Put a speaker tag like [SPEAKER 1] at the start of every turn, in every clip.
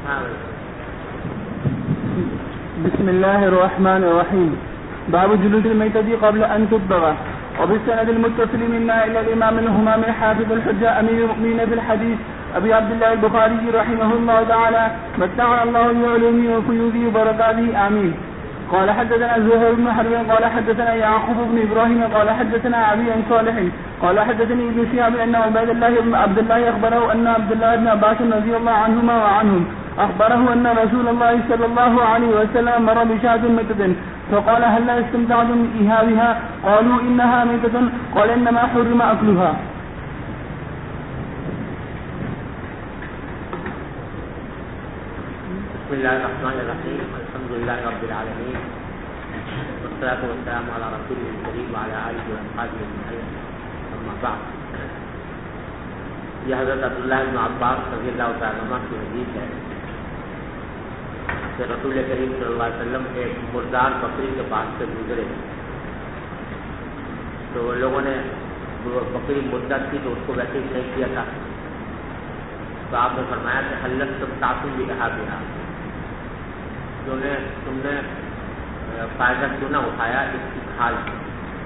[SPEAKER 1] بسم الله الرحمن الرحيم. باب جلود الميتة قبل أن تطبغ. وبالسند المتصل منا إلى الإمام الهمام الحافظ الحجة أمير المؤمنين في الحديث أبي عبد الله البخاري رحمه الله تعالى متعنا الله بعلومه وفيوضه وبركاته آمين. قال حدثنا زهير بن حرب قال حدثنا يعقوب بن إبراهيم قال حدثنا أبي عن صالح قال حدثني ابن شهاب أن عبد الله أخبره أن عبد الله بن عباس رضي الله عنهما وعنهم أخبره أن رسول الله صلى الله عليه وسلم مر بشاة ميتة فقال هل استمتعتم بإيهابها؟ قالوا إنها ميتة قال إنما حرم أكلها.
[SPEAKER 2] بسم الله الرحمن الرحيم. الحمد لله رب العالمين والصلاة والسلام على رسوله الكريم وعلى آله وأصحابه أجمعين. أما بعد، یہ حضرت عبداللہ بن عباس رضی اللہ تعالیٰ عنہ کی حدیث ہے کہ رسول کریم صلی اللہ علیہ وسلم ایک مردار بکری کے پاس سے گزرے تو لوگوں نے بکری مردہ تھی تو اس کو ویسے ہی نہیں کیا تھا، تو آپ نے فرمایا کہ حلت تم تعصم بھی کہا گیا، تم نے فائدہ کیوں نہ اٹھایا اس کی کھال سے؟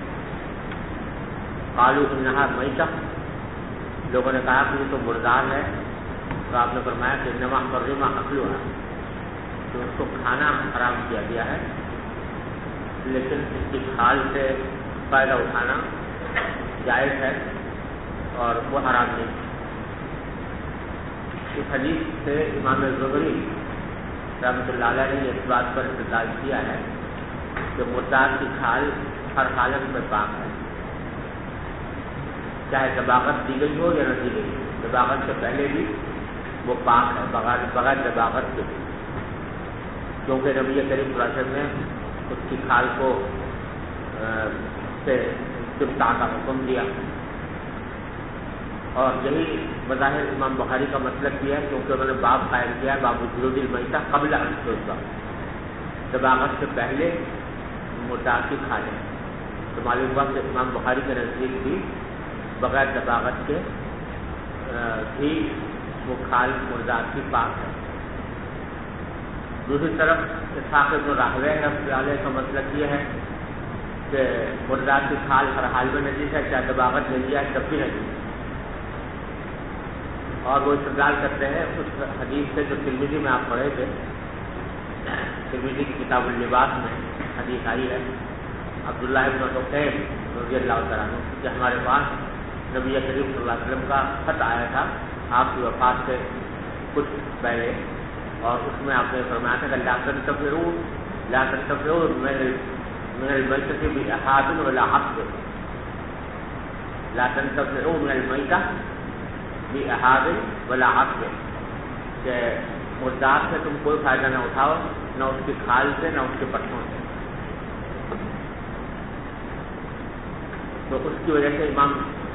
[SPEAKER 2] قالوا انہا میتہ، لوگوں نے کہا کہ یہ تو مردار ہے، تو آپ نے فرمایا کہ انما حرم اکلها، تو اس کو کھانا حرام کیا گیا ہے، لیکن اس کی کھال سے فائدہ اٹھانا جائز ہے اور وہ حرام نہیں۔ اس حدیث سے امام زہری رحمۃ اللہ علیہ نے اس بات پر استدلال کیا ہے کہ مردار کی کھال ہر حالت میں پاک ہے، چاہے دباغت دی گئی ہو یا نہ دی گئی ہو، دباغت سے پہلے بھی وہ پاک ہے بغیر دباغت کے بھی، کیونکہ نبی کریم صلی اللہ علیہ وسلم نے اس کی کھال کو سے استمتاع کا حکم دیا، اور یہی بظاہر امام بخاری کا مطلب بھی ہے، کیونکہ انہوں نے باب قائم کیا ہے باب جلود المیتہ قبل ان تطبغ، دباغت سے پہلے مردار کی کھالیں، تو معلوم ہوا کہ امام بخاری کے نزدیک بھی بغیر دباغت کے بھی وہ کھال مردار کی پاک ہے۔ دوسری طرف اسحاق بن راہویہ رحمۃ اللہ علیہ کا مطلب یہ ہے کہ مردار کی کھال ہر حال میں نجیس ہے، چاہے دباغت لے لیا ہے تب بھی نجیس ہے، اور وہ استدلال کرتے ہیں اس حدیث سے جو ترمذی میں آپ پڑھے تھے، ترمذی کی کتاب اللباس میں حدیث آئی ہے عبداللہ بن عقیم رضی اللہ تعالیٰ عنہ کہ ہمارے پاس نبی کریم صلی اللہ علیہ وسلم کا خط آیا تھا آپ کی وفات سے کچھ پہلے، اور اس میں آپ نے فرمایا تھا کہ لا تنتفعوا من المیتة بإحاب ولا عقد، لا تنتفعوا من المیتة بإحاب ولا عقد، کہ مردار سے تم کوئی فائدہ نہ اٹھاؤ، نہ اس کی کھال سے نہ اس کے پٹھوں سے۔ تو اس کی وجہ سے امام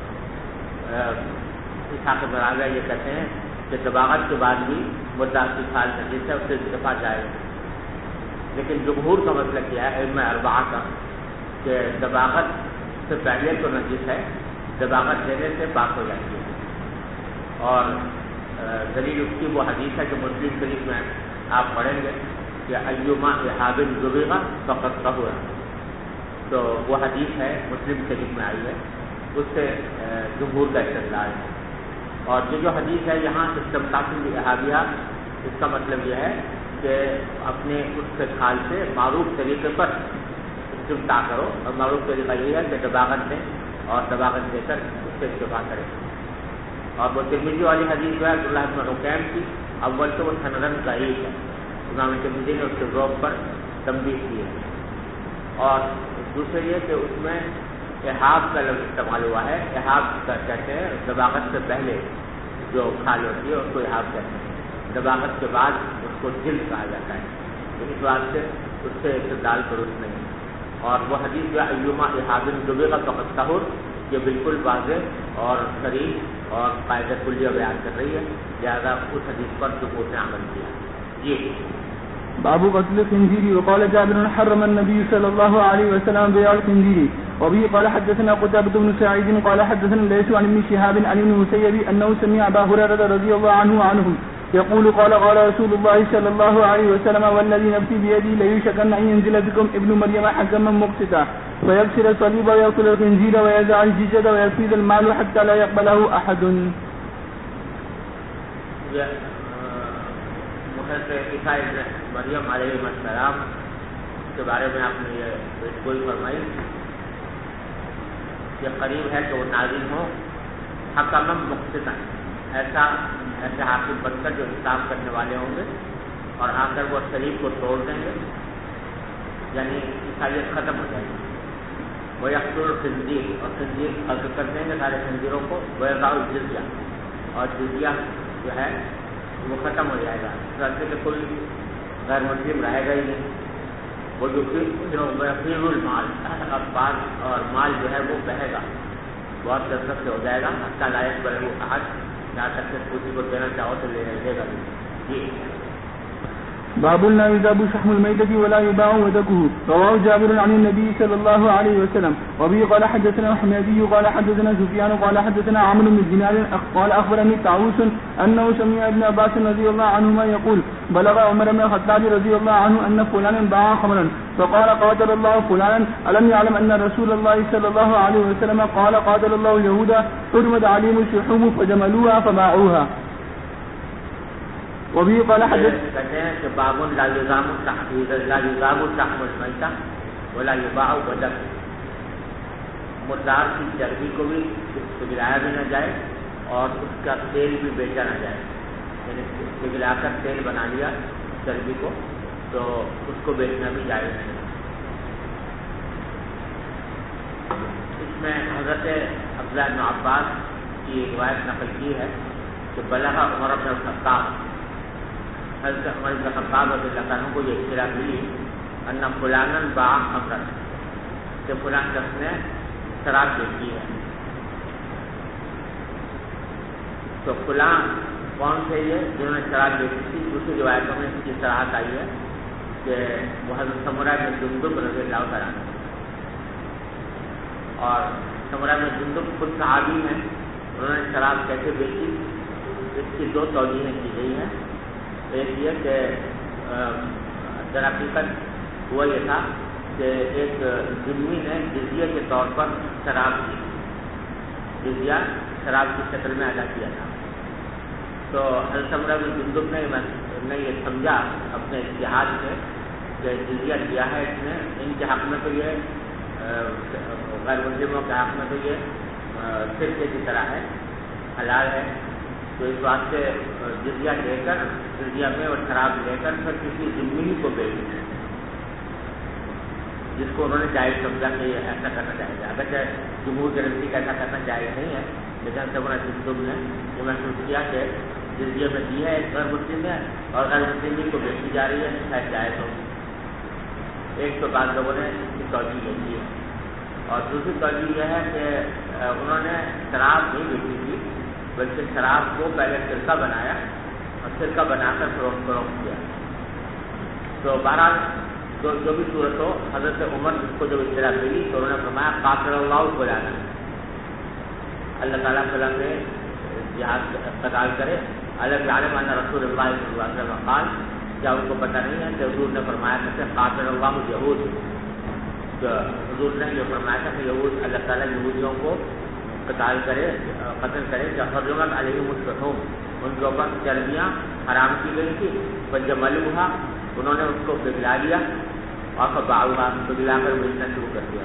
[SPEAKER 2] اسحاق بن راہویہ یہ کہتے ہیں کہ دباغت کے بعد بھی مردار کی کھال نجیس ہے، اس سے دفاع جائز ہے، لیکن جمہور کا مسئلہ کیا ہے ائمہ اربعہ کا کہ دباغت سے پہلے تو نجیس ہے، دباغت دینے سے پاک ہو جاتی ہے، اور دلیل اس کی وہ حدیث ہے کہ مسلم شریف میں آپ پڑھیں گے کہ ایما احاب ذبیغ فقد طہر، تو وہ حدیث ہے مسلم شریف میں آئی ہے، اس سے جمہور کا استدلال ہے۔ اور یہ جو حدیث ہے یہاں استمتاع بالاحابیہ، اس کا مطلب یہ ہے کہ اپنے اس کے کھال سے معروف طریقے پر استمتاع کرو، اور معروف طریقہ یہ ہے کہ دباغت دیں اور دباغت دے کر اس سے استفادہ کریں۔ اور وہ ترمذی والی حدیث جو ہے عبداللہ بن عقیم کی، اول تو وہ سندن ضعیف ہے، امام ترمذی نے اس کے ذوق پر تنبیہ کی ہے، اور دوسرے یہ کہ اس میں احاب کا لفظ استعمال ہوا ہے، احاب کا کہتے ہیں دباغت سے پہلے جو کھال ہوتی ہے اس کو احاب کہتے ہیں، دباغت کے بعد اس کو جلد کہا جاتا ہے، تو اس بات سے اس سے استدلال درست نہیں ہے۔ اور وہ حدیث جو ایما احاب ذبیغ فقد طہر، یہ بالکل واضح اور صریح اور قاعدہ کلیہ بیان کر رہی ہے، لہذا اس حدیث پر جمہور نے عمل کیا۔ جی
[SPEAKER 1] باب قتل الخنزير. وقال جابر حرم النبي صلى الله عليه وسلم بيع الخنزير. وبه قال حدثنا قتيبة بن سعيد قال حدثنا ليس عن ابن شهاب عن ابن المسيب انه سمع ابا هريرة رضي الله عنهم يقول قال رسول الله صلى الله عليه وسلم والذي نفسي بيدي ليوشكن أن ينزل بكم ابن مريم حكما مقسطا فيكسر الصليب ويقتل الخنزير ويزع الجزية ويفيض المال حتى لا يقبله أحد.
[SPEAKER 2] عیسیٰ ابن مریم علیہ السلام کے بارے میں آپ نے یہ گوئی فرمائی کہ قریب ہے کہ وہ نازل ہو حکما مقسطا، ایسے حاکم بن کر جو انصاف کرنے والے ہوں گے، اور آ کر وہ شریف کو توڑ دیں گے، یعنی عیسائیت ختم ہو جائے گی. وہ یقتل الخنزیر، اور خنزیر قتل کر دیں گے سارے خنزیروں کو. وہ یضع الجزیہ، اور جزیہ جو ہے وہ ختم ہو جائے گا، راستے کے کوئی غیر مسلم رہے گا ہی نہیں. وہ جو فیض المال، اور مال جو ہے وہ بہے گا، بہت کثرت سے ہو جائے گا. حتیٰ لا يقبله احد، جہاں تک کہ کسی کو دینا چاہو تو لے گا. جی
[SPEAKER 1] باب لا يذاب شحم الميتة ولا يباع ودكه. رواه جابر عن النبي صلى الله عليه وسلم. وبه قال حدثنا حميدي قال حدثنا سفيان قال حدثنا عمرو بن دينار قال اخبرني طاووس انه سمع ابن عباس رضي الله عنهما يقول بلغ عمر بن الخطاب رضي الله عنه ان فلانا باع خمرا فقال قاتل الله فلانا الم يعلم ان رسول الله صلى الله عليه وسلم قال قاتل الله اليهود حرمت عليهم الشحوم فجملوها فباعوها. وبه قال حدث
[SPEAKER 2] کہتے ہیں کہ باب لا يذاب شحم المیتہ ولا يباع ودک، مردار کی چربی کو بھی پگھلایا بھی نہ جائے اور اس کا تیل بھی بیچا نہ جائے. یعنی پگھلا کر تیل بنا لیا چربی کو تو اس کو بیچنا بھی جائز نہیں. اس میں حضرت عبداللہ بن عباس کی روایت نقل کی ہے کہ بلغ عمر بن الخطاب، حضرت عمر بن الخطاب رضی اللہ عنہ کو یہ اطلاع ملی ان فلانا باع خمرا، کہ فلان شخص نے شراب بیچی ہے. تو فلاں کون تھے یہ جنہوں نے شراب بیچی تھی؟ دوسری روایتوں میں اس کی صراحت آئی ہے کہ وہ حضرت سمرہ بن جندب رضی اللہ تعالیٰ عنہ، اور سمرہ بن جندب خود صحابی ہیں. انہوں نے شراب کیسے بیچی، اس کی دو توجیہیں کی گئی ہیں. ایک یہ کہ در حقیقت ہوا یہ تھا کہ ایک ذمہ نے جزیہ کے طور پر شراب دی، جزیہ شراب کی شکل میں ادا کیا تھا. تو حضرت سمرہ بن جندب نے یہ سمجھا اپنے اتحاد سے کہ جزیہ دیا ہے اس نے، ان کے حق میں تو یہ غیر مسلموں کے حق میں تو یہ سرقے کی طرح ہے، حلال ہے. تو اس واسطے جزیہ لے کر، جزیہ میں اور شراب لے کر پھر کسی ذمہ کو بیچ دیں، جس کو انہوں نے جائز سمجھا کہ یہ ایسا کرنا چاہیے. اگرچہ جمہور کے نزدیک ایسا کرنا جائز نہیں ہے، لیکن سمرہ جندب نے یہ محسوس کیا کہ جزیہ میں دی ہے ایک غیر مسلم ہے اور غیر مسلم کو بیچی جا رہی ہے، شاید جائز ہو. ایک تو بعض لوگوں نے اس کی توجہ یہ کی ہے، اور دوسری توجہ یہ ہے کہ انہوں نے شراب نہیں بیچی تھی بلکہ شراب کو پہلے سرکہ بنایا اور سرکہ بنا کر فروخت کیا. تو بہرحال جو بھی صورت ہو، حضرت عمر جس کو جب اطلاع ملی تو انہوں نے فرمایا قاتل اللہ فلانا، اللہ تعالیٰ فلاں سے جہاد قتال کرے. الم یعلم ان رسول اللہ صلی اللہ علیہ وسلم قال، کیا ان کو پتہ نہیں ہے کہ حضور نے فرمایا تھا کہ قاتل اللہ یہود، کہ حضور نے یہ فرمایا تھا کہ یہود اللہ تعالیٰ یہودیوں کو قتل کرے کہ حرمت علیہم الشحوم، ان کے اوپر چربیاں حرام کی گئی تھی. فجملوها، انہوں نے اس کو پگھلا لیا اور فباعوها، پگھلا کر بیچنا شروع کر دیا.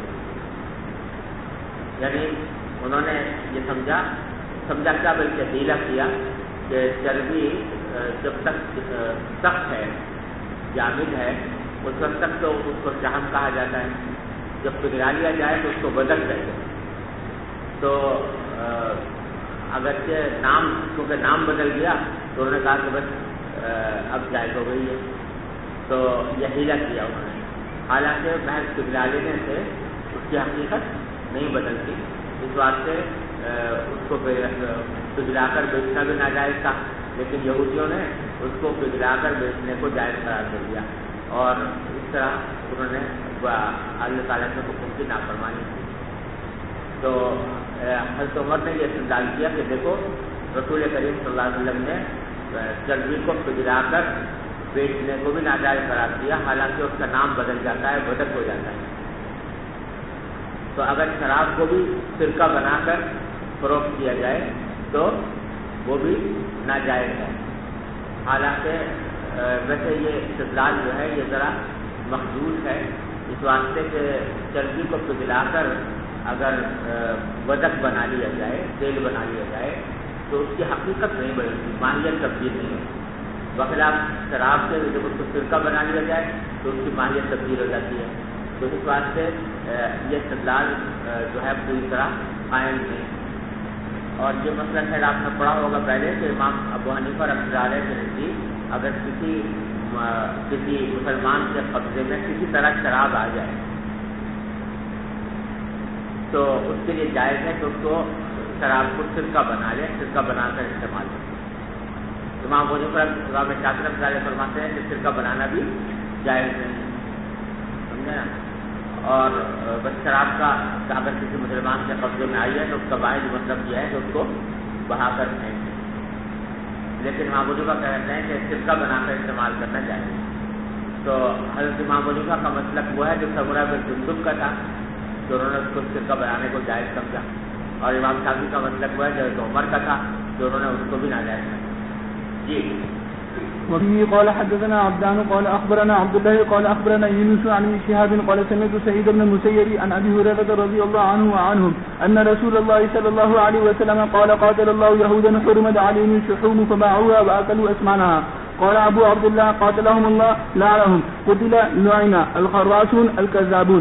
[SPEAKER 2] یعنی انہوں نے یہ سمجھا کیا، بلکہ حیلہ کیا کہ چربی جب تک سخت ہے، جامد ہے، اس وقت تک تو اس کو شحم کہا جاتا ہے. جب پگھلا لیا جائے تو اس کو بدل کہتے ہیں. تو اگرچہ کیونکہ نام بدل گیا تو انہوں نے کہا کہ بس اب جائز ہو گئی ہے، تو یہ حیلہ کیا انہوں نے. حالانکہ محض پگھلا لینے سے اس کی حقیقت نہیں بدلتی، اس واسطے اس کو پگھلا کر بیچنا بھی ناجائز تھا، لیکن یہودیوں نے اس کو پگھلا کر بیچنے کو جائز قرار دے دیا، اور اس طرح انہوں نے اللہ تعالیٰ کے حکم کی نافرمانی کی. تو حضرت عمر نے یہ استدلال کیا کہ دیکھو رسول کریم صلی اللہ علیہ وسلم نے چربی کو پگھلا کر بیچنے کو بھی ناجائز قرار دیا، حالانکہ اس کا نام بدل جاتا ہے، بدل ہو جاتا ہے۔ تو اگر شراب کو بھی سرکہ بنا کر فروخت کیا جائے تو وہ بھی ناجائز ہے۔ حالانکہ ویسے یہ استدلال جو ہے یہ ذرا محدود ہے، اس واسطے کہ چربی کو پگھلا کر اگر ودک بنا لیا جائے، تیل بنا لیا جائے تو اس کی حقیقت نہیں بدلتی، ماہیت تبدیل نہیں ہوتی۔ بخلاف شراب سے جب اس کو سرکہ بنا لیا جائے تو اس کی ماہیت تبدیل ہو جاتی ہے۔ تو اس واسطے یہ استدلال جو ہے پوری طرح قائم نہیں۔ اور یہ مسئلہ خیر آپ نے پڑھا ہوگا پہلے کہ امام ابو حنیفہ رحمۃ اللہ علیہ کے نزدیک اگر کسی مسلمان کے قبضے میں کسی طرح شراب آ جائے تو اس کے لیے جائز ہے کہ اس کو شراب کو سرکہ بنا لے، سرکہ بنا کر استعمال کرے۔ امام ابو حنیفہ امام شافعی رحمۃ اللہ علیہ فرماتے ہیں کہ سرکہ بنانا بھی جائز نہیں، سمجھے نا۔ اور بس شراب کا اگر کسی مسلمان کے قبضے میں آئی ہے تو اس کا واحد مطلب یہ ہے کہ اس کو بہا کر پھینک دیں، لیکن امام ابو حنیفہ کہتے ہیں کہ سرکہ بنا کر استعمال کرنا چاہیے۔ تو حضرت امام ابو حنیفہ کا مسلک وہ ہے جو سمرہ بن جندب کا تھا، جو انہوں نے اس کو سرکہ بنانے کو جائز سمجھا، اور امام شافعی کا مسلک وہ ہے جو حضرت عمر کا تھا، جو انہوں نے اس کو بھی ناجائز سمجھا۔ جی
[SPEAKER 1] وفيه قال حدثنا عبدان قال أخبرنا عبد الله قال أخبرنا يونس عن شهاب قال سمعت سعيد بن المسيب عن أبي هريرة رضي الله عنه وعنهم أن رسول الله صلى الله عليه وسلم قال قاتل الله يهودا حرمت عليهم الشحوم فباعوها وأكلوا أثمانها قال أبو عبد الله قاتلهم الله لعنهم قتل لعن الخراسون الكذابون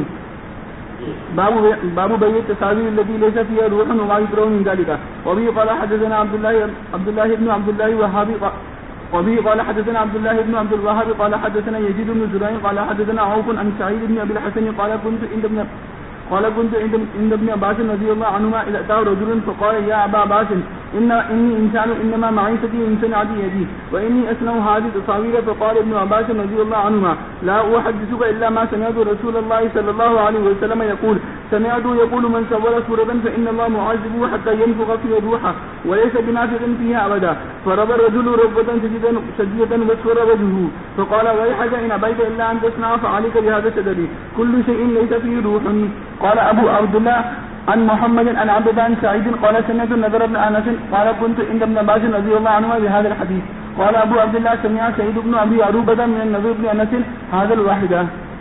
[SPEAKER 1] باب بيع التساوير التي ليس فيها روح وما يكره من ذلك وبه قال حدثنا عبد الله بن عبد الله وهابي وبه قال حدثنا عبد الله بن عبد الوهاب قال حدثنا يزيد بن زريع قال حدثنا عوف عن سعيد بن ابي الحسن قال كنت عند ابن عباس رضي الله عنهما اذا اتاه رجل فقال يا ابا عباس اني انسان انما معيشتي من صنعة يدي واني اصنع هذه التصاوير فقال ابن عباس رضي الله عنهما لا احدثك الا ما سمعت رسول الله صلى الله عليه وسلم يقول سمعت يقول من صور صورة فان الله معذبه حتى ينفخ فيه الروح وليس بنافخ فيها ابدا فرب الرجل ربة شديدة واسور وجهه فقال ويحك ان ابيت الا ان تصنع فعليك بهذا الشجر كل شيء ليس فيه روح قال ابو عبد الله عن محمد عن عبد الله بن سعيد قال سمعت النضر بن انس قال كنت عند ابن عباس رضي الله عنهما بهذا الحديث قال ابو عبد الله سمع سعيد بن ابي عروبة من النضر بن انس هذا الواحدة۔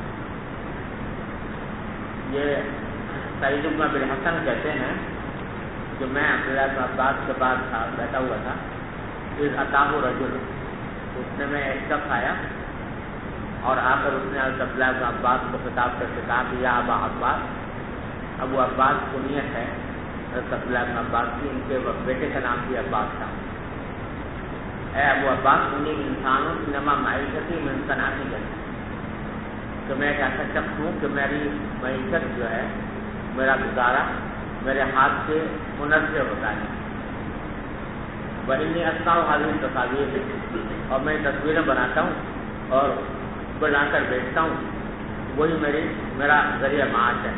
[SPEAKER 2] یہ سعید بن ابی الحسن کہتے ہیں کہ میں عبداللہ بن عباس کے بعد بیٹھا ہوا تھا، پھر اتاہ رجل، اس نے میں ایک شخص آیا اور آ کر اس نے عبداللہ بن عباس کو خطاب کر کے کہا کہ یا ابا عباس، ابو عباس کنیت ہے عبداللہ بن عباس کی، ان کے بیٹے کا نام بھی عباس تھا۔ اے ابو عباس، انی انسانوں انما معیشتی من صنعت یدی، کہ میں ایک ایسا شخص ہوں کہ میری معیشت جو ہے، میرا گزارا میرے ہاتھ سے ہنر سے ہوتا ہے۔ وَإِنِّي أَصْنَعُ هَذِهِ التَّصَاوِيرَ، اور میں تصویریں بناتا ہوں اور بنا کر بیچتا ہوں، وہی میرا ذریعہ معاش ہے۔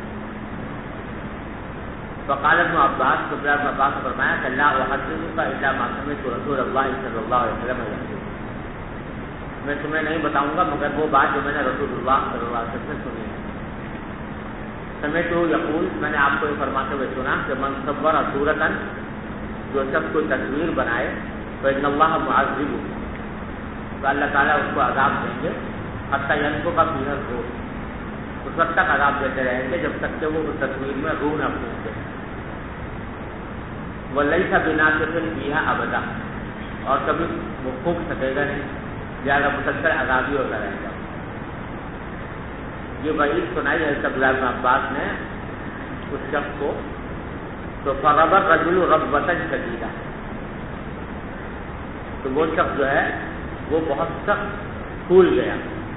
[SPEAKER 2] فقال ابن عباس، تو ابن عباس نے فرمایا کہ لا احدثک الا ما سمعت رسول اللہ صلی اللہ علیہ وسلم یقول، میں تمہیں نہیں بتاؤں گا مگر وہ بات جو میں نے رسول اللہ صلی اللہ علیہ وسلم سے سنی ہے۔ سمعت یقول، میں نے آپ کو یہ فرماتے ہوئے سنا کہ من صور صورتا، جو شخص کوئی تصویر بنائے، فإن اللہ معذب، تو اللہ تعالیٰ اس کو عذاب دیں گے، حتی ينفخ فیہ الروح، اس وقت تک عذاب دیتے رہیں گے جب تک کہ وہ اس تصویر میں روح نہ پھونکے۔ وَلَيْسَ بِنَافِخٍ فِيهَا أَبَدًا، اور کبھی وہ پھونک سکے گا نہیں، لہٰذا مسلسل عذابی ہوتا رہے گا۔ یہ وعید سنائی ہے عبداللہ بن عباس نے اس شخص کو، تو فَرَبَ الرَّجُلُ رَبْوَةً شَدِيدًا، تو وہ شخص جو ہے وہ بہت سخت پھول گیا۔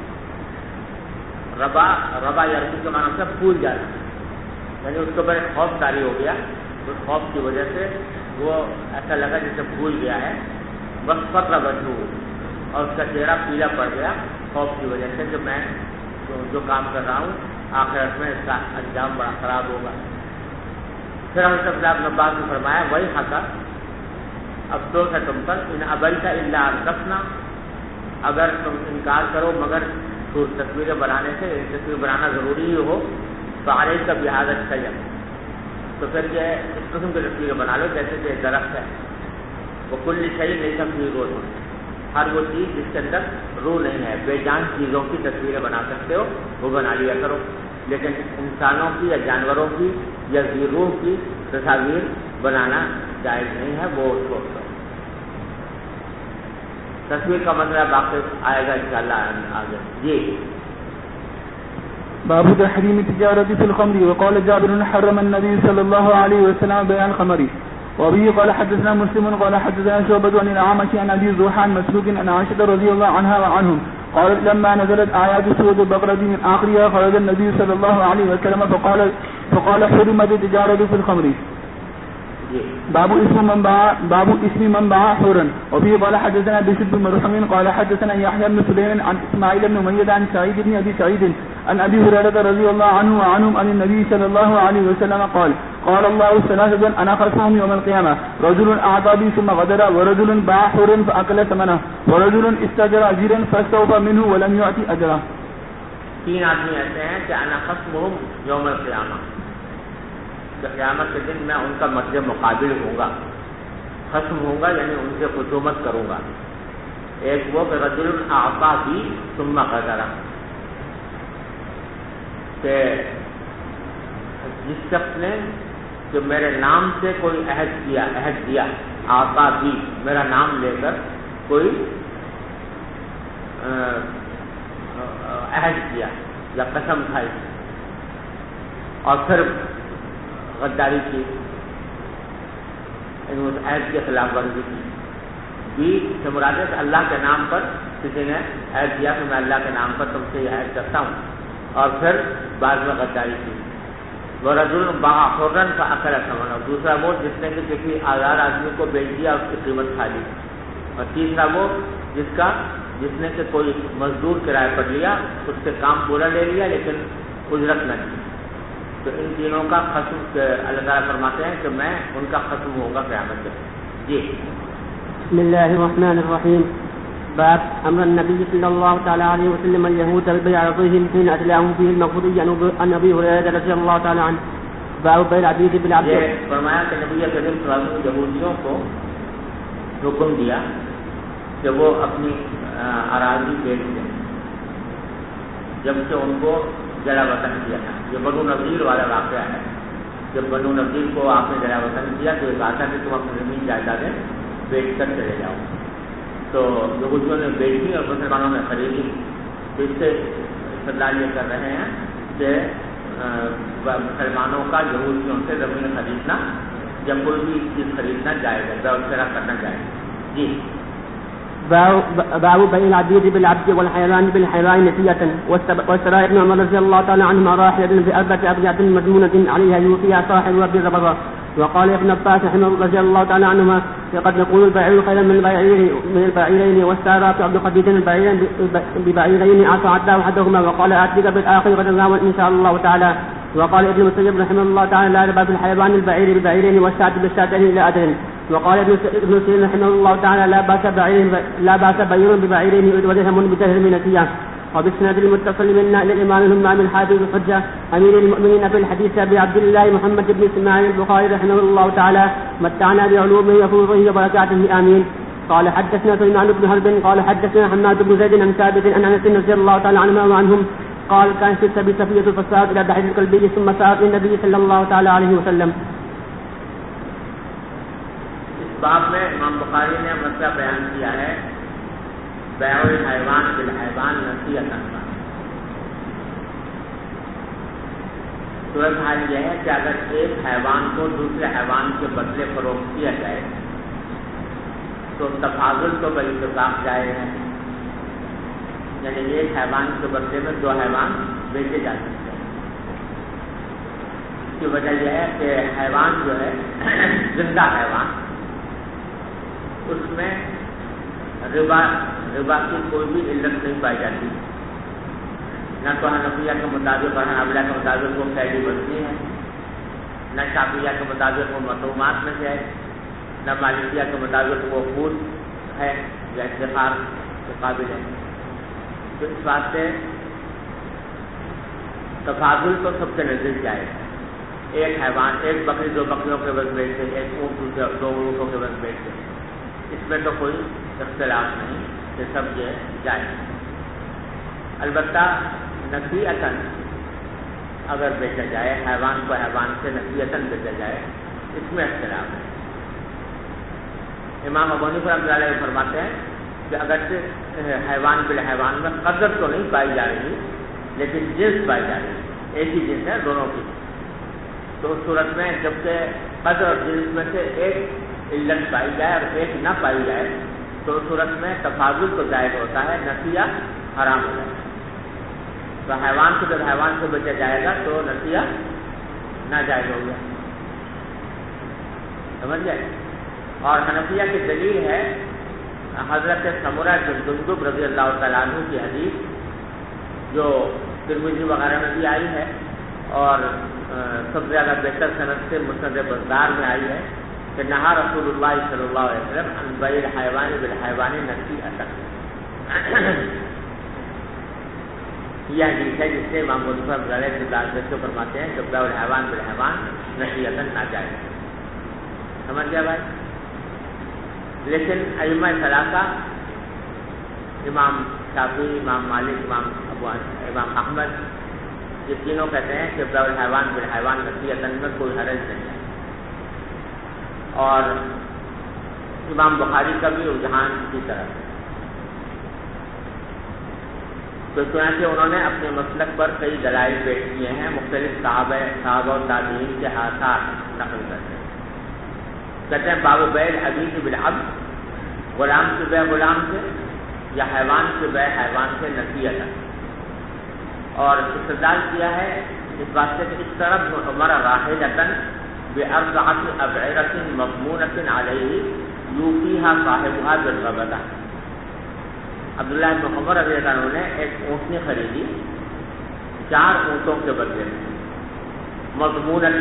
[SPEAKER 2] ربا یربو کے معنی سے پھول جانا، یعنی اس کے اوپر ایک خوف طاری ہو گیا، اس خوف کی وجہ سے وہ ایسا لگا جیسے پھول گیا ہے۔ وَاسْفَرَّ وَجْهُهُ، اور اس کا چہرہ پیلا پڑ گیا خوف کی وجہ سے کہ میں جو کام کر رہا ہوں آخرت میں اس کا انجام بڑا خراب ہوگا۔ پھر حضرت عبداللہ بن عباس نے فرمایا وہی حقا، افسوس ہے تم پر، ان ابیت الا رکھنا، اگر تم انکار کرو مگر تصویریں بنانے سے، تصویر بنانا ضروری ہی ہو تو علیہ کا بحاظت شجر، تو پھر یہ اس قسم کی تصویریں بنا لو جیسے کہ درخت ہے، وہ کل شیء نہیں سکتی روح، ہر وہ چیز جس کے اندر روح نہیں ہے، بے جان چیزوں کی تصویریں بنا سکتے ہو وہ بنا لیا کرو، لیکن انسانوں کی یا جانوروں کی یا روح کی تصاویر بنانا جائز نہیں ہے، وہ اس کو تصویر کا مسئلہ باقی آئے گا انشاءاللہ آگے. جی
[SPEAKER 1] باب تحریم التجارة في الخمر. وقال جابر حرم النبي صلى الله عليه وسلم بيع الخمر. وبه قال حدثنا مسلم قال حدثنا شعبة عن الأعمش عن أبي زوحان مسروق عن عائشة رضي الله عنها وعنهم قالت لما نزلت آيات سورة البقرة من آخرها خرج النبي صلى الله عليه وسلم فقال حرمت التجارة في الخمر. باب اسم من باع حورا. وفيه قال حدثنا بشر بن مرحم قال حدثنا يحيى بن سليمان عن اسماعيل بن أمية عن سعيد بن ابي سعيد عن ابي هريرة رضي الله عنه وعنهم عن النبي صلى الله عليه وسلم قال الله ثلاثة انا خصمهم يوم القيامة: رجل اعطى بي ثم غدر، ورجل باع حورا فاكل ثمنه، ورجل استاجر اجيرا فاستوفى منه ولم يعطي اجره.
[SPEAKER 2] تین آدمی ایسے ہیں کہ انا خصمهم یوم القیامہ، قیامت کے دن میں ان کا مد مقابل ہوں گا، خصم ہوں گا یعنی ان سے خصومت کروں گا. ایک وہ کہ رجل اعطا بھی ثم غدر، کہ جس شخص نے کہ میرے نام سے کوئی عہد دیا، اعطا بھی میرا نام لے کر کوئی عہد کیا یا قسم کھائی اور پھر غداری کی، اس عہد کے خلاف ورزی کی. بھی سے مراد ہے کہ اللہ کے نام پر کسی نے عہد دیا کہ میں اللہ کے نام پر تم سے یہ عہد کرتا ہوں، اور پھر بعد میں غداری کی. ورجل باع حرا فاکل ثمنه، دوسرا وہ جس نے کہ کسی آزاد آدمی کو بیچ دیا اس کی قیمت کھا لی. اور تیسرا وہ جس نے کہ کوئی مزدور کرایہ پر لیا، اس سے کام پورا لے لیا لیکن اجرت نہ دی. تو ان تینوں کا خصم اللہ تعالیٰ فرماتے ہیں کہ میں ان کا خصم ہوں گا قیامت میں. جی
[SPEAKER 3] بسم الله الرحمن الرحيم. باب امر النبي صلى الله تعالى عليه وسلم اليهود ببيع عرضهم حين ادلاهم فيه المغفوري عن ابي هريره رضي الله تعالى عنه. باب بيع العبيد بالعبد.
[SPEAKER 2] یہ فرمایا کہ نبی کریم صلی اللہ علیہ وسلم یہودیوں کو حکم دیا کہ وہ اپنی اراضی بیچ دیں جبکہ ان کو جلا وطن کیا تھا. یہ بنو نذیر والا واقعہ ہے. جب بنو نذیر کو آپ نے جلا وطن کیا تو یہ کہا تھا کہ تم اپنی زمین جائیدادیں بیچ کر چلے جاؤ. تو یہودیوں نے بیچی اور مسلمانوں نے خریدی. اس سے استدلال یہ کر رہے ہیں کہ مسلمانوں کا یہودیوں سے زمین خریدنا یا کوئی بھی چیز خریدنا جائز ہے، بیع شرا کرنا جائز. جی
[SPEAKER 3] باب بيع العبيد بالعبد والحيوان بالحيوان نسية. واشترى ابن عمر رضي الله تعالى عنهما راحلة بأربعة أبيات مضمونة عليها يوفيها صاحبها بالربضة. وقال ابن عباس رضي الله تعالى عنهما: لقد نقول البعير خيرا من البعيرين والسارات عبد قديد ببعيرين أعطى أحدهما وقال آتيك بالآخر غدا إن شاء الله تعالى. وقال ابن المسيب رحمه الله تعالى: لا ربا في الحيوان البعير ببعيرين والشاة بالشاتين إلى أجل. وقال ابن سيرين رحمه الله تعالى: لا بأس بعير ببعيرين ودرهم بدرهم نسيا. وبالسند المتصل منا إلى الإمام الهمام الحافظ الحجة أمير المؤمنين في الحديث أبي عبد الله محمد بن إسماعيل البخاري رحمه الله تعالى: متعنا بعلومه وفروضه وبركاته آمين. قال حدثنا سليمان بن حرب قال حدثنا حماد بن زيد عن ثابت عن أنس رضي الله تعالى عنهما وعنهم قال: كان في السبي صفية الفساد إلى بحر الكلبي ثم سار النبي صلى الله تعالى عليه وسلم.
[SPEAKER 2] اس باب میں امام بخاری نے مسئلہ بیان کیا ہے بیع الحیوان بالحیوان نصیحۃ کا. صورت حال یہ ہے کہ اگر ایک حیوان کو دوسرے حیوان کے بدلے فروخت کیا جائے تو تفاضل تو بالاتفاق جائز ہے، یعنی ایک حیوان کے بدلے میں دو حیوان بیچے جا سکتے ہیں. اس کی وجہ یہ ہے کہ حیوان جو ہے زندہ حیوان، اس میں ربا کی کوئی بھی علت نہیں پائی جاتی. نہ تو حنفیہ کے مطابق اور حنابلہ کے مطابق وہ قیدی بنتی ہے، نہ شافعیہ کے مطابق وہ مطعومات میں سے ہے، نہ مالکیہ کے مطابق وہ خود ہے یا افتخار کے قابل ہے. تو اس واسطے تفاضل تو سب سے نزدیک جائے گا. ایک حیوان، ایک بکری 2 بکریوں کے وزن بیچتے، ایک اونٹ 2 اونٹوں کے وزن بیچتے، اس میں تو کوئی اختلاف نہیں کہ سب یہ جائے. البتہ نسیئتاً اگر بیچا جائے، حیوان کو حیوان سے نسیئتاً بیچا جائے، اس میں اختلاف ہے. امام ابو حنیفہ رحمۃ اللہ علیہ فرماتے ہیں کہ اگرچہ حیوان بالحیوان میں قدر تو نہیں پائی جا رہی لیکن جنس پائی جا رہی ہے، ایک ہی جنس ہے دونوں کی. تو اس صورت میں جبکہ قدر اور جنس میں سے ایک علت پائی جائے اور ایک نہ پائی جائے تو اس صورت میں تفاضل تو جائز ہوتا ہے، نسیہ حرام ہو جائے گا. تو حیوان کو جب حیوان سے بیچا جائے گا تو نسیہ ناجائز ہو گیا. سمجھ گئے؟ اور حنفیہ کی دلیل ہے حضرت سمرہ بن جندب رضی اللہ تعالیٰ عنہ کی حدیث جو ترمذی وغیرہ میں بھی آئی ہے اور سب سے زیادہ بہتر سند سے مسند بزار میں آئی ہے کہ نہا رسول اللہ صلی اللہ علیہ وسلم عن بیع الحیوان بالحیوان نسیئۃ. یہ حدیث ہے جس سے امام ابو حنیفہ رحمۃ اللہ فرماتے ہیں کہ بیع الحیوان بالحیوان نسیئۃ ناجائز. سمجھ گیا بھائی؟ لیکن ائمہ ثلاثہ امام شافعی، امام مالک، امام احمد یہ تینوں کہتے ہیں کہ بیع الحیوان بالحیوان نسیئۃ میں کوئی حرج نہیں ہے. اور امام بخاری کا بھی رجحان کی طرف ہے. تو چنانچہ انہوں نے اپنے مسلک پر کئی دلائل پیش کیے ہیں، مختلف صحابہ و تابعین کے آثار نقل کرتے ہیں. کہتے ہیں باب بیع العبید بالعبد، غلام سے بیع غلام سے یا حیوان سے بیع حیوان سے نسیئۃ. اور استدلال کیا ہے اس واسطے کہ اس طرح عمر راحلۃ باربعۃ ابعرۃ مضمونۃ علیہ یوفیھا صاحبھا بالربدہ. عبداللہ بن عمر رضی اللہ عنہ نے ایک اونٹنی خریدی 4 اونٹوں کے بدلے میں، مضمونۃ،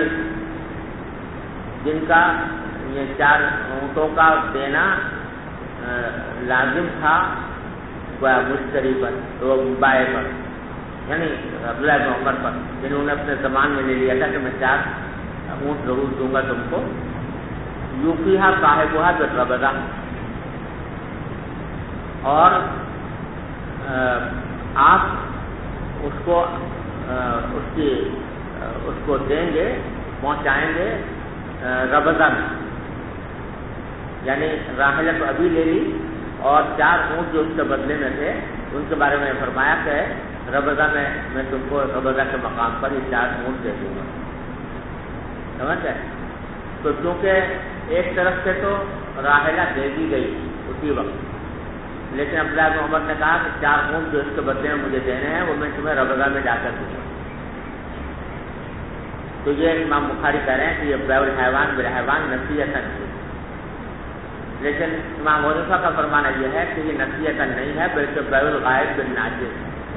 [SPEAKER 2] جن کا یہ 4 اونٹوں کا دینا لازم تھا مشتری پر، وہ بائے پر، یعنی عبداللہ بن عمر پر، جنہوں نے اپنے زمان میں لے لیا تھا کہ میں 4 اونٹ ضرور دوں گا تم کو. یوفیھا صاحبھا بالربدہ، اور آپ اس کو دیں گے، پہنچائیں گے ربدہ میں، یعنی راحلہ تو ابھی لے لی اور 4 اونٹ جو اس کے بدلے میں تھے ان کے بارے میں فرمایا کہ ربدہ میں تم کو ربدہ کے مقام پر یہ 4 اونٹ دے دوں گا. سمجھ گئے؟ تو چونکہ ایک طرف سے تو راحلہ دے دی گئی اسی وقت، لیکن عبداللہ بن عمر نے کہا کہ 4 اونٹ جو اس کے بدلے میں مجھے دینے ہیں وہ میں تمہیں ربدہ میں جا کر دوں گا. تو یہ امام بخاری کہہ رہے ہیں کہ یہ بیع الحیوان بالحیوان نسیئۃ ہے. لیکن امام ابو حنیفہ کا فرمانا یہ ہے کہ یہ نسیئۃ نہیں ہے بلکہ بیع الغائب بالناجز.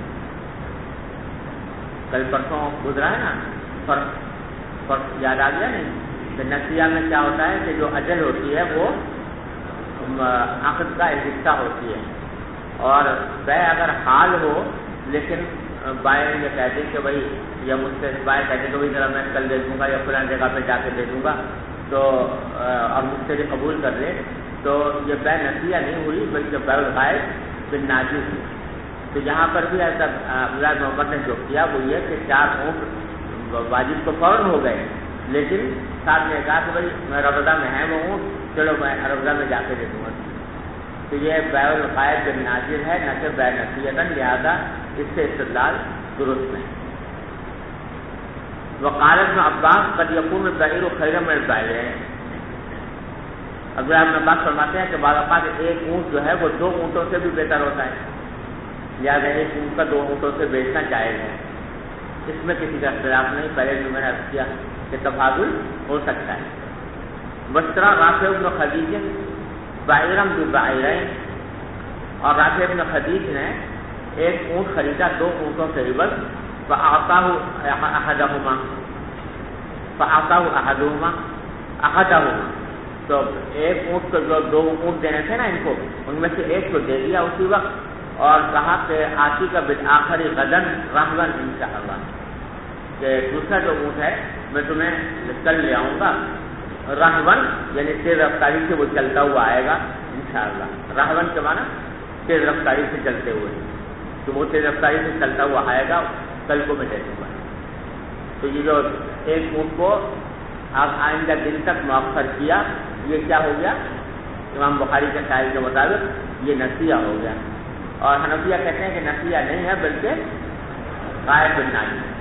[SPEAKER 2] کل پرسوں گزرا ہے نا فرق یاد آ گیا نہیں کہ نسیہ میں کیا ہوتا ہے کہ جو اجل ہوتی ہے وہ عقد کا ایک حصہ ہوتی ہے، اور بیع اگر حال ہو لیکن بائیں یہ کہتے ہیں کہ بھائی یا مجھ سے بائیں کہتے ہیں کہ بھائی ذرا میں کل دے دوں گا یا فلاں جگہ پہ جا کے دے دوں گا تو اور مجھ سے بھی قبول کر لے، تو یہ بیع نسیہ نہیں ہوئی بلکہ بیع الغائب بالناجز. تو یہاں پر بھی ایسا عبداللہ بن عمر نے جو کیا وہ یہ کہ 4 اونٹ واجب تو فوراً ہو گئے، لیکن ساتھ نے کہا کہ بھائی میں ربدہ میں ہے وہ اونٹ، چلو میں ربدہ میں جا کے دے دوں گا. تو یہ بیع الغائب بالناجز ہے نہ کہ بیع نسیۃ، لہذا اس سے استدلال درست نہیں. وقال ابن عباس قد يكون البعير خيرا من البعير. عبداللہ بن عباس فرماتے ہیں کہ بعض اوقات ایک اونٹ جو ہے وہ 2 اونٹوں سے بھی بہتر ہوتا ہے، لہٰذا ایک اونٹ کا 2 اونٹوں سے بیچنا جائز ہے. اس میں کسی کا اختلاف نہیں. پہلے بھی میں نے عرض کیا کہ تفاضل ہو سکتا ہے. واشترى رافع بن خدیج بعیرا ببعیرین، اور رافع بن خدیج نے ایک اونٹ خریدا 2 اونٹوں سے عوض. فأعطاه أحدهما تو ایک اونٹ کو جو 2 اونٹ دینے تھے نا ان کو، ان میں سے ایک کو دے دیا اسی وقت، اور کہا کہ آتی کا بالآخری غدن رہون انشاءاللہ، کہ دوسرا جو اونٹ ہے میں تمہیں کل لے آؤں گا، رہون یعنی تیز رفتاری سے وہ چلتا ہوا آئے گا انشاءاللہ، رہون کے معنی تیز رفتاری سے چلتے ہوئے، تو وہ تیز رفتاری سے چلتا ہوا آئے گا، کل کو میں دے دوں گا۔ تو یہ جو ایک اونٹ کو اب آئندہ دن تک مؤخر کیا، یہ کیا ہو گیا؟ امام بخاری کے قائل کے مطابق یہ نسیہ ہو گیا، اور حنفیہ کہتے ہیں کہ نسیہ نہیں ہے بلکہ غائب بالنائی ہے۔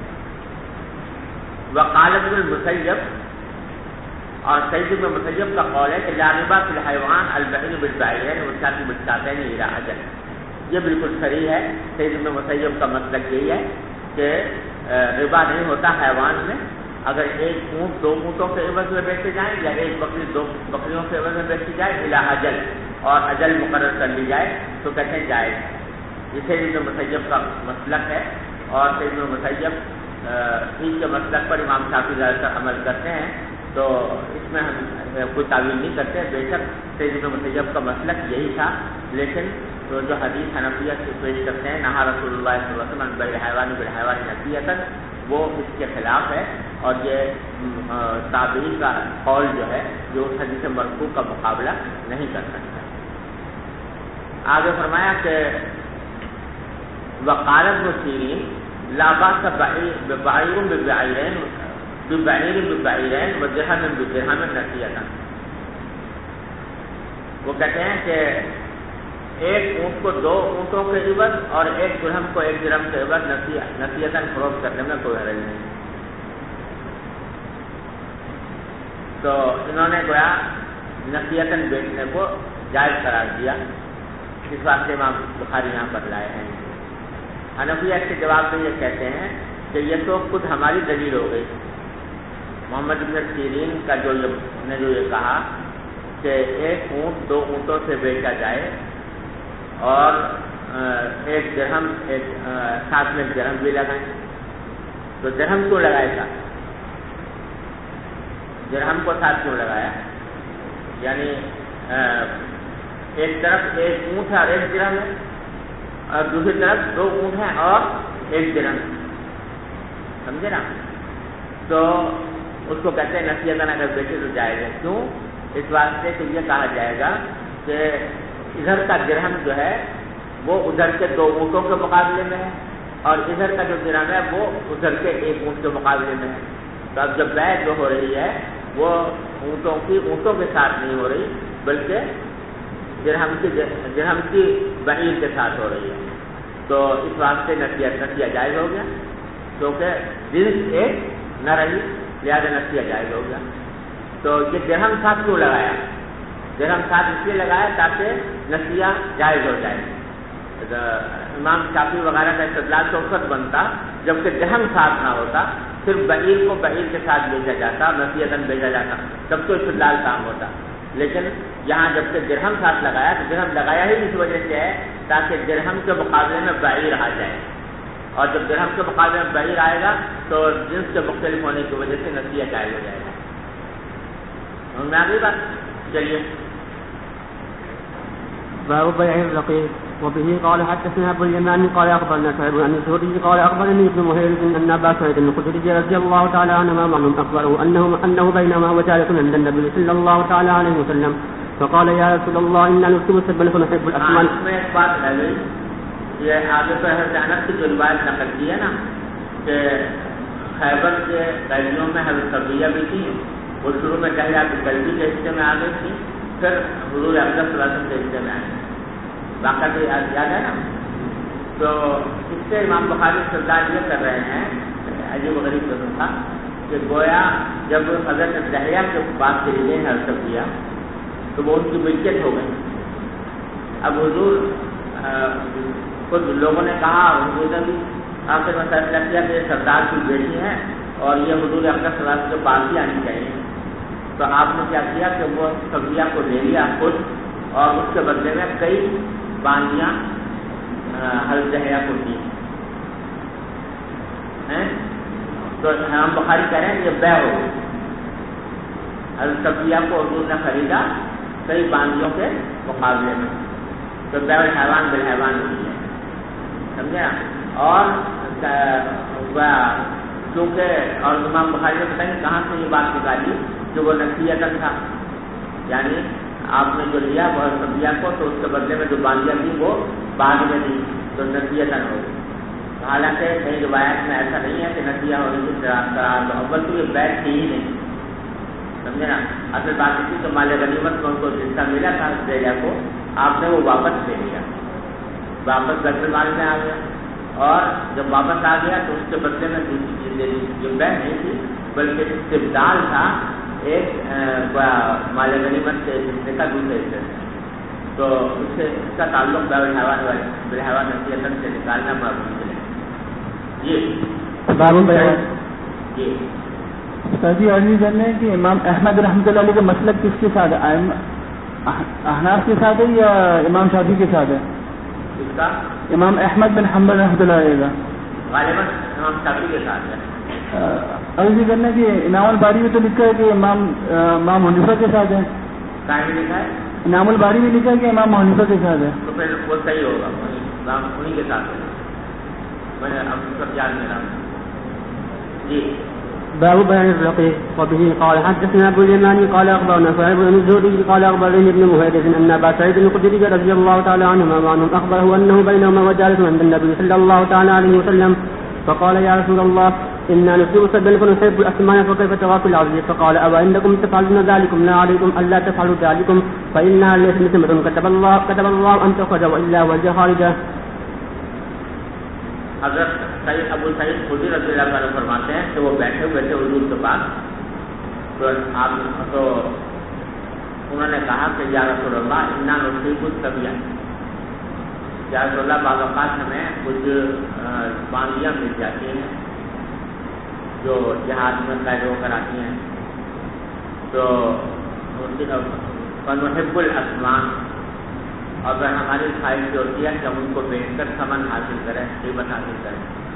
[SPEAKER 2] وقال ابن المسیب، اور سعید بن مسیب کا قول ہے کہ لا ربا فی الحیوان البعیر بالبعیرین والشاة بالشاتین الی اجل، یہ بالکل صحیح ہے۔ سعید بن مسیب کا مسلک یہی ہے کہ ربا نہیں ہوتا حیوان میں، اگر ایک اونٹ 2 اونٹوں کے عوض میں بیچے جائیں یا ایک بکری 2 بکریوں کے عوض میں بیچی جائے الی اجل، اور اجل مقرر کر لی جائے تو کہتے ہیں جائز۔ یہ سعید بن مسیب کا مسلک ہے، اور سعید بن مسیب اس کے مسلک پر امام شافعی زیادہ تر عمل کرتے ہیں، تو اس میں ہم کوئی تعویل نہیں کرتے۔ بے شک سعید بن مسیب کا مسلک یہی تھا، لیکن تو جو حدیث حنفیہ سے پیش کرتے ہیں نہا رسول اللہ صلی اللہ علیہ وسلم بالحیوان بالحیوان نسیۃ، وہ اس کے خلاف ہے، اور یہ تابعی کا قول جو ہے جو اس حدیث مرفوع کا مقابلہ نہیں کر سکتا۔ آگے فرمایا کہ وقال ابن سیرین لا باس بعیر ببعیرین ودرہم بدرہم نسیۃ، وہ کہتے ہیں کہ ایک اونٹ کو 2 اونٹوں کے عوض اور ایک درہم کو 1 درہم کے عوض نسیۃً فروخت کرنے میں کوئی حرج نہیں۔ تو انہوں نے گویا نسیۃً بیچنے کو جائز قرار دیا، اس واسطے امام بخاری یہاں پر لائے ہیں۔ حنفیہ اس کے جواب میں یہ کہتے ہیں کہ یہ تو خود ہماری دلیل ہو گئی، محمد بن سیرین کا جو یہ کہا کہ ایک اونٹ 2 اونٹوں سے بیچا جائے اور 1 درہم ساتھ میں 1 درہم بھی لگائیں، تو درہم کیوں لگائے تھا؟ درہم کو ساتھ کیوں لگایا؟ یعنی ایک طرف 1 اونٹ ہے اور 1 درہم ہے، اور دوسری طرف 2 اونٹ ہیں اور 1 درہم، سمجھے نا؟ تو اس کو کہتے ہیں نسیۃً اگر بیچے تو جائے گا۔ کیوں؟ اس واسطے کہ یہ کہا جائے گا کہ ادھر کا درہم جو ہے وہ ادھر کے 2 اونٹوں کے مقابلے میں ہے، اور ادھر کا جو درہم ہے وہ ادھر کے 1 اونٹ کے مقابلے میں ہے۔ تو اب جب بیع جو ہو رہی ہے وہ اونٹوں کے ساتھ نہیں ہو رہی بلکہ درہم کی بعیر کے ساتھ ہو رہی ہے، تو اس واسطے نسیہ جائز ہو گیا، کیونکہ جنس ایک نہ رہی، لہذا نسیہ جائز ہو گیا۔ تو یہ درہم ساتھ کیوں لگایا؟ درہم ساتھ اس لیے لگایا تاکہ نسیہ جائز ہو جائے۔ امام شافعی وغیرہ کا استدلال تو وقت بنتا جبکہ درہم ساتھ نہ ہوتا، صرف بعیر کو بعیر کے ساتھ بیچا جاتا، نسیۃً بیچا جاتا، تب تو استدلال کام ہوتا۔ لیکن یہاں جب سے درہم ساتھ لگایا تو درہم لگایا ہی اس وجہ سے ہے تاکہ درہم کے مقابلے میں بعیر آ جائے، اور جب درہم کے مقابلے میں بعیر آئے گا تو جنس کے مختلف ہونے کی وجہ سے نسیہ جائز ہو جائے گا۔ میں آگے بات چلیے۔
[SPEAKER 3] باب بيع الرقيق. وبه قال حدثنا ابو اليمان قال اخبرنا شعيب عن الزهري قال اخبرني ابن مهير ان ابا سعيد الخدري رضي الله تعالى عنهما اخبره انه بينما هو جالس عند النبي صلى الله تعالى عليه وسلم فقال يا رسول الله انا نكتب السبن فنحب الاكمل.
[SPEAKER 2] میں ایک بات ہے یہ آگے پر حضرت کی جو روایت نقل کی ہے نا کہ خیبر کے قیدیوں میں حضرت صفیہ بھی تھی، وہ شروع میں دہیا کی قیدی کے حصے میں آ گئی تھی، پھر حضور اقدس صلی اللہ علیہ وسلم کے حصے میں آئی، واقعہ تو یاد ہے نا۔ تو اس سے امام بخاری سردار یہ کر رہے ہیں، عجیب و غریب قسم تھا کہ گویا جب حضرت دہیا کے بات کے لیے حضرت صفیہ تو وہ ان کی ملکیت ہو گئی۔ اب حضور خود لوگوں نے کہا، حضور نے بھی آخر میں فیصلہ کیا کہ یہ سردار کی بیٹی ہیں اور یہ حضور اقدس صلی اللہ علیہ وسلم کے پاس ہی آنی چاہیے۔ تو آپ نے کیا کیا کہ وہ صفیہ کو لے لیا خود، اور اس کے بدلے میں کئی باندیاں حضرت دہیا کو دی۔ تو امام بخاری کہہ رہے ہیں یہ بیع ہو گئی۔ حضرت صفیہ کو حضور نے خریدا کئی باندیوں کے مقابلے میں، تو بیع الحیوان بالحیوان ہوئی ہے، سمجھے نا؟ اور چونکہ اور امام بخاری نے پتہ نہیں کہاں سے یہ بات نکالی کہ وہ نصیحتاً تھا، یعنی آپ نے جو لیا بہت صفیہ کو تو اس کے بدلے میں جو باندیاں تھیں وہ بعد میں دی تو نصیحتاً ہو گئی۔ حالانکہ کئی روایت میں ایسا نہیں ہے کہ نصیحہ ہونے کی قرار دو، اول تو یہ بیع تھی ہی نہیں، سمجھے نا؟ اصل بات یہ تھی کہ مال غنیمت میں ان کو حصہ ملا تھا بیع کو، آپ نے وہ واپس لے لیا، واپس بیت المال میں آ گیا، اور جب واپس آ گیا تو اس کے بدلے میں دوسری چیز دے دی، جو بیع نہیں تھی بلکہ استبدال تھا ایک مال غنیمت کے حصے کا دوسرے حصے سے، تو اس کا تعلق بیع الحیوان بالحیوان نصیحتاً سے نکالنا بڑا مشکل ہے۔ جی
[SPEAKER 1] سردی عرضی کرنے کہ امام احمد رحمۃ اللہ علیہ کا مسلک کس کے ساتھ ہے؟ احناف کے ساتھ ہے یا امام شافعی کے ساتھ ہے؟
[SPEAKER 2] اس کا
[SPEAKER 1] امام احمد بن حنبل رحمۃ اللہ علیہ کا
[SPEAKER 2] غالباً امام شافعی کے ساتھ ہے۔
[SPEAKER 1] عرضی کرنے کہ انعام الباری میں تو لکھا ہے کہ امام حنیفہ کے ساتھ ہے،
[SPEAKER 2] کہاں میں لکھا ہے؟
[SPEAKER 1] انعام الباری میں لکھا ہے کہ امام حنیفہ کے ساتھ ہے،
[SPEAKER 2] تو پھر وہ صحیح ہوگا، انہیں کے ساتھ ہے، میں نے اب سب یاد میں رہا۔ جی
[SPEAKER 3] باب بيان الرقيق. وبه قال حدثنا ابو اليماني قال اخبرنا صهيب بن الزهري قال اخبرني ابن مهيدر ان ابا سعيد الخدري رضي الله تعالى عنهما وعنهم اخبره انه بينهما وجالس عند النبي صلى الله تعالى عليه وسلم فقال يا رسول الله انا نصيب سبا فنحب الاسمان فكيف تغاك العبد؟ فقال ابا انكم تفعلون ذلكم لا عليكم الا تفعلوا ذلكم فانها ليست مثل كتب الله ان تخرج والا وجه خارجه.
[SPEAKER 2] حضرت ابو سعید خدری رضی اللہ عنہ فرماتے ہیں کہ وہ بیٹھے ہوئے تھے حضور کے پاس، تو انہوں نے کہا کہ یا رسول اللہ انا نصیب السبیہ، یا رسول اللہ بعض اوقات ہمیں کچھ باندیاں مل جاتی ہیں جو جہاد میں قید ہو کر آتی ہیں، تو فنحب الاسمان، اگر ہماری خواہش ہوتی ہے کہ ہم ان کو بیچ کر ثمن حاصل کریں، قیمت حاصل کریں،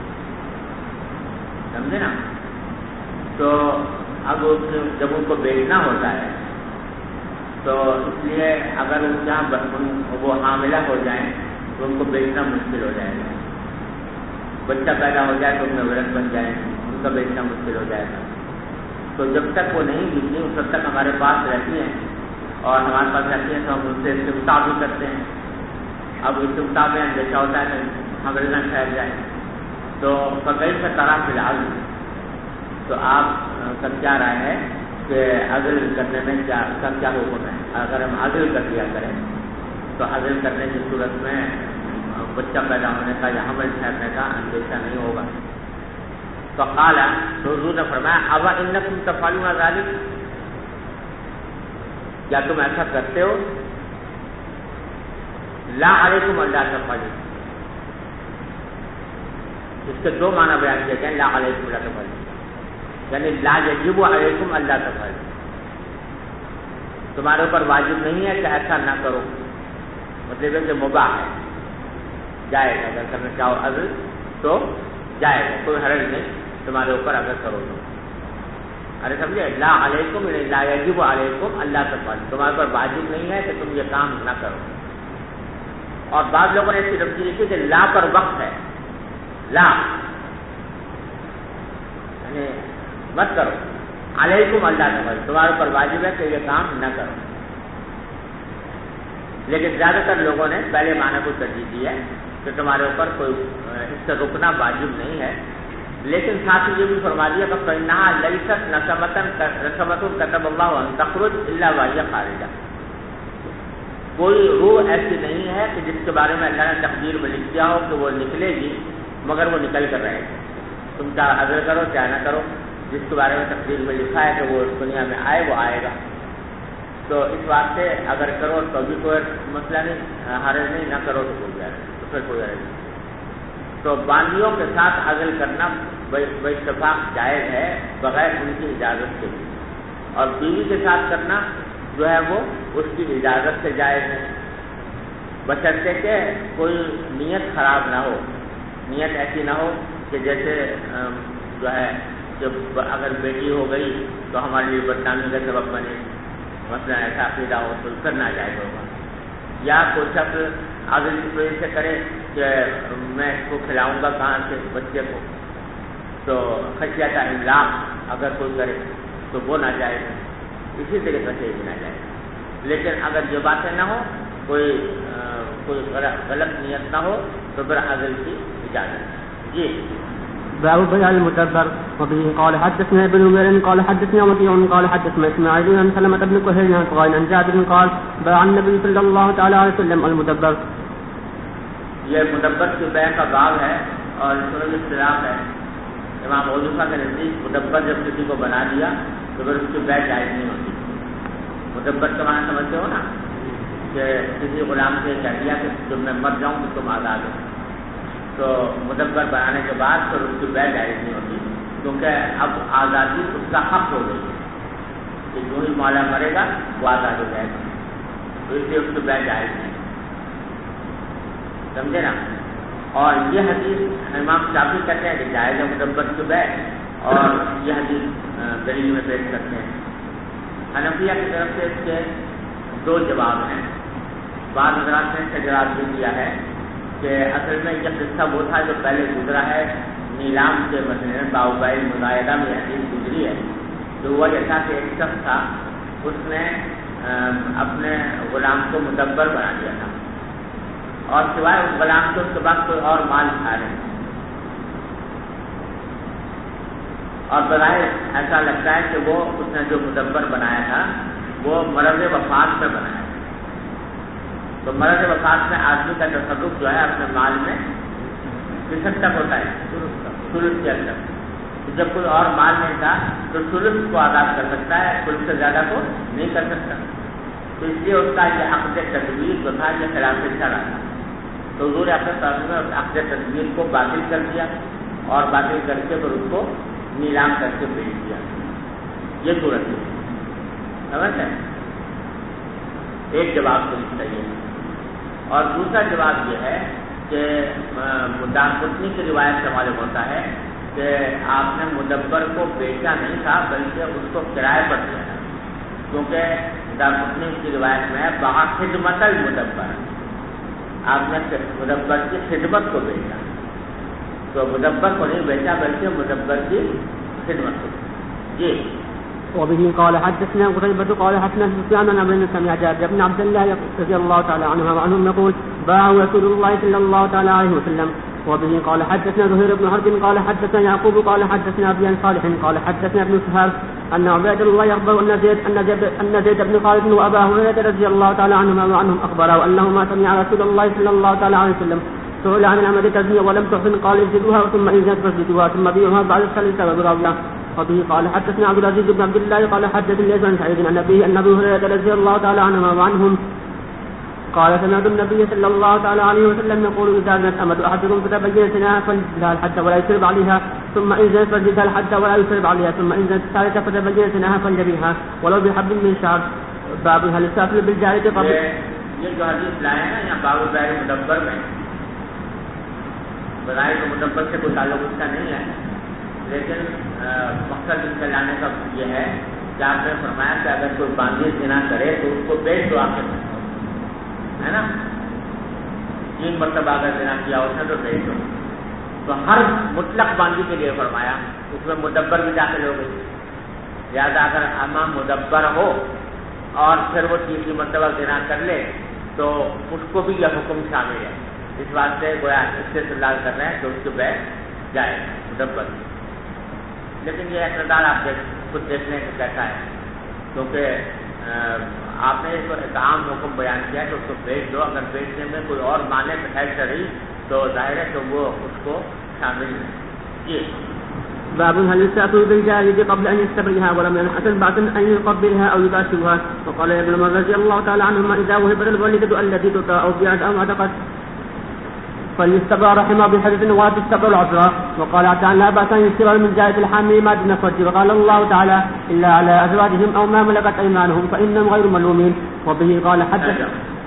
[SPEAKER 2] سمجھے نا؟ تو اب جب ان کو بیچنا ہوتا ہے تو اس لیے اگر وہ حاملہ ہو جائیں تو ان کو بیچنا مشکل ہو جائے گا، بچہ پیدا ہو جائے تو ان میں ورث بن جائے، ان کا بیچنا مشکل ہو جائے گا، تو جب تک وہ نہیں بکتی اس وقت تک ہمارے پاس رہتی ہیں اور ہمارے پاس رہتی ہیں تو ہم ان سے استمتاع بھی کرتے ہیں۔ اب استمتاع میں جیسا ہوتا ہے کہ ہم رضا ٹھہر جائے، تو فقیر سے طرح فی الحال تو آپ کا کیا رائے ہے کہ عزل کرنے میں کیا حکم ہے؟ اگر ہم عزل کر دیا کریں تو عزل کرنے کی صورت میں بچہ پیدا ہونے کا یا حمل ٹھہرنے کا اندیشہ نہیں ہوگا۔ تو قال تو حضور نے فرمایا ابا انکم تفعلون ذلک، کیا تم ایسا کرتے ہو؟ لا علیکم اللہ تفعلوا، اس کے دو معنی بیان کیے گئے، لا علیکم اللہ تفعلوا یعنی لا یجب علیکم اللہ تفعلوا، تمہارے اوپر واجب نہیں ہے کہ ایسا نہ کرو، مطلب ہے کہ مباح ہے، جائز ہے، اگر کرنا چاہو عزل تو جائز ہے، کوئی حرج نہیں تمہارے اوپر اگر کرو تو۔ ارے سمجھے، لا علیکم یعنی لا یجب علیکم اللہ تفعلوا، تمہارے اوپر واجب نہیں ہے کہ تم یہ کام نہ کرو۔ اور بعض لوگوں نے ایسی تفسیر لکھی کہ لا پر وقت ہے، لا یعنی مت کرو، علیکم اللہ تفعلوا، تمہارے اوپر واجب ہے کہ یہ کام نہ کرو۔ لیکن زیادہ تر لوگوں نے پہلے معنی کو ترجیح دی ہے کہ تمہارے اوپر کوئی اس سے رکنا واجب نہیں ہے، لیکن ساتھ ہی یہ بھی فرما دیا کہ فإنها ليست نسمۃ كتب الله أن تخرج إلا وهي خارجة، کوئی روح ایسی نہیں ہے کہ جس کے بارے میں اللہ نے تقدیر میں لکھ دیا ہو کہ وہ نکلے گی مگر وہ نکل کر رہے گی، تم چاہے عزل کرو چاہے نہ کرو، جس کے بارے میں تقدیر میں لکھا ہے کہ وہ دنیا میں آئے وہ آئے گا۔ تو اس واسطے اگر کرو تو بھی کوئی مسئلہ نہیں، حرج نہیں، نہ کرو تو کوئی حرج نہیں، تو پھر کوئی حرج نہیں۔ تو باندیوں کے ساتھ عزل کرنا باتفاق جائز ہے بغیر ان کی اجازت کے بھی، اور بیوی کے ساتھ کرنا جو ہے وہ اس کی اجازت سے جائز ہے، بشرطے کہ کوئی نیت خراب نہ ہو، نیت ایسی نہ ہو کہ جیسے جو ہے کہ اگر بیٹی ہو گئی تو ہمارے لیے بدنامی کا سبب بنے، مثلا ایسا عقیدہ ہو تو کرنا جائز ہوگا. یا کوئی شخص عادل کی وجہ سے کرے کہ میں اس کو کھلاؤں گا کہاں سے بچے کو، تو خشیت املاق اگر کوئی کرے تو وہ ناجائز ہے، اسی طریقے سے بھی ناجائز. لیکن اگر یہ باتیں نہ ہو، کوئی غلط نیت نہ ہو تو پھر عدل کی اجازت ہے. جی
[SPEAKER 3] باب بيع المدبر. وبه قال حدثنا ابن عمر قال حدثنا وكيع قال حدثنا اسماعيل عن سلمة بن كهيل عن جابر قال باع النبي صلى الله تعالى عليه وسلم المدبر.
[SPEAKER 2] یہ مدبر کی بیع کا باب ہے اور اس میں اختلاف ہے. امام ابو حنیفہ کے نزدیک مدبر جب کسی کو بنا دیا تو پھر اس کی بیع جائز نہیں ہوتی. مدبر کا معنی سمجھتے ہو نا کہ کسی غلام سے کہہ دیا کہ جب میں مر جاؤں تو تم آزاد ہو، تو مدبر بنانے کے بعد پھر اس کی بیع جائز نہیں ہوتی، کیونکہ اب آزادی اس کا حق ہو گئی کہ جو ہی مولا مرے گا وہ آزاد ہو جائے گا، تو اس لیے اس کی بیع جائز نہیں. سمجھے نا؟ اور یہ حدیث امام شافعی کہتے ہیں کہ جائز ہے مدبر کی بیع، اور یہ حدیث دلیل میں پیش کرتے ہیں. حنفیہ کی طرف سے اس کے دو جواب ہیں. بعض حضرات نے اس کا جواب بھی دیا ہے کہ اصل میں یہ قصہ وہ تھا جو پہلے گزرا ہے نیلام کے مسئلے میں، باؤبائل مزاحدہ میں حدیث گزری ہے. تو وہ جیسا کہ ایک شخص تھا، اس نے اپنے غلام کو مدبر بنا دیا تھا، اور سوائے اس غلام کے اس کے بعد کوئی اور مال کھا رہے، اور بظاہر ایسا لگتا ہے کہ وہ اس نے جو مدبر بنایا تھا وہ مرض وفات میں بنایا. تو مرض وفات میں آدمی کا تصرف جو ہے اپنے مال میں کس حد تک ہوتا ہے؟ ثلث کے اندر. جب کوئی اور مال نہیں تھا تو ثلث کو آزاد کر سکتا ہے، ثلث سے زیادہ کو نہیں کر سکتا. تو اس لیے اس کا یہ عقد تدبیر جو تھا یہ خلاف شرع تھا. تو حضور اکرم صلی اللہ علیہ وسلم نے عقد تدبیر کو باطل کر دیا، اور باطل کر کے پھر اس کو نیلام کر کے بیچ دیا. یہ صورت ہے، سمجھ ہے؟ ایک جواب تو اس کا یہ ہے. اور دوسرا جواب یہ ہے کہ مدعی کی روایت سے معلوم ہوتا ہے کہ آپ نے مدبر کو بیچا نہیں تھا بلکہ اس کو کرائے پر دیا تھا، کیونکہ دارقطنی کی روایت میں ہے بہا خدمت المدبر، آپ نے مدبر کی خدمت کو بیچا. تو مدبر کو نہیں بیچا بلکہ مدبر کی خدمت کو. جی
[SPEAKER 3] وبه قال حدثنا قتيبة قال حدثنا سفيان عن ابن سمع جابر بن عبد الله رضي الله تعالى عنهم يقول باع رسول الله صلى الله تعالى عليه وسلم. وبه قال حدثنا زهير بن حرب قال حدثنا يعقوب قال حدثنا ابي عن صالح قال حدثنا ابن شهاب ان عبيد الله يخبر ان زيد بن خالد وابا هريرة رضي الله تعالى عنهما وعنهم اخبروا انهما سمع رسول الله صلى الله تعالى عليه وسلم سئل عن العمل تزني ولم تحسن قال اجلدوها ثم ان زنت فاسجدوها ثم بيعوها بعد الثالثة وبالرابعة. وبه قال حدثنا عبد العزيز بن عبد الله قال حدثني ليس عن سعيد عن ابي هريرة رضي الله تعالى عنهما وعنهم قال سمعت النبي صلى الله تعالى عليه وسلم يقول اذا زنت امة احدكم فتبين زناها فليجلدها الحد ولا يشرب عليها ثم ان زنت فليجلدها الحد ولا يشرب عليها ثم ان زنت الثالثة فتبين زناها فليجلدها ولو بحبل من شعر. باب هل السافل بالجارية قبل.
[SPEAKER 2] یہ جو حدیث لائے ہیں یہاں باب ظاہر مدبر میں، بظاہر مدبر سے کوئی تعلق اس کا نہیں ہے، لیکن مقصد اس کا لانے کا یہ ہے کہ آپ نے فرمایا کہ اگر کوئی باندھی زنا کرے تو اس کو بیچ دو آخر ہے نا. 3 مرتبہ اگر زنا کیا اس نے تو بیچ دو. تو ہر مطلق باندھی کے لیے فرمایا، اس میں مدبر بھی داخل ہو گئی. لہٰذا اگر امام مدبر ہو اور پھر وہ 3 مرتبہ زنا کر لے تو اس کو بھی یہ حکم شامل ہے. اس بات سے گویا اس سے استدلال کر رہے ہیں کہ اس کو بیچ جائے مدبر. لیکن یہ اقتدار آپ خود دیکھنے کا کیسا ہے، کیونکہ آپ نے اس کو ایک عام حکم بیان کیا کہ اس کو بیچ دو. اگر بیچنے میں کوئی اور معنی بخیر سے رہی تو ظاہر ہے کہ وہ اس کو شامل ہے. جی
[SPEAKER 3] باب هل يستأثر بالجارية قبل أن يستبرئها ولم ينحسن بعد أن يقبلها أو يباشرها. وقال ابن عمر رضي الله تعالى عنهما إذا وهبت الوالدة التي تطاع أو بيعت أو عتقت فليستبرأ رحمها بحدث ولا تستبرأ العذراء. وقال تعالى لا بأس أن يستبرأ من جارية الحامل ما دون فرج. وقال الله تعالى إلا على أزواجهم أو ما ملكت أيمانهم فإنهم غير ملومين. وبه قال حدث.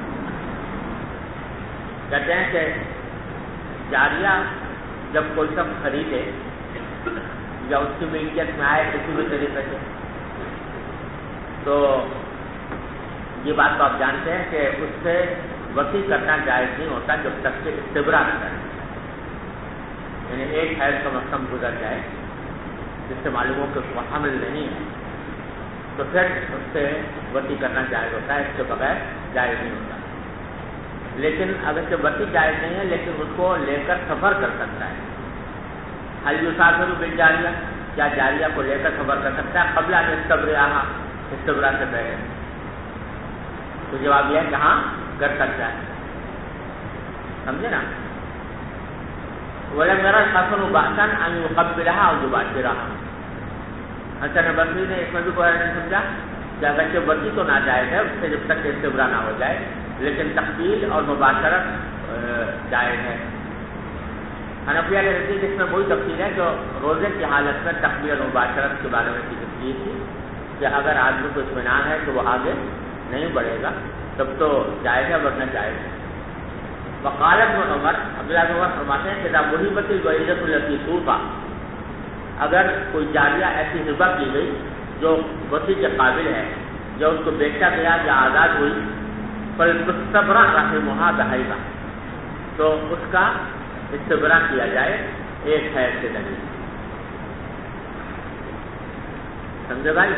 [SPEAKER 2] کہتے ہیں کہ جاریہ جب کوئی شخص خریدے یا اس کی ملکیت میں آئے کسی بھی طریقے سے، تو یہ بات تو آپ جانتے ہیں کہ اس سے وسیع کرنا جائز نہیں ہوتا جب تک کہ استبرا نہ کرے، یعنی ایک حیض کم از کم گزر جائے جس سے معلوم ہو کہ اس کو حمل نہیں ہے، تو پھر اس سے وسیع کرنا جائز ہوتا ہے، اس کے بغیر جائز نہیں ہوتا۔ لیکن اگر سے وسیع جائز نہیں ہے لیکن اس کو لے کر سفر کر سکتا ہے، حل یسافر بالجاریہ، کیا جاریہ کو لے کر سفر کر سکتا ہے قبل ان یستبرئھا، استبرا سے پہلے؟ تو جواب یہ ہے کہ ہاں کر سکتا ہے، سمجھے نا؟ وَلَمْ يَرَ الْحَسَنُ بَأْسًا أَنْ يُقَبِّلَهَا أَوْ يُبَاشِرَهَا، حسن بصری نے اس میں بھی کوئی نہیں سمجھا کہ اگرچہ وسیع تو ناجائز ہے اس سے جب تک کہ استبرا نہ ہو جائے، لیکن تقبیل اور مباشرت جائز ہے۔ حنفیہ کے نزدیک اس میں وہی تفصیل ہے جو روزے کی حالت میں تقبیل اور مباشرت کے بارے میں کی تفصیل تھی کہ اگر آدمی کو اطمینان ہے کہ وہ آگے نہیں بڑھے گا تب تو جائز ہے، ورنہ جائز ہے۔ وقال ابن عمر، عبداللہ بن عمر فرماتے ہیں کہ اذا وهبت الجویزۃ التي توفى، اگر کوئی جاریہ ایسی ہبہ کی گئی جو وسیع کے قابل ہے، جو اس کو بیچا گیا یا آزاد ہوئی، فلتستبرأ رحمها بحیضہ، تو اس کا استبرا کیا جائے ایک حیض سے ذریعے، سمجھے بھائی؟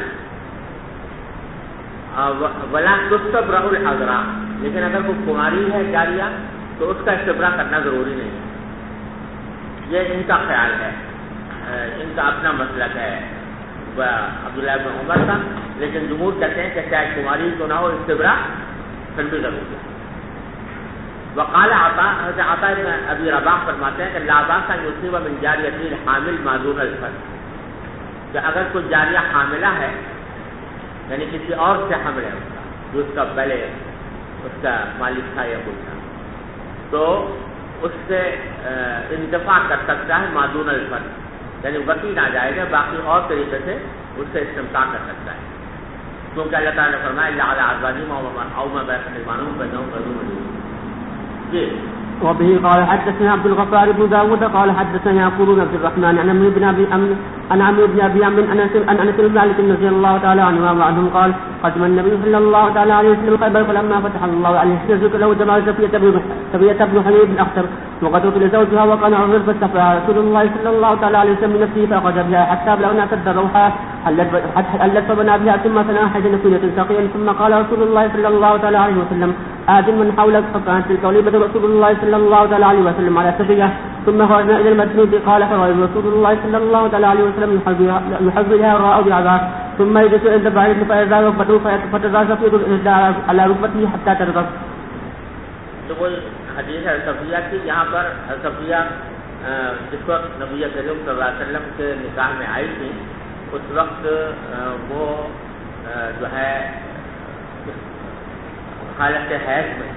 [SPEAKER 2] ولا تستبرأ العذراء، لیکن اگر کوئی کماری ہے جاریہ تو اس کا استبرا کرنا ضروری نہیں ہے، یہ ان کا خیال ہے، ان کا اپنا مسلک ہے عبداللہ بن عمر کا، لیکن جمہور کہتے ہیں کہ چاہے کماری تو نہ ہو استبرا پھر بھی ضروری ہے۔ وقال عطاء، حضرت عطاء بن ابی رباح فرماتے ہیں کہ لا باس ان یصیب من جاریۃ الحامل ما دون الفرد، کہ اگر کوئی جاریہ حاملہ ہے یعنی کسی اور سے حمل ہے اس کا، جو اس کا پہلے اس کا مالک تھا یا کوئی تھا، تو اس سے انتفاع کر سکتا ہے ما دون الفرد، یعنی وسیع نہ جائے گا، باقی اور طریقے سے اس سے استمتاع کر سکتا ہے، کیونکہ اللہ تعالیٰ نے فرمایا الا علی ازواجہم او ما ملکت ایمانہم فانہم غیر ملومون۔ جی
[SPEAKER 3] وبه قال حدثنا عبد الغفار بن داود قال حدثنا يعقوب بن عبد الرحمن عن عمرو بن ابي عمرو عن انس بن مالك رضي الله تعالى عنه وعنهم قال قدم النبي صلى الله تعالى عليه وسلم خيبر فلما فتح الله عليه يحتزك له جمال صفية بن حبيب بن اخطر وقدرت لزوجها وكان عرض فاستفى رسول الله صلى الله تعالى عليه وسلم من نفسه فاخذ بها حتى بلغنا سد الروحة حلت فبنى بها ثم ثنى حجن كلية ساقيا ثم قال رسول الله صلى الله تعالى عليه وسلم آذن من حولك، فكانت تلك وليمة رسول الله صلى الله تعالى عليه وسلم على صفية. ثم خرجنا إلى المسجد قال فرأى رسول الله صلى الله تعالى عليه وسلم يحذرها الراء بعذاب ثم يجلس عند بعيد فإذا ركبته فتزال صفية على ركبته حتى تركب۔
[SPEAKER 2] تو کوئی حدیث ہے صفیہ کی، یہاں پر صفیہ جس وقت نبی کریم صلی اللہ علیہ وسلم کے نکاح میں آئی تھی اس وقت وہ جو ہے حالت حیض میں،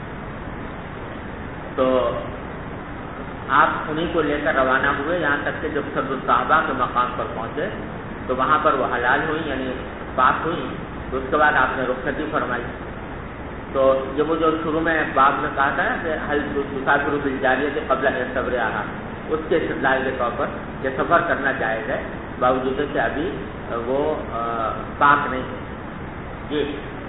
[SPEAKER 2] تو آپ انہیں کو لے کر روانہ ہوئے یہاں تک کہ جب سرد الصحابہ کے مقام پر پہنچے تو وہاں پر وہ حلال ہوئی یعنی پاک ہوئی، تو اس کے بعد آپ نے رخصتی فرمائی۔ تو یہ وہ جو شروع میں باب میں کہا تھا کہ حل یسافر بالجاریۃ قبل ان یستبرئھا، اس کے استدلال کے طور پر کہ سفر کرنا جائز ہے باوجود کہ ابھی وہ پاک نہیں ہے۔ جی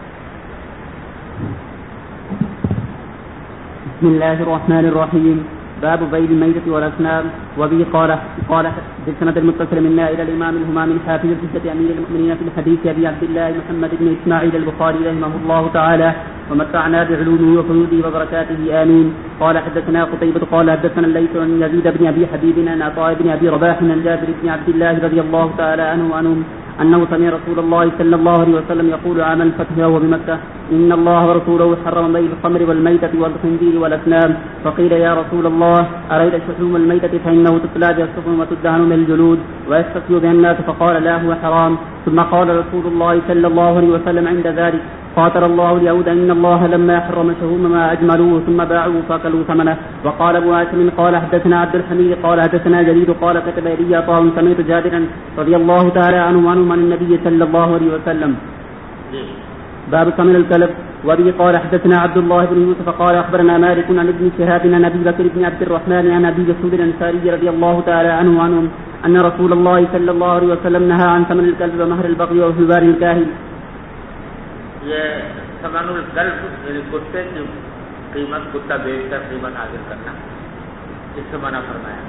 [SPEAKER 3] بسم الله الرحمن الرحيم، باب بيع الميتة والأصنام. وبه قال في السند المتصل منا إلى الإمام الهمام الحافظ الحجة أمير المؤمنين في الحديث أبي عبد الله محمد بن إسماعيل البخاري رحمه الله تعالى ومتعنا بعلومه وفيوضه وبركاته آمين. قال حدثنا قتيبة قال حدثنا الليث عن يزيد بن أبي حبيب عن عطاء بن أبي رباح عن جابر بن عبد الله رضي الله تعالى عنه وعنهم أنه سمع رسول الله صلى الله عليه وسلم يقول عام الفتح وهو بمكة إن الله ورسوله حرم بيع الخمر والميتة والخنزير والأسنام. فقيل يا رسول الله أريد شحوم الميتة فإنه تطلع بها السفن وتدهن من الجلود ويستقي بها الناس، فقال لا هو حرام. ثم قال رسول الله صلى الله عليه وسلم عند ذلك قاتل الله اليهود إن الله لما حرم شحوم ما أجملوه ثم باعوه فأكلوا ثمنه. وقال أبو هاشم قال حدثنا عبد الحميد قال حدثنا جرير قال كتب إلي عطاء سمعت جابرا رضي الله تعالى عنه عن النبي صلى الله عليه وسلم. باب ثمن الكلب. وبه قال حدثنا عبد الله بن يوسف قال أخبرنا مالك عن ابن شهاب عن أبي بكر بن عبد الرحمن عن أبي مسعود الأنصاري رضي الله تعالى عنهم أن رسول الله صلى الله عليه وسلم نهى عن ثمن الكلب ومهر البغي وحبار الكاهن.
[SPEAKER 2] یہ ثمن الکلب یعنی کتے کی قیمت، کتا بیچ کر قیمت حاصل کرنا، اس سے منع فرمایا.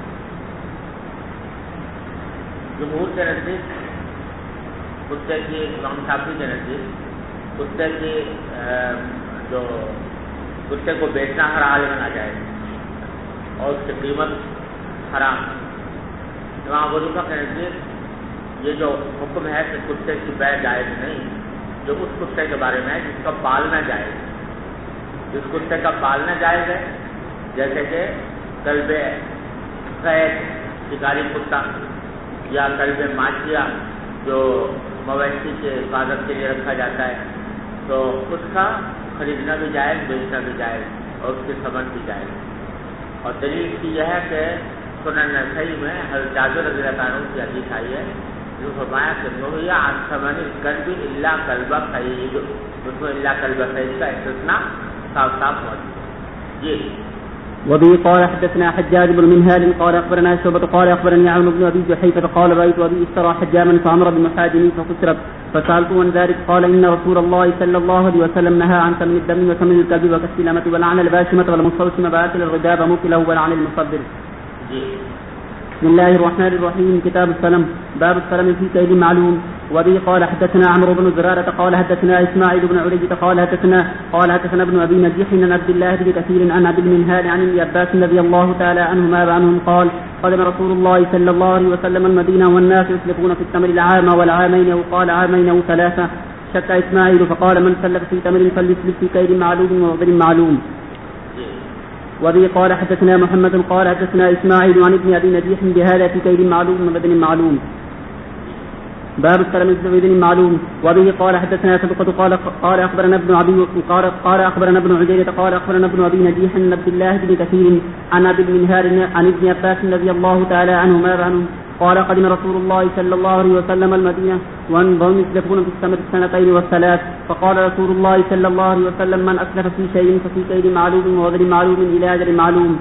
[SPEAKER 2] جمہور کے نزدیک کتے کی، امام شافعی کے نزدیک کتے کی جو کتے کو بیچنا حلال بنا جائے اور اس کی قیمت حرام. امام ابو حنیفہ کے نزدیک یہ جو حکم ہے کہ کتے کی بیع جائز نہیں، جو اس کتے کے بارے میں ہے جس کا پالنا جائز، جس کتے کا پالنا جائز ہے، جیسے کہ کلب قید شکاری کتا یا کلب ماچیا جو مویشی کے حفاظت کے لیے رکھا جاتا ہے، تو اس کا خریدنا بھی جائز، بیچنا بھی جائز اور اس کی ثمن بھی جائز. اور دلیل کی یہ ہے کہ سنن نسائی میں حضرت جابر رضی اللہ عنہ کی حدیث آئی ہے جو فرمایا کہ نہی عن ثمن الکلب الا کلب قید، اس میں الا کلب قید کا استثناء صاف صاف موجود ہے. جی.
[SPEAKER 3] وبه قال حدثنا حجاج بن منهال قال أخبرنا شعبة قال أخبرني عون بن أبي جحيفة قال رأيت أبي اشترى حجاما فأمر بمحاجمه فكسرت فسألته عن ذلك قال إن رسول الله صلى الله عليه وسلم نهى عن ثمن الدم وثمن الكلب وكسب الأمة ولعن الباشمة والمستوسم وآكل الرجاب موكله ولعن المصدر. بسم الله الرحمن الرحيم. كتاب السلم. باب السلم في كيل معلوم. وبه قال حدثنا عمرو بن زرارة قال حدثنا إسماعيل بن علية قال حدثنا ابن أبي نجيح عن عبد الله بن كثير عن أبي المنهال عن ابن عباس رضي الله تعالى عنهما وعنهم قال قدم رسول الله صلى الله عليه وسلم المدينة والناس يسلفون في التمر العام والعامين وقال عامين أو ثلاثة. شك إسماعيل فقال من سلف في تمر فليسلف في كيل معلوم ووزن معلوم. وبه قال حدثنا محمد قال حدثنا إسماعيل عن ابن أبي نجيح بهذا في كيل معلوم ووزن معلوم. باب السلم في وزن معلوم. وبه قال حدثنا سبقة قال أخبرنا ابن عجيلة قال أخبرنا ابن أبي نجيح عن عبد الله بن كثير عن أبي المنهار عن ابن عباس رضي الله تعالى عنهما قال قدم رسول الله صلى الله عليه وسلم المدينة وهم يسلفون في السنة السنتين والثلاث فقال رسول الله صلى الله عليه وسلم من أسلف في شيء ففي كيل معلوم ووزن معلوم إلى أجل معلوم.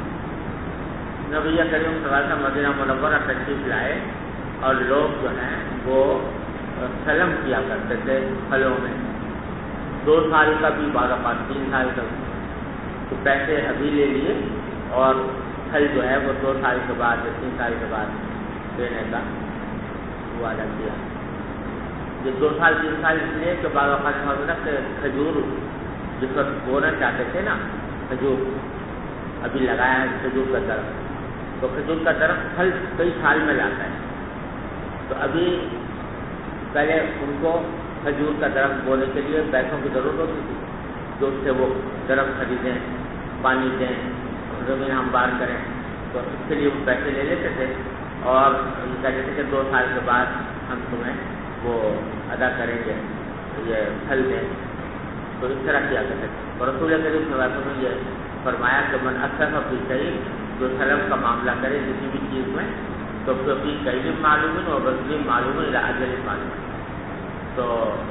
[SPEAKER 2] نبی کریم صلی اللہ علیہ وسلم مدینہ منورہ تشریف لائے اور لوگ جو ہیں وہ سلم کیا کرتے تھے پھلوں میں، 2 سال کا بھی، بعض اوقات 3 سال کا بھی. تو پیسے ابھی لے لیے اور پھل جو ہے وہ 2 سال کے بعد یا 3 سال کے بعد دینے کا وعدہ کیا. یہ 2 سال 3 سال اس لیے کہ بعض اوقات کہ کھجور جس وقت بونا چاہتے تھے نا، کھجور ابھی لگایا ہے کھجور کا درخت، تو کھجور کا درخت پھل کئی سال میں لاتا ہے. تو ابھی پہلے ان کو کھجور کا درخت بونے کے لیے پیسوں کی ضرورت ہوتی تھی، جو اس سے وہ درخت خریدیں، پانی دیں، زمین ہموار کریں، تو اس کے لیے وہ پیسے لے لیتے تھے اور کہتے تھے کہ 2 سال کے بعد ہم تمہیں وہ ادا کریں گے، یہ پھل دیں. تو اس طرح کیا کرتے تھے. اور رسول کریم صلی اللہ علیہ وسلم نے یہ فرمایا کہ من اسلف فی شیء، جو سلم کا معاملہ کرے کسی بھی چیز میں، تو فی کیل معلوم اور وزن معلوم الی اجل معلوم. تو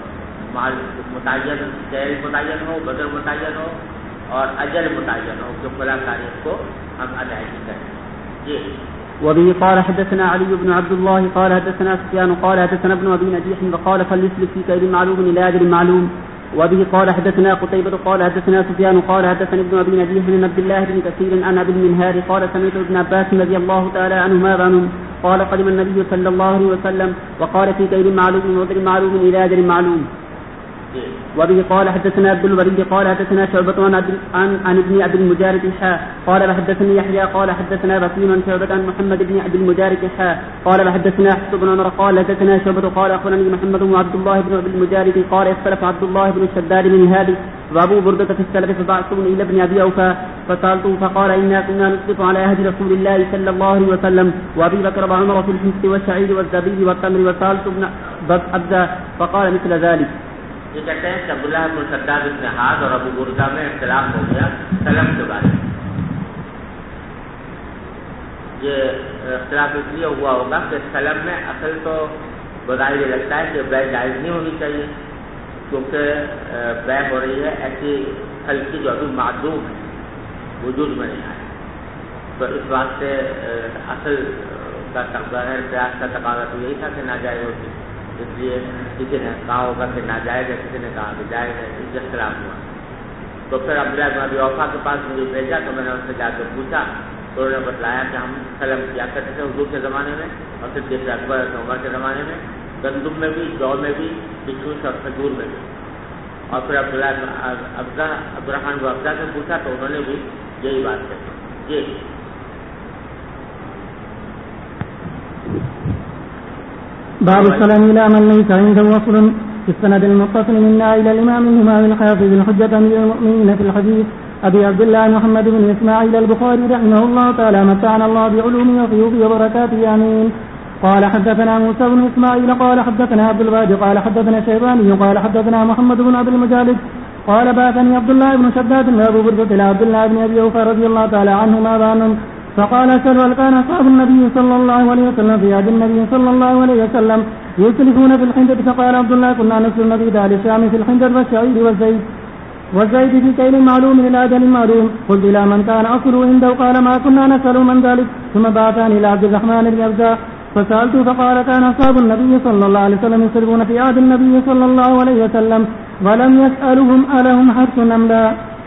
[SPEAKER 2] متعین کیل متعین ہو، وزن متعین ہو اور اجل متعین ہو کہ فلاں تاریخ کو ہم ادائیگی کریں. جی.
[SPEAKER 3] وبه قال حدثنا علي بن عبد الله قال حدثنا سفيان قال حدثنا ابن أبي نجيح وقال فليسلك في كيل معلوم إلى أجل معلوم. وبه قال حدثنا قتيبة قال حدثنا سفيان قال حدثنا ابن أبي نجيح عن عبد الله بن كثير عن أبي المنهار قال سمعت ابن عباس رضي الله تعالى عنهما قال قدم النبي صلى الله عليه وسلم وقال في كيل معلوم ووزن معلوم إلى أجل معلوم. وبه قال حدثنا عبد الوليد قال حدثنا شعبة عن ابن أبي المجارد قال حدثني يحيى قال حدثنا بكير عن شعبة عن محمد بن أبي المجارد قال حدثنا حفص بن عمر قال حدثنا شعبة قال أخبرني محمد وعبد الله بن أبي المجارد قال اختلف عبد الله بن الشداد بن هادي وأبو بردة في السلف فبعثوني إلى ابن أبي أوفى فسألته فقال إنا كنا نسقط على عهد رسول الله صلى الله عليه وسلم وأبي بكر وعمر في الحنس والشعير والزبيب والتمر وسألت ابن أبزة فقال مثل ذلك.
[SPEAKER 2] یہ کہتے ہیں کہ عبداللہ بن شداد بن ہاد اور ابو بردہ میں اختلاف ہو گیا سلم کے بارے میں. یہ اختلاف اس لیے ہوا ہوگا کہ سلم میں اصل تو بظاہر یہ لگتا ہے کہ بیع جائز نہیں ہونی چاہیے، کیونکہ بے ہو رہی ہے ایسی پھل کی جو ابھی معدوم ہے، وجود میں نہیں آیا، تو اس بات سے اصل کا غیر قیاس کا تقاضا تو یہی تھا کہ ناجائز ہوتی، اس لیے کسی نے کہا ہوگا کہ ناجائز ہے، کسی نے کہا کہ جائز ہے، اس اختلاف ہوا۔ تو پھر عبداللہ بن ابی اوفا کے پاس مجھے بھیجا تو میں نے ان سے جا کے پوچھا تو انہوں نے بتلایا کہ ہم سلم کیا کرتے تھے حضور کے زمانے میں اور صدیق اکبر عمر کے زمانے میں، گندم میں بھی، جو میں بھی، بچھوس اور کھجور میں بھی۔ اور پھر عبدالرحمن بن افزا سے پوچھا تو انہوں نے بھی یہی بات کہی۔ جی
[SPEAKER 1] باب السلام إلى من ليس عنده وصل في السند المتصل منا إلى الإمام الإمام الحافظ الحجة أمير المؤمنين في الحديث أبي عبد الله محمد بن إسماعيل البخاري رحمه الله تعالى متعنا الله بعلومه وفيوضه وبركاته آمين. قال حدثنا موسى بن إسماعيل قال حدثنا عبد الواحد قال حدثنا شيباني قال حدثنا محمد بن أبي المجالد قال بعثني عبد الله بن شداد وأبو بردة إلى عبد الله بن أبي أوفى رضي الله تعالى عنهما بأنهم فقال سألوا هل كان أصحاب النبي صلى الله عليه وسلم في عهد النبي صلى الله عليه وسلم يسلفون في الحنجة؟ فقال عبد الله كنا نسلم في دار الشام في الحنجة والشعير والزيت في كيل معلوم إلى أجل معلوم. قلت إلى من كان أصله عنده؟ قال ما كنا نسأل من ذلك. ثم بعثني إلى عبد الرحمن بن أبزة فسألته فقال كان أصحاب النبي صلى الله عليه وسلم يسلفون في عهد النبي صلى الله عليه وسلم ولم يسألهم ألهم حرث أم لا.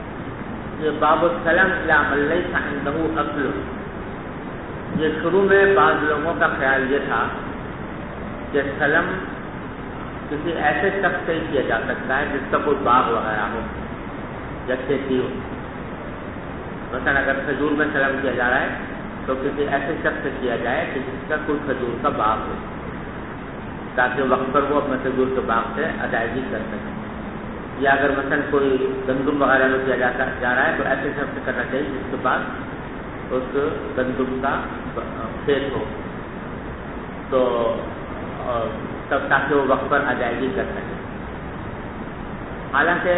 [SPEAKER 2] باب السلام إلى من ليس عنده أصل. یہ شروع میں بعض لوگوں کا خیال یہ تھا کہ سلم کسی ایسے شخص سے کیا جا سکتا ہے جس کا کوئی باغ وغیرہ ہو یا کھیتی ہو. مثلا اگر کھجور میں سلم کیا جا رہا ہے تو کسی ایسے شخص سے کیا جائے کہ جس کا کوئی کھجور کا باغ ہو تاکہ وقت پر وہ اپنے کھجور کے باغ سے ادائیگی کر سکے. یا اگر مثلا کوئی گندم وغیرہ میں کیا جا رہا ہے تو ایسے شخص سے کرنا چاہیے جس کے پاس اس گندم کا کھیت ہو تو تب تاکہ وہ وقت پر ادائیگی کر سکے. حالانکہ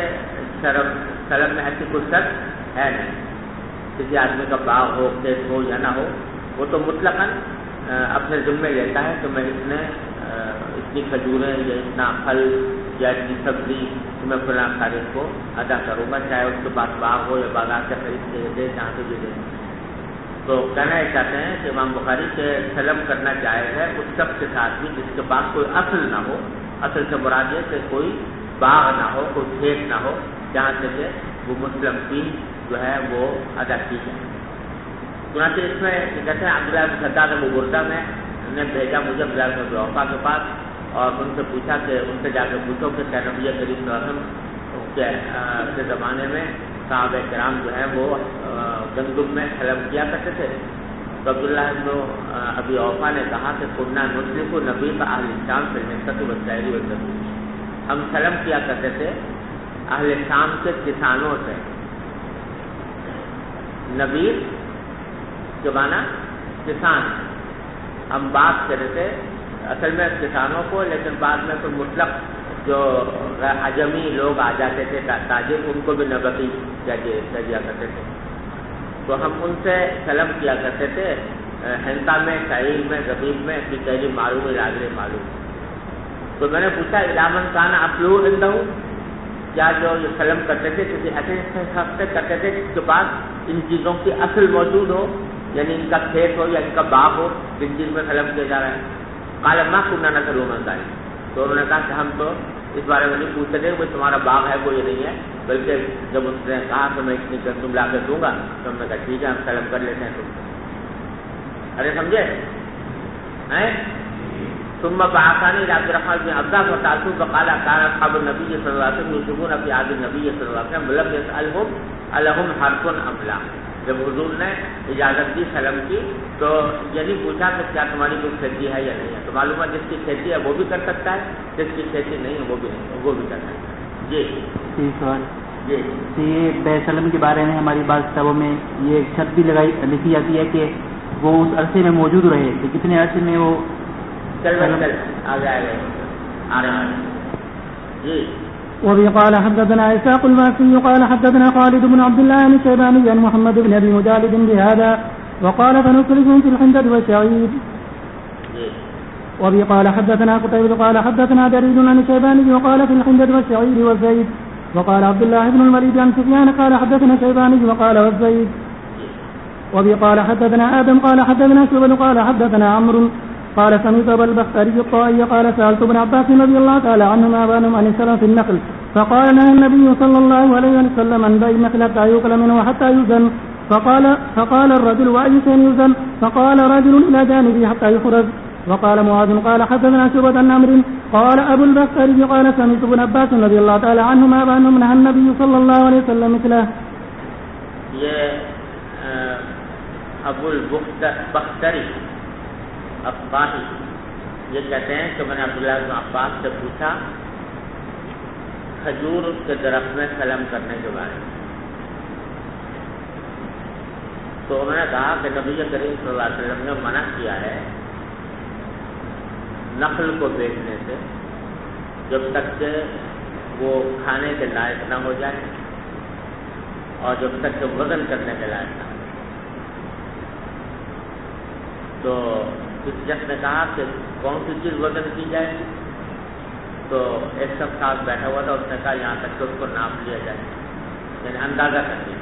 [SPEAKER 2] سلم میں ایسی کوئی شرط ہے نہیں، کسی آدمی کا باغ ہو، کھیت ہو یا نہ ہو، وہ تو مطلقاً اپنے ذمے لیتا ہے کہ میں اتنی کھجوریں یا اتنا پھل یا اتنی سبزی میں فلاں تاریخ کو ادا کروں گا، چاہے اس کے پاس باغ ہو یا بازار سے خرید کے دے، جہاں سے بھی دے. تو کہنا یہ چاہتے ہیں کہ امام بخاری کے سلم کرنا جائز ہے اس شخص کے ساتھ بھی جس کے پاس کوئی اصل نہ ہو. اصل سے مراد یہ کہ کوئی باغ نہ ہو، کوئی کھیت نہ ہو جہاں سے کہ وہ مسلم فی جو ہے وہ ادا کی جائے. چنانچہ اس میں کہتے ہیں عبداللہ بن شداد ابو بردہ میں نے بھیجا مجھے عبداللہ بن ابی اوفا کے پاس اور ان سے پوچھا کہ ان سے جا کے پوچھو کہ کیا نبی کریم صلی اللہ علیہ وسلم کے زمانے میں صحابہ کرام جو ہے وہ گندم میں سلم کیا کرتے تھے. تو عبداللہ بن ابی اوفا نے کہا کہ کننا نسلم کو نبی کا اہل شام سے نسبت وسائری وسلم، ہم سلم کیا کرتے تھے اہل شام کے کسانوں سے. نبی کے معنی کسان، ہم بات کرتے تھے اصل میں کسانوں کو، لیکن بعد میں کوئی مطلق جو عجمی لوگ آ جاتے تھے تاجر، ان کو بھی نبی کہہ دیا کرتے تھے. تو ہم ان سے سلم کیا کرتے تھے ہنتا میں، شعیر میں، زبیب میں، کیلی معلوم لاگلے معلوم. تو میں نے پوچھا علامن کان اصلو عندہ، کیا جو یہ سلم کرتے تھے کسی ایسے شخص سے کرتے تھے جس کے پاس ان چیزوں کی اصل موجود ہو، یعنی ان کا کھیت ہو یا ان کا باغ ہو جن چیز میں سلم کیا جا رہا ہے. قال ما كنا نسأل من ذلك. تو انہوں نے کہا کہ ہم تو اس بارے میں نہیں پوچھتے تھے کہ تمہارا باغ ہے وہ یہ نہیں ہے، بلکہ جب اس نے کہا کہ میں اتنی گندم لا کے دوں گا تو ہم نے کہا ٹھیک ہے ہم سلم کر لیتے ہیں تم سے. ارے سمجھے؟ ثم بعثني الى عبد الرحمن بن عبد وسالته فقال كان اصحاب النبي صلى الله عليه وسلم يسلمون في عهد النبي صلى الله عليه وسلم ولم يسألهم ألهم حرث أم لا. جب حضور نے اجازت دی سلم کی تو یعنی پوچھا کہ کیا تمہاری کوئی کھیتی ہے یا نہیں ہے. تو معلوم ہے جس کی کھیتی ہے وہ بھی کر سکتا ہے، جس کی کھیتی نہیں ہے وہ بھی نہیں، وہ بھی کر سکتا ہے. جی
[SPEAKER 3] سوال
[SPEAKER 2] جی
[SPEAKER 3] یہ بے سلم کے بارے میں ہماری بعض کتابوں میں یہ شرط بھی لکھی جاتی ہے کہ وہ اس عرصے میں موجود رہے، کہ کتنے عرصے میں وہ
[SPEAKER 2] آگے آ رہے ہیں. جی
[SPEAKER 1] وبه قال حدثنا إسحاق الواسي قال حدثنا خالد بن عبد الله الشيباني عن محمد بن أبي مجالد بهذا وقال فنسلكهم في الحنجة والشعير.
[SPEAKER 4] وبه قال حدثنا قتيبة قال حدثنا جرير عن الشيباني وقال في الحنجة والشعير والزيت وقال عبد الله بن الوليد عن سفيان قال حدثنا الشيباني وقال والزيت وبه قال حدثنا آدم قال حدثنا شعبة قال حدثنا عمرو قال سمعت أبا البختري الطائي قال سألت ابن عباس رضي الله تعالى عنهما عن السلام في النخل فقال نهى النبي صلى الله عليه وسلم عن بيع النخل حتى يؤكل منه وحتى يوزن فقال الرجل وأي شيء يوزن فقال رجل إلى جانبه حتى يخرج. وقال معاذ قال حدثنا شعبة عن عمرو قال أبو البختري قال سمعت ابن عباس رضي الله تعالى عنهما عنهم نهى النبي صلى الله عليه وسلم مثله.
[SPEAKER 2] یہ ابو البختری افباہی یہ کہتے ہیں کہ میں نے عبداللہ بن عباس سے پوچھا کھجور کے درخت میں سلم کرنے کے بارے میں، تو میں نے کہا کہ نبی کریم صلی اللہ علیہ وسلم نے منع کیا ہے نخل کو بیچنے سے جب تک کہ وہ کھانے کے لائق نہ ہو جائے اور جب تک کہ وزن کرنے کے لائق نہ ہو. تو کسی شخص نے کہا کہ کون سی چیز وزن کی جائے، تو ایک شخص ساتھ بیٹھا ہوا تھا، اس نے کہا یہاں تک کہ اس کو ناپ لیا جائے، یعنی اندازہ کر لیا.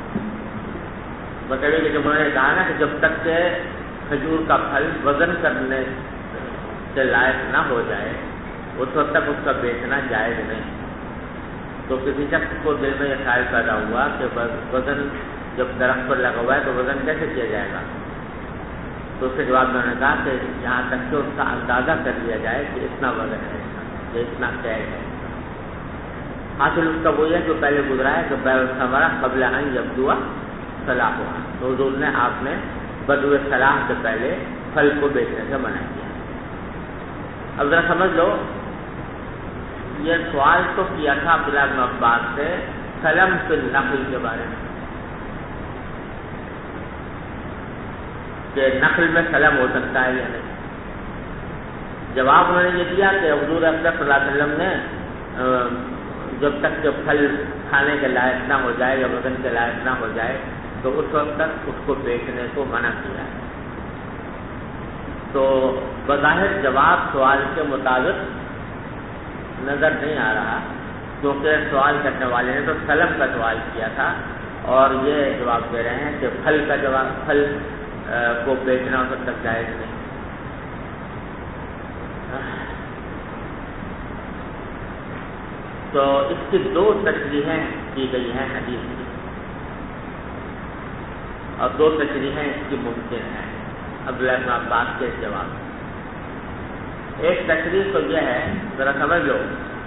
[SPEAKER 2] مطلب کہ جب انہوں نے کہا نا کہ جب تک کہ کھجور کا پھل وزن کرنے کے لائق نہ ہو جائے اس وقت تک اس کا بیچنا جائز نہیں. تو کسی شخص کو دل میں یہ خیال پیدا ہوا کہ وزن جب درخت پر لگا ہوا ہے تو وزن کیسے کیا جائے گا؟ تو اس کے جواب میں نے کہا کہ یہاں تک کہ اس کا اندازہ کر لیا جائے کہ اتنا وزن ہے، یہ اتنا طے ہے. حاصل اس کا وہی ہے جو پہلے گزرا ہے کہ بیع الثمرہ قبل ان یبدو صلاحها. تو حضور نے آپ نے بدو صلاح سے پہلے پھل کو بیچنے سے منع کیا. اب ذرا سمجھ لو، یہ سوال تو کیا تھا عبداللہ بن عباس سے سلم فی النخل کے بارے میں کہ نخل میں سلم ہو سکتا ہے یا نہیں. جواب انہوں نے یہ دیا کہ حضور اکرم صلی اللہ علیہ وسلم نے جب تک کہ پھل کھانے کے لائق نہ ہو جائے یا وزن کے لائق نہ ہو جائے تو اس وقت تک اس کو بیچنے کو منع کیا ہے. تو بظاہر جواب سوال کے مطابق نظر نہیں آ رہا، کیونکہ سوال کرنے والے نے تو سلم کا سوال کیا تھا اور یہ جواب دے رہے ہیں کہ پھل کا جواب پھل کو بیچنا اس وقت تک جائز نہیں. تو اس کی دو تشریحیں کی گئی ہیں حدیث کی اور دو تشریحیں اس کی ممکن ہیں عبداللہ بن عباس کے جواب. ایک تشریح تو یہ ہے، ذرا سمجھ لو،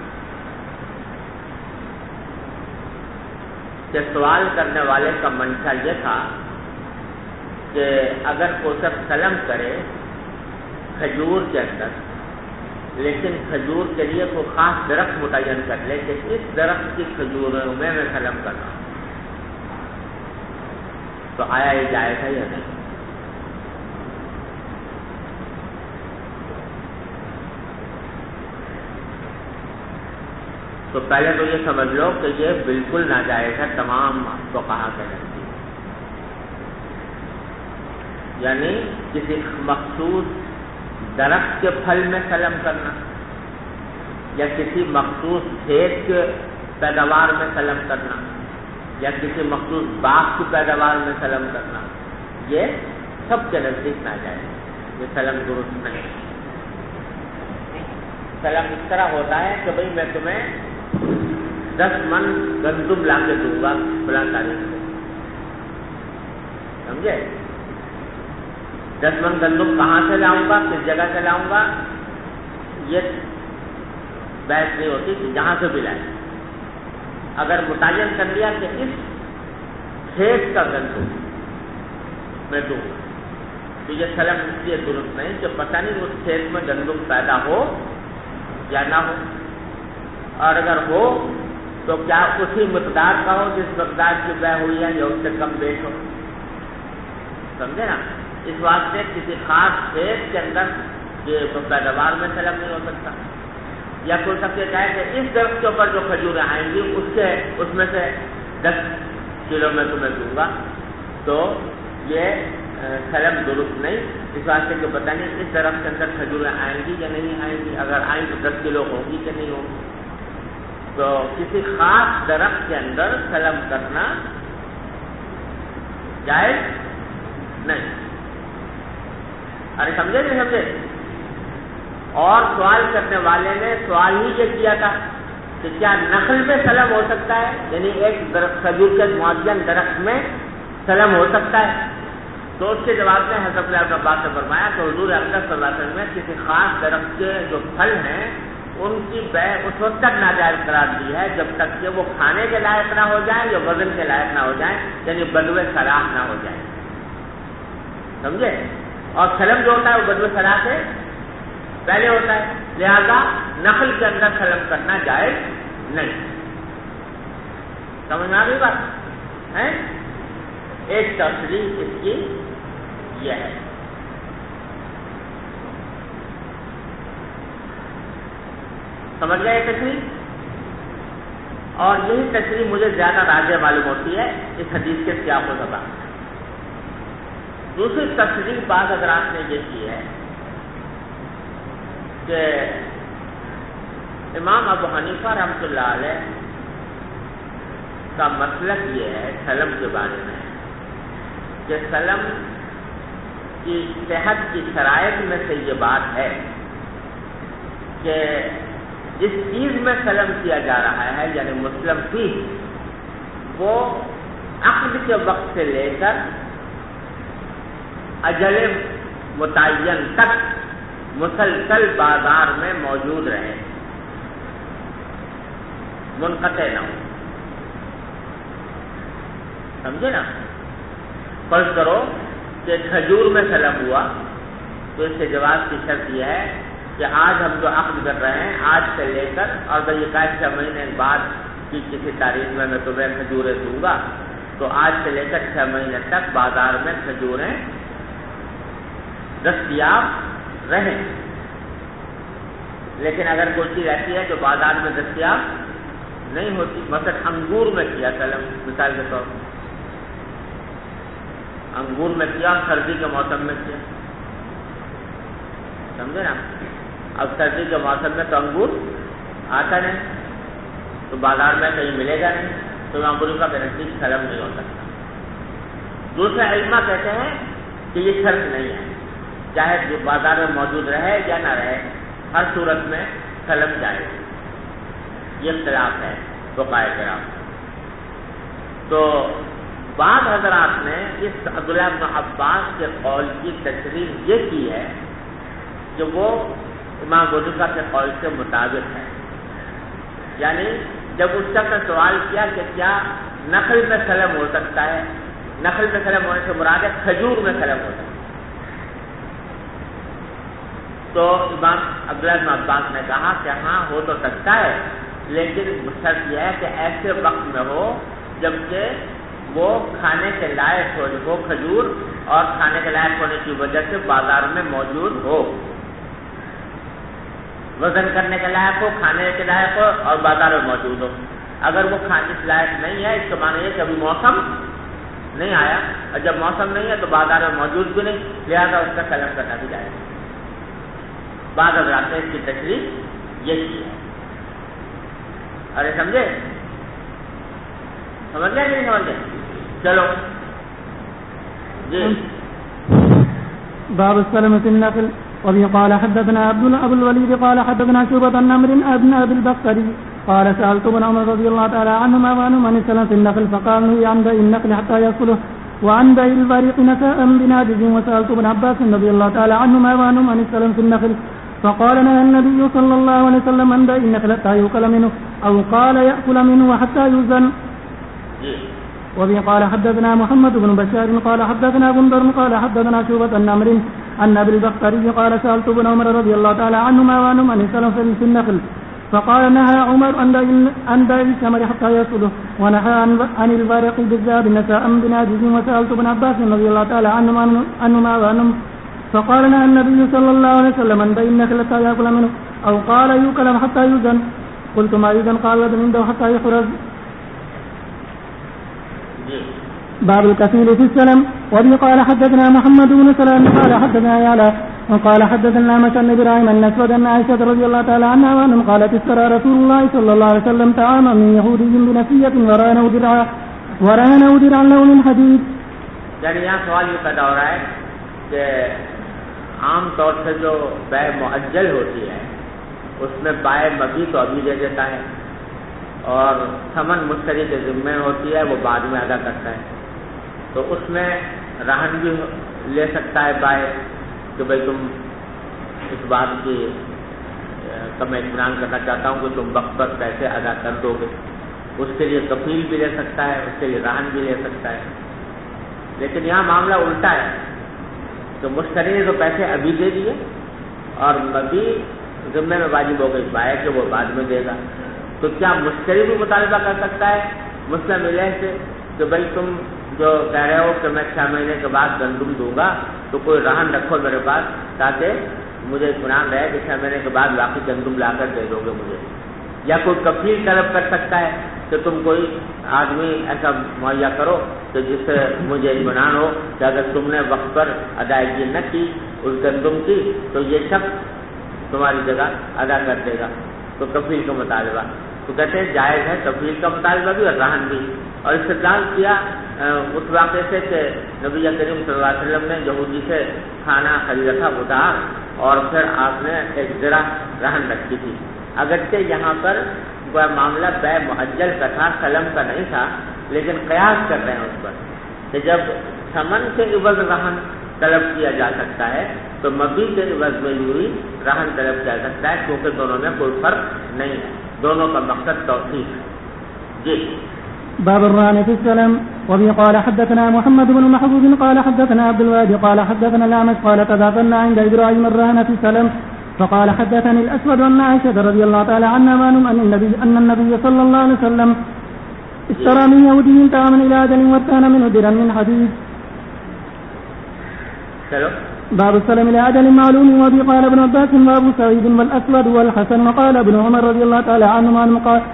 [SPEAKER 2] کہ سوال کرنے والے کا منشا یہ تھا کہ اگر کوئی شخص سلم کرے کھجور کے اندر، لیکن کھجور کے لیے کوئی خاص درخت متعین کر لے کہ اس درخت کی کھجوروں میں سلم کرنا، تو آیا یہ جائز ہے یا نہیں؟ تو پہلے تو یہ سمجھ لو کہ یہ بالکل ناجائز ہے تمام فقہا کے نزدیک. یعنی کسی مخصوص درخت کے پھل میں سلم کرنا یا کسی مخصوص کھیت کے پیداوار میں سلم کرنا یا کسی مخصوص باغ کی پیداوار میں سلم کرنا، یہ سب کے نزدیک ناجائز ہے. یہ سلم درست نہیں. سلم اس طرح ہوتا ہے کہ بھئی میں تمہیں 10 من گندم لا کے دوں گا فلاں تاریخ کو، سمجھے؟ 10 من گندم کہاں سے لاؤں گا، کس جگہ سے لاؤں گا، یہ بحث نہیں ہوتی کہ جہاں سے بھی لائے. اگر متعین کر لیا کہ اس کھیت کا گندم میں دوں گا تو یہ سلم اس لیے درست نہیں کہ پتہ نہیں اس کھیت میں گندم پیدا ہو یا نہ ہو، اور اگر ہو تو کیا اسی مقدار کا ہو جس مقدار کی بیع ہوئی ہے یا اس سے کم بیچ ہو. سمجھے نا؟ اس واسطے کسی خاص کھیت کے اندر یہ پیداوار میں سلم نہیں ہو سکتا. یا کوئی سب سے کہے کہ اس درخت کے اوپر جو کھجوریں آئیں گی اس میں سے 10 کلو میں تمہیں دوں گا، تو یہ سلم درست نہیں. اس واسطے کہ پتہ نہیں اس درخت کے اندر کھجوریں آئیں گی یا نہیں آئیں گی، اگر آئیں تو 10 کلو ہوگی کہ نہیں ہوگی. تو کسی خاص درخت کے اندر سلم کرنا جائز نہیں. ارے سمجھے نہیں سمجھے؟ اور سوال کرنے والے نے سوال ہی یہ کیا تھا کہ کیا نخل میں سلم ہو سکتا ہے، یعنی ایک درخت کھجور کے معین درخت میں سلم ہو سکتا ہے؟ تو اس کے جواب میں حضرت ابن عباس نے فرمایا کہ حضور اقدس صلی اللہ علیہ وسلم نے کسی خاص درخت کے جو پھل ہیں ان کی بیع اس وقت تک ناجائز قرار دی ہے جب تک کہ وہ کھانے کے لائق نہ ہو جائیں یا وزن کے لائق نہ ہو جائیں، یعنی بدو صلاح نہ ہو جائیں. سمجھے؟ اور سلم جو ہوتا ہے وہ بدو صلاح سے پہلے ہوتا ہے، لہذا نخل کے اندر سلم کرنا جائز نہیں. سمجھ میں آ گئی بات ہے؟ ایک تفصیل اس کی یہ ہے. سمجھ گئے یہ تشریح؟ اور یہی تشریح مجھے زیادہ واضح معلوم ہوتی ہے اس حدیث کے سیاق و سباق. دوسری تشریح بعض حضرات نے یہ کی ہے کہ امام ابو حنیفہ رحمۃ اللہ علیہ کا مسلک یہ ہے سلم کے بارے میں کہ سلم کی صحت کی شرائط میں سے یہ بات ہے کہ جس چیز میں سلم کیا جا رہا ہے یعنی مسلم فی، وہ عقد کے وقت سے لے کر اجل متعین تک مسلسل بازار میں موجود رہے، منقطع نہ ہو. سمجھے نا؟ فرض کرو کہ کھجور میں سلم ہوا تو اس کے جواز کی شرط یہ ہے کہ آج ہم جو عقد کر رہے ہیں آج سے لے کر اور بھائی 6 مہینے بعد کی کسی تاریخ میں تمہیں کھجوریں دوں گا، تو آج سے لے کر 6 مہینے تک بازار میں کھجوریں دستیاب رہیں. لیکن اگر کوئی چیز ایسی ہے جو بازار میں دستیاب نہیں ہوتی، مثلا انگور میں کیا سلم، مثال کے طور پر انگور میں کیا سردی کے موسم میں کیا، سمجھے نا؟ اب سردی کے موسم میں تو انگور آتا نہیں، تو بازار میں کہیں ملے گا نہیں، تو انگوروں کا نزدیک سلم نہیں ہو سکتا. دوسرے علماء کہتے ہیں کہ یہ شرط نہیں ہے، چاہے جو بازار میں موجود رہے یا نہ رہے ہر صورت میں سلم جائے. یہ اختلاف ہے فقہاء کرام. تو بعض حضرات نے اس عبداللہ بن عباس کے قول کی تشریح یہ کی ہے کہ وہ امام ابو حنیفہ کے قول کے مطابق ہے. یعنی جب اس شخص نے سوال کیا کہ کیا نخل میں سلم ہو سکتا ہے، نخل میں سلم ہونے سے مراد ہے کھجور میں سلم ہو سکتا ہے، تو امام عبداللہ بن عباس نے کہا کہ ہاں ہو تو سکتا ہے، لیکن شرط یہ ہے کہ ایسے وقت میں ہو جبکہ وہ کھانے کے لائق ہو، وہ کھجور اور کھانے کے لائق ہونے کی وجہ سے بازار میں موجود ہو، وزن کرنے کے لائق ہو، کھانے کے لائق ہو اور بازار میں موجود ہو. اگر وہ کھانے کے لائق نہیں ہے، اس کا معنی یہ کہ ابھی موسم نہیں آیا، اور جب موسم نہیں ہے تو بازار میں موجود بھی نہیں، لہٰذا اس کا سلم کرنا بھی جائے گا. بعض حضرات نے اس کی تشریح یہ کی ہے. ارے سمجھے؟ سمجھ گئے نہیں سمجھ گئے؟ چلو جی.
[SPEAKER 4] باب السلم في النخل. وبه قال حدثنا ابو الوليد قال حدثنا شعبة عن عمرو بن ابي البختري قال سألت ابن عمر رضي الله تعالى عنهما عن السلم في النخل فقال هي عن بيع النخل حتى يصله وعن بيع البريق نساء بناجز. وسألت ابن عباس رضي الله تعالى عنهما عن السلم في النخل فقال نهى النبي صلى الله عليه وسلم عن بيع النخل حتى يؤكل منه أو قال يأكل منه وحتى يوزن. وبه قال حدثنا محمد بن بشار قال حدثنا بندر قال حدثنا شعبة عن عمرو عن ابي البختري قال سألت ابن عمر رضي الله تعالى عنهما عن السلم في النخل فقال نهى عمر عن بيع الثمر حتى يصله ونهى عن البريق بالذهب نساء بناجز. وسألت ابن عباس رضي الله تعالى عنهما فقال نهى النبي صلى الله عليه وسلم عن بيع النخل حتى يأكل منه أو قال يؤكل حتى يوزن. قلت ما يوزن؟ قال يوزن عنده حتى يخرج. باب الكفيل في السلم. وبه قال حدثنا محمد بن سلام قال حدثنا يعلى وقال حدثنا مشن ابراهيم النسود ان عائشة رضي الله تعالى عنها وانهم قالت اشترى رسول الله صلى الله عليه وسلم طعاما من يهودي بنفسية ورهنه درعا له من حديد.
[SPEAKER 2] یعنی یہاں سوال یہ پیدا ہو رہا ہے کہ عام طور سے جو بے معجل ہوتی ہے اس میں بائع مبی تو ابھی دے دیتا ہے اور ثمن مشتری کے ذمے ہوتی ہے وہ بعد میں ادا کرتا ہے. تو اس میں رہن بھی لے سکتا ہے بائع کہ بھائی تم اس بات کی کا میں اطمینان کرنا چاہتا ہوں کہ تم وقت پر پیسے ادا کر دو گے. اس کے لیے کفیل بھی لے سکتا ہے, اس کے لیے رہن بھی لے سکتا ہے. لیکن یہاں معاملہ الٹا ہے کہ مشتری نے تو پیسے ابھی دے دیے اور مبی ذمے میں واجب ہو گئی بائع کہ وہ بعد میں دے گا. تو کیا مشتری بھی مطالبہ کر سکتا ہے مسلم علیہ سے کہ بھائی تم جو کہہ رہے ہو کہ میں 6 مہینے کے بعد گندم دوں گا تو کوئی رہن رکھو میرے پاس تاکہ مجھے اطمینان رہے کہ 6 مہینے کے بعد واقعی گندم لا کر دے دو گے مجھے. یا کوئی کفیل طلب کر سکتا ہے کہ تم کوئی آدمی ایسا مہیا کرو کہ جس سے مجھے اطمینان ہو کہ اگر تم نے وقت پر ادائیگی نہ کی اس گندم کی تو یہ شخص تمہاری جگہ ادا کر دے گا. تو کفیل کا مطالبہ تو کہتے ہیں جائز ہے کفیل کا مطالبہ بھی اور رہن بھی. اور استدلال کیا اس واقعے سے کہ نبی کریم صلی اللہ علیہ وسلم نے یہودی سے کھانا خریدا تھا ادھار اور پھر آپ نے ایک ذرا رہن رکھی تھی. اگرچہ یہاں پر وہ معاملہ بے معجل کا تھا, سلم کا نہیں تھا, لیکن قیاس کر رہے ہیں اس پر کہ جب ثمن کے عوض رہن طلب کیا جا سکتا ہے تو مبی کے عوض میں ہوئی رہن طلب کیا جا سکتا ہے کیونکہ دونوں میں کوئی فرق نہیں ہے, دونوں کا مقصد توثیق ہے. جی
[SPEAKER 4] باب الرهن في السلم. وبه قال حدثنا محمد بن محبوب قال حدثنا عبد الوارث قال حدثنا الأعمش قال تذاكرنا عند إبراهيم الرهن في السلم فقال حدثني الأسود أن عائشة رضي الله تعالى عنها أن النبي صلى الله عليه وسلم اشترى من يهودي طعاما إلى أجل وكان منه درعا من حديد. باب السلم إلى أجل معلوم. وبه قال ابن عباس وأبو سعيد والأسود والحسن وقال ابن عمر رضي الله تعالى عنهما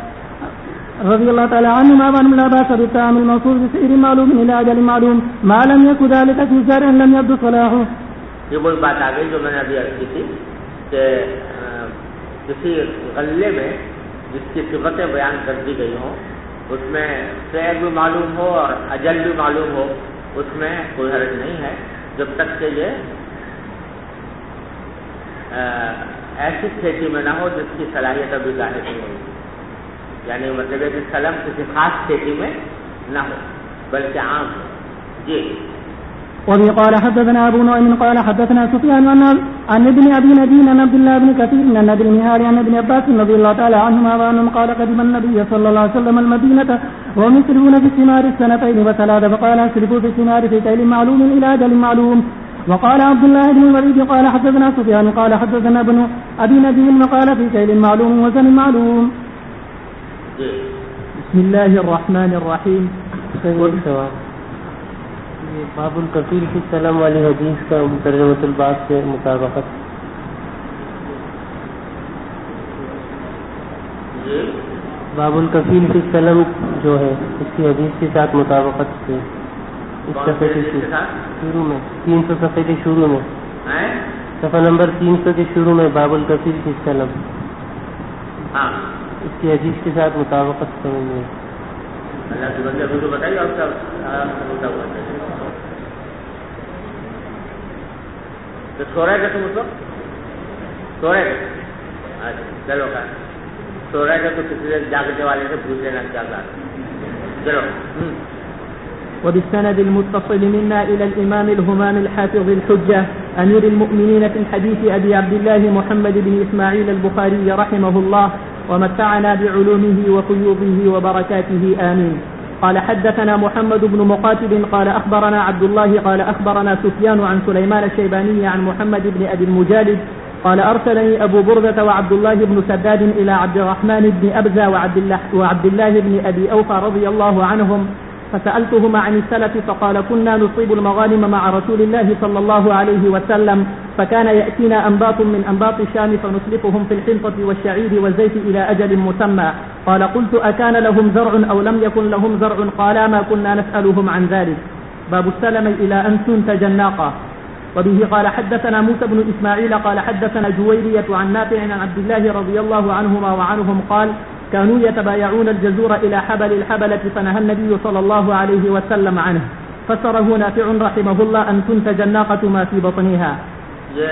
[SPEAKER 4] وأنهم لا بأس بالطعام الموصول بسعر معلوم إلى أجل معلوم ما لم يكن ذلك في شرع لم يبدو صلاحه.
[SPEAKER 2] یہ وہی بات آ گئی جو میں نے ابھی عرض کی تھی کہ کسی غلے میں جس کی صفتیں بیان کر دی گئی ہوں اس میں سعر بھی معلوم ہو اور اجل بھی معلوم ہو اس میں کوئی حرج نہیں ہے جب تک کہ یہ ایسی کھیتی میں نہ ہو جس کی صلاحیت ابھی ظاہر نہیں ہوگی. یعنی مطلب ہے کہ سلم کسی خاص کھیتی میں نہ ہو بلکہ عام ہو. جی
[SPEAKER 4] وبه قال حدثنا أبو نعيم قال حدثنا سفيان عن ابن أبي نجين عن عبد الله بن كثير عن ابن مهار عن ابن عباس رضي الله تعالى عنهما وأنهم قال قدم النبي صلى الله عليه وسلم المدينة وهم يسرفون في الثمار 2 و3 فقال اسرفوا في الثمار في كيل معلوم إلى أجل معلوم. وقال عبد الله بن الوليد قال حدثنا سفيان قال حدثنا ابن أبي نجين وقال في كيل معلوم وزن معلوم.
[SPEAKER 1] بسم الله الرحمن الرحیم.
[SPEAKER 3] باب الکفیل فی السلم والی حدیث کا ترجمۃ الباب سے مطابقت. باب الکفیل فی السلم جو ہے اس کی حدیث کے ساتھ مطابقت سے اس صفحے کے شروع میں 300 صفحے کے شروع میں صفحہ نمبر 300 کے شروع میں باب الکفیل فی السلم اس کی حدیث کے ساتھ مطابقت سمجھیں.
[SPEAKER 2] اللہ کے بندے کو بتائیے اور سب تو سو رہے گا تم اس وقت سو رہے گا. اچھا چلو کا سو رہے گا تو کسی جاگنے والے سے پوچھ لینا کیا بات. چلو.
[SPEAKER 1] وبالسند المتصل منا إلى الإمام الهمام الحافظ الحجة أمير المؤمنين في الحديث أبي عبد الله محمد بن إسماعيل البخاري رحمه الله ومتعنا بعلومه وفيوضه وبركاته آمين. قال حدثنا محمد بن مقاتل قال أخبرنا عبد الله قال أخبرنا سفيان عن سليمان الشيباني عن محمد بن أبي المجالد قال أرسلني أبو بردة وعبد الله بن سداد إلى عبد الرحمن بن أبزة وعبد الله بن أبي أوفى رضي الله عنهم
[SPEAKER 4] فسألتهما عن السلف فقال كنا نصيب المغانم مع رسول الله صلى الله عليه وسلم فكان يأتينا أنباط من أنباط الشام فنسلفهم في الحنطة والشعير والزيت إلى أجل مسمى. قال قلت أكان لهم زرع أو لم يكن لهم زرع؟ قالا ما كنا نسألهم عن ذلك. باب السلم إلى أن تنتج الناقة. وبه قال حدثنا موسى بن إسماعيل قال حدثنا جويرية عن نافع عن عبد الله رضي الله عنهما وعنهم قال كانوا يتبايعون الجزور إلى حبل الحبلة فنهى النبي صلى الله عليه وسلم عنه. فسره نافع رحمه الله أن تنتج الناقة ما في بطنها.
[SPEAKER 2] یہ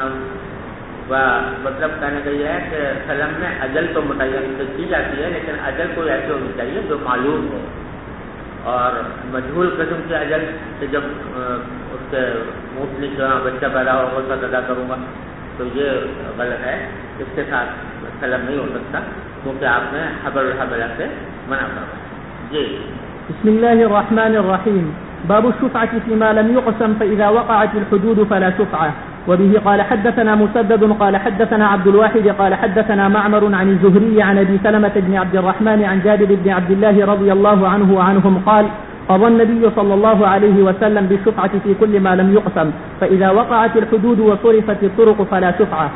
[SPEAKER 2] مطلب کہنے کا یہ ہے کہ سلم میں اجل تو متعین کی جاتی ہے، لیکن اجل کوئی ایسی ہونی چاہیے جو معلوم ہو، اور مجہول قسم کی اجل کہ جب اس کے موسمی جو بچہ پیدا ہو اس وقت ادا کروں گا، تو یہ غلط ہے، اس کے ساتھ سلم نہیں ہو سکتا کیونکہ آپ نے حبل الحبلہ سے منع کرا. جی
[SPEAKER 4] بسم الله الرحمن الرحيم. باب الشفعة فيما لم يقسم فإذا وقعت الحدود فلا شفعة. وبه قال حدثنا مسدد قال حدثنا عبد الواحد قال حدثنا معمر عن الزهري عن أبي سلمة بن عبد الرحمن عن جابر بن عبد الله رضي الله عنه وعنهم قال قضى النبي صلى الله عليه وسلم بالشفعة في كل ما لم يقسم فإذا وقعت الحدود وصرفت الطرق فلا شفعة.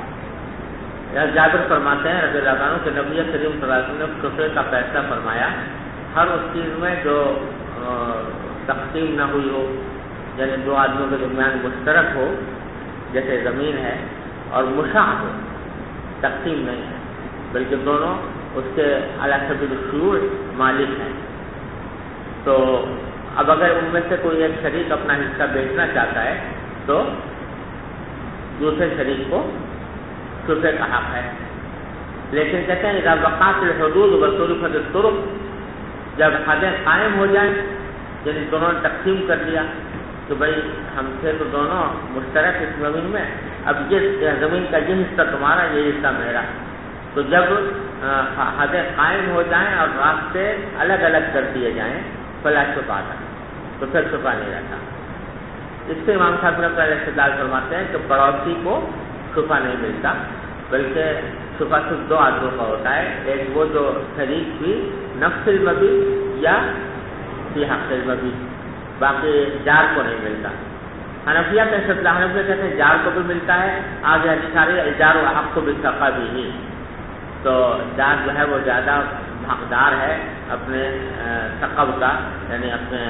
[SPEAKER 2] جابر فرماتے ہیں رضی اللہ عنہ کہ نبی کریم صلی اللہ علیہ وسلم نے شفعے کا فیصلہ فرمایا ہر اس چیز میں جو تقسیم نہ ہوئی ہو، یعنی دو آدمیوں کے درمیان مشترک ہو، جیسے زمین ہے، اور مشاع ہو، تقسیم نہیں ہے بلکہ دونوں اس کے علی سبیل الشروع مالک ہیں. تو اب اگر ان میں سے کوئی ایک شریک اپنا حصہ بیچنا چاہتا ہے تو دوسرے شریک کو شفعے کا حق ہے. لیکن کہتے ہیں اذا وقعت الحدود وصرفت الطرق، جب حدیں قائم ہو جائیں، یعنی دونوں نے تقسیم کر لیا کہ بھائی ہم تھے تو دونوں مشترک اس زمین میں، اب یہ زمین کا یہ حصہ تمہارا، یہ حصہ میرا، تو جب حدیں قائم ہو جائیں اور راستے الگ الگ کر دیے جائیں فلا شفعہ تھا، تو پھر شفعہ نہیں رہتا. اس سے امام صاحب نے پہلے استدلال فرماتے ہیں کہ پڑوسی کو شفعہ نہیں ملتا، بلکہ شفعہ صرف دو آدمیوں کا ہوتا ہے، ایک وہ جو شریک بھی نفس المبی یا فی حق المبی، باقی جار کو نہیں ملتا. حنفیہ کا استدلال، حنفیہ کہتے ہیں جار کو بھی ملتا ہے، آگے اشارہ اجار و حق کو بھی سقا بھی ہی، تو جار جو ہے وہ زیادہ حقدار ہے اپنے ثقب کا، یعنی اپنے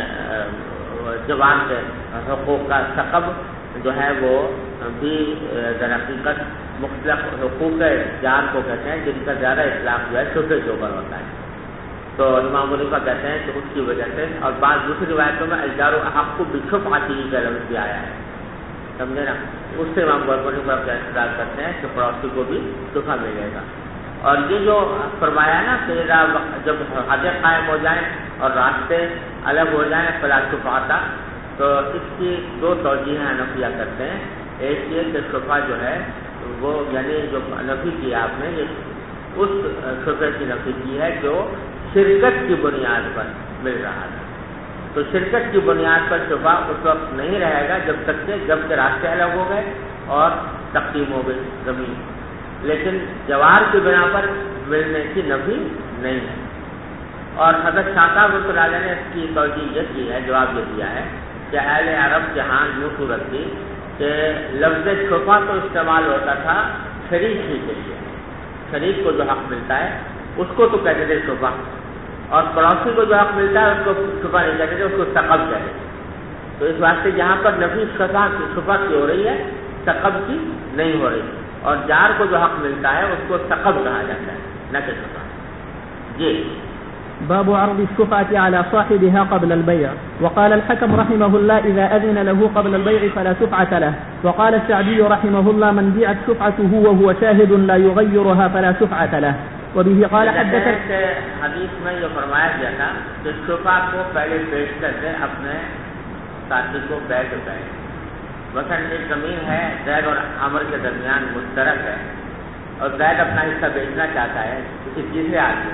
[SPEAKER 2] جوان کے حقوق کا. ثقب جو ہے وہ بھی در حقیقت مختلف حقوق جان کو کہتے ہیں جن کا زیادہ اطلاق جو ہے شفعے کے اوپر ہوتا ہے. تو امام حنیفہ کہتے ہیں کہ اس کی وجہ سے، اور بعض دوسری روایتوں میں اجار و حق کو بشفعتی کا لفظ بھی آیا ہے، سمجھے نا، اس سے امام حنیفہ کا استدلال کرتے ہیں کہ پڑوسی کو بھی شفعہ ملے گا. اور یہ جو فرمایا نا کہ جب حدیں قائم ہو جائیں اور راستے الگ ہو جائیں فلا شفعہ، تو اس کی دو توجیہیں حنفیہ کرتے ہیں. ایک یہ کہ شفعہ جو ہے وہ یعنی جو نفی کی آپ نے، یہ اس شفعے کی نفی کی ہے جو شرکت کی بنیاد پر مل رہا تھا. تو شرکت کی بنیاد پر شفعہ اس وقت نہیں رہے گا جب کہ راستے الگ ہو گئے اور تقسیم ہو گئی زمین، لیکن جوار کی بنا پر ملنے کی نفی نہیں ہے. اور حضرت شاہ صاحب رحمۃ اللہ علیہ نے اس کی توجیہ یہ کی ہے، جواب یہ دیا ہے کہ اہل عرب کے ہاں یوں صورت تھی کہ لفظ شفعہ تو استعمال ہوتا تھا شریک ہی کے لیے، شریک کو جو حق ملتا ہے اس کو تو کہتے تھے شفعہ، اور پڑوسی کو جو حق ملتا ہے اس کو شفعہ نہیں کہتے تھے، اس کو ثقب کہتے تھے. تو اس واسطے یہاں پر نفی شفعہ کی ہو رہی ہے، ثقب کی نہیں ہو رہی، اور جار کو جو حق ملتا ہے اس کو ثقب کہا جاتا ہے، نہ کہ شفعہ. جی
[SPEAKER 4] باب عرض الشفعة على صاحبها قبل البيع. وقال الحكم رحمه الله إذا أذن له قبل البيع فلا شفعة له. وقال الشعبي رحمه الله من بيعت شفعته وهو شاهد لا يغيرها فلا شفعة له. وبه قال حدثنا
[SPEAKER 2] حدیث میں یہ فرمایا گیا تھا کہ شفعہ کو پہلے پیش کر دیں اپنے ساتھی کو بیع کے پہلے. مثلا ایک زمین ہے، زید اور عمر کے درمیان مشترک ہے، اور زید اپنا حصہ بیچنا چاہتا ہے کسی تیسرے آدمی،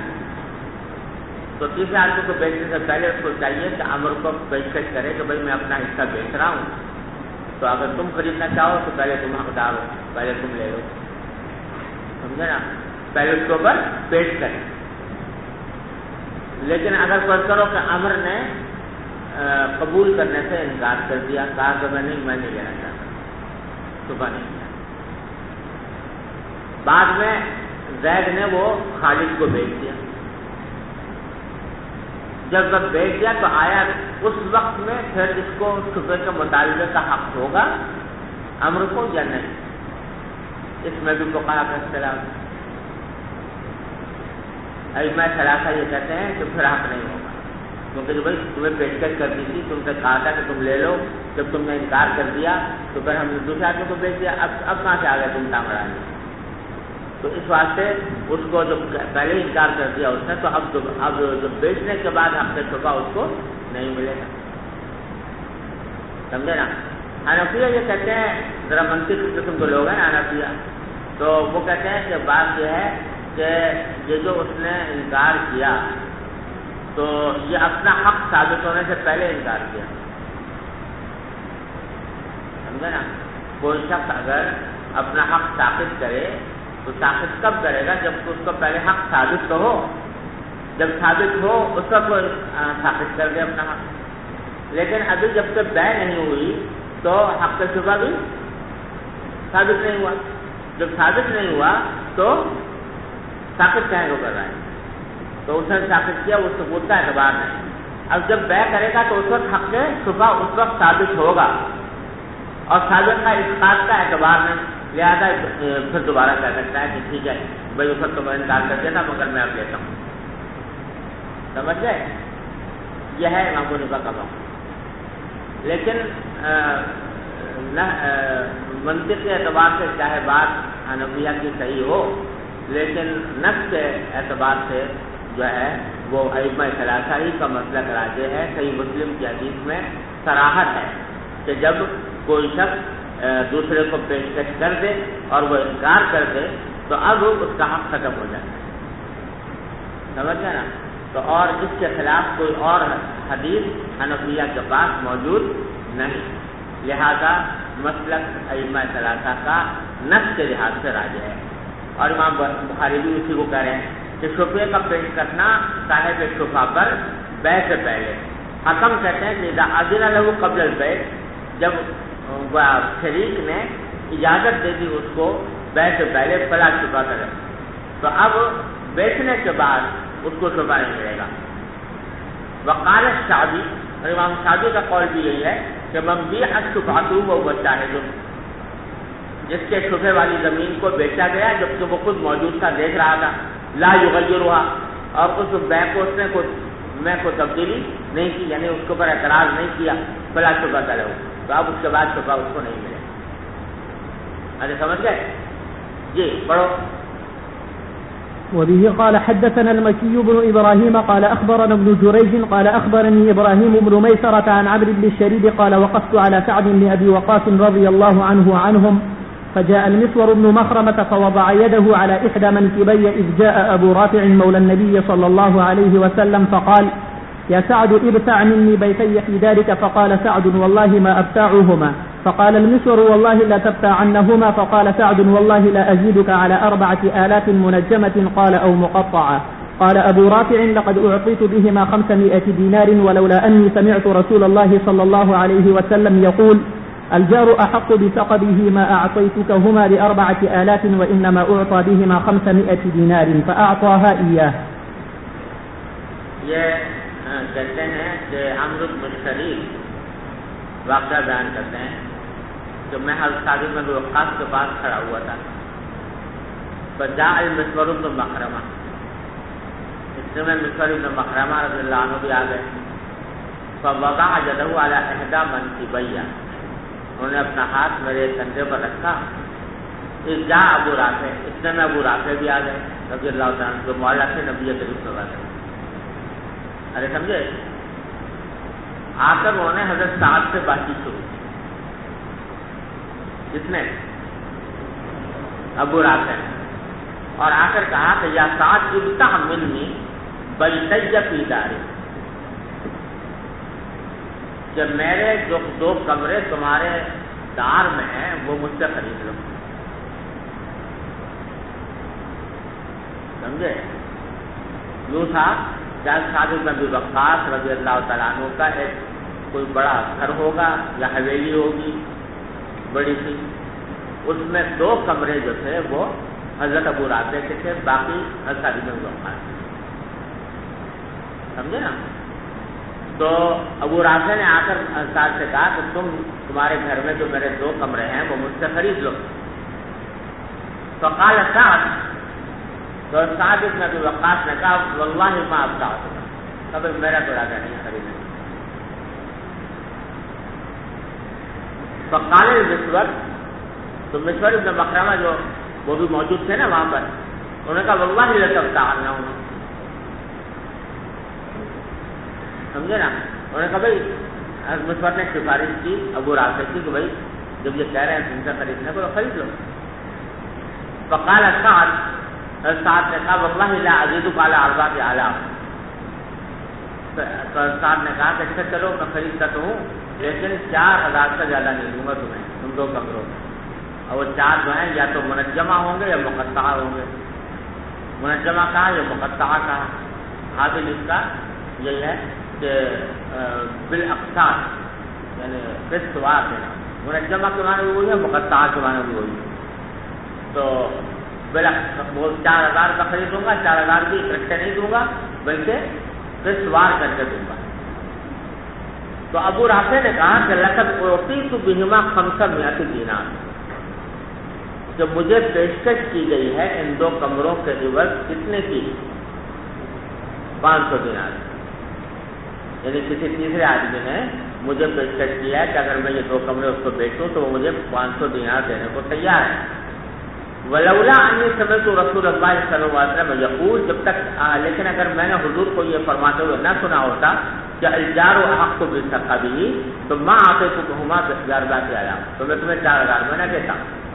[SPEAKER 2] تو تیسرے آدمی کو بیچنے سے پہلے اس کو چاہیے کہ عمر کو پیشکش کرے کہ بھائی میں اپنا حصہ بیچ رہا ہوں، تو اگر تم خریدنا چاہو تو پہلے تم حقدار ہو، پہلے تم لے لو، سمجھے نا، پہلے اس کے اوپر پیش کریں. لیکن اگر فرض کرو کہ عمر نے قبول کرنے سے انکار کر دیا، کہا کہ میں نہیں لینا چاہتا، شبہ نہیں کیا۔ بعد میں زید نے وہ خالد کو بیچ دیا، جب بیچ دیا تو آیا اس وقت میں پھر اس کو شبے کے مطالبے کا حق ہوگا امر کو یا نہیں، اس میں بھی فقہاء کا اختلاف۔ ائمہ ثلاثہ یہ کہتے ہیں کہ پھر حق نہیں ہوگا، کیونکہ جو بھائی تمہیں پیشکش کر دی تھی، تم سے کہا تھا کہ تم لے لو، جب تم نے انکار کر دیا تو پھر ہم نے دوسرے آدمی کو بیچ دیا، اب کہاں سے آ گئے تم ٹانگڑا لے؟ تو اس واسطے اس کو جو پہلے ہی انکار کر دیا اس نے، تو اب جو بیچنے کے بعد حق سے شبہ اس کو نہیں ملے گا، سمجھے نا؟ حنفیہ یہ کہتے ہیں، ذرا منطق قسم کے لوگ ہیں حنفیہ، تو وہ کہتے ہیں کہ بات یہ ہے کہ یہ جو اس نے انکار کیا تو یہ اپنا حق ثابت ہونے سے پہلے انکار کیا، سمجھے نا؟ کوئی شخص اگر اپنا حق ثابت کرے تو ثابت کب کرے گا؟ جب اس کو پہلے حق ثابت تو ہو، جب ثابت ہو اس کا کوئی ثابت کر دے اپنا حق، لیکن ابھی جب تک بیع نہیں ہوئی تو حق کا شبہ بھی ثابت نہیں ہوا، جب ثابت نہیں ہوا تو ثابت کہیں کو کر رہا ہے، تو اس نے ثابت کیا، اس ثبوت کا اعتبار نہیں۔ اب جب بیع کرے گا تو اس وقت حق کے شبہ اس وقت ثابت ہوگا، اور ثابت کا اسقاط کا اعتبار نہیں، لہٰذا پھر دوبارہ کہہ سکتا ہے کہ ٹھیک ہے بھائی اس وقت تو میں انکار کر دیتا مگر میں اب لیتا ہوں، سمجھ گئے؟ یہ ہے امام حنیفہ کا موقف۔ لیکن منطقی اعتبار سے چاہے بات حنفیہ کی صحیح ہو، لیکن نفس کے اعتبار سے جو ہے وہ ائمہ ثلاثہ ہی کا مسلک راجح ہے۔ صحیح مسلم کی حدیث میں صراحت ہے کہ جب کوئی شخص دوسرے کو پیشکش کر دے اور وہ انکار کر دے تو اب اس کا حق ختم ہو جاتا ہے، سمجھ گئے نا؟ تو اور اس کے خلاف کوئی اور حدیث حنفیہ کے پاس موجود نہیں، لہذا مسلک ائمہ ثلاثہ کا نفس کے لحاظ سے راجح ہے۔ اور امام بخاری بھی اسی کو کہہ رہے ہیں کہ شبے کا پیش کرنا صاحب شبہ پر بیع سے پہلے، حکم کہتے ہیں کہ اذا اذن له قبل البیع، جب شریک نے اجازت دے دی اس کو بیع سے پہلے فلا شبہ کرے، تو اب بیچنے کے بعد اس کو شبہ نہیں ملے گا۔ وقال الشعبی، اور امام شعبی کا قول بھی یہی ہے کہ من بیع الشبہۃ وهو شاہد، جس کے شبہ والی زمین کو بیچا گیا جبکہ وہ خود موجود تھا، دیکھ رہا تھا، لا یغیرها، اور اس بیع کو اس نے کوئی تبدیلی نہیں کی، یعنی اس کے اوپر اعتراض نہیں کیا، فلا شبہ کرے، تو اب اس کے بعد شبہ اس کو نہیں ملے۔ اچھا سمجھ گئے؟ جی پڑھو۔
[SPEAKER 4] وبه قال حدثنا المكي بن إبراهيم قال أخبرنا ابن جريج قال أخبرني إبراهيم بن ميسرة عن عمرو بن الشريد قال وقفت على سعد بن أبي وقاص رضي الله عنه وعنهم، فجاء المسور بن مخرمة فوضع يده على إحدى منكبي إذ جاء أبو رافع مولى النبي صلى الله عليه وسلم فقال يا سعد ابتع مني بيتي في ذلك، فقال سعد والله ما أبتاعهما، فقال المسور والله لا تبتاعنهما، فقال سعد والله لا أزيدك على 4000 منجمة، قال أو مقطعة. قال أبو رافع لقد أعطيت بهما 500 دينار ولولا أني سمعت رسول الله صلى الله عليه وسلم يقول الجار أحق بثقبه ما أعطيتكهما ب4000 وإنما أعطى بهما 500 دينار فأعطاها إياه.
[SPEAKER 2] یہ کہتے ہیں کہ عمرو بن شریک واقعہ بیان کرتے ہیں کہ میں حضرت سعد بن ابی وقاص کے پاس کھڑا ہوا تھا، فجاء المسور بن مخرمہ، اس میں مسور بن مخرمہ رضی اللہ عنہ بھی آ گئے، فوضع یدہ علی احدی منکبی، انہوں نے اپنا ہاتھ میرے کندھے پر رکھا، اذ جاء ابو رافع، اس میں ابو رافع بھی آ گئے رضی اللہ تعالیٰ عنہ، جو مولا تھے نبی کریم صلی اللہ علیہ وسلم۔ ارے سمجھے؟ آ کر انہوں نے حضرت سعد سے بات چیت شروع کی، جس نے ابو رافع نے، اور آ کر کہا کہ یا سعد ابتع منی بیتی فی داری، کہ میرے جو 2 کمرے تمہارے دار میں ہیں وہ مجھ سے خرید لو، سمجھے؟ یوں تھا سعد بن ابی وقاص رضی اللہ تعالیٰ عنہ کا ایک کوئی بڑا گھر ہوگا یا حویلی ہوگی بڑی سی، اس میں 2 کمرے جو تھے وہ حضرت ابو رافع کے تھے، باقی حضرت سعد بن وقاص، سمجھے نا؟ تو ابو رافع نے آ کر سعد سے کہا کہ تمہارے گھر میں جو میرے 2 کمرے ہیں وہ مجھ سے خرید لو. فقال سعد، تو سعد بن ابی وقاص نے کہا واللہ ما ابتعتک، کبھی میرا تو ارادہ نہیں خریدنے. فقال المسور، تو مسور ابن مخرمہ جو وہ بھی موجود تھے نا وہاں پر، انہوں نے کہا واللہ لتبتعنہ، سمجھے نا؟ انہوں نے کہا بھائی مسور نے سفارش کی ابو رافع کی کہ بھائی جب یہ کہہ رہے ہیں تم سے خریدنے کو تو خرید لو. فقال سعد، سعد نے کہا واللہ لا ازیدک علی 4 آلاف، تو سعد نے کہا کہ اچھا چلو میں خریدتا تو ہوں لیکن 4000 سے زیادہ نہیں دوں گا تمہیں تم 2 کمروں میں. اور وہ 4 جو ہیں یا تو منجمہ ہوں گے یا مقطعہ ہوں گے. منجمہ کہا یا مقطعہ کہا، حاصل اس کا یہی ہے کہ بالاقساط یعنی قسط وار دینا. منجمہ کے معنی بھی وہی ہے، مقطعہ کے معنی بھی وہی ہے. تو وہ 4000 کا خریدوں گا، 4000 کی اکٹھے نہیں دوں گا بلکہ قسط وار کر کے دوں گا. تو ابو رافع نے کہا کہ لقد اعطیت بہما 500 دینار، کہ مجھے پیشکش کی گئی ہے ان 2 کمروں کے عوض کتنے کی؟ 500 دینار. یعنی کسی تیسرے آدمی نے مجھے پیشکش کیا ہے کہ اگر میں یہ 2 کمرے اس کو بیچوں تو وہ مجھے 500 دینار دینے کو تیار ہے. ولولا انی سمعت رسول اللہ صلی اللہ علیہ وسلم یقول، جب تک لیکن اگر میں نے حضور کو یہ فرماتے ہوئے نہ سنا ہوتا کہ الجار احق بالسقبه تو ما اعطيتكما ب4 آلاف، تو میں تمہیں 4000 میں نہ دیتا،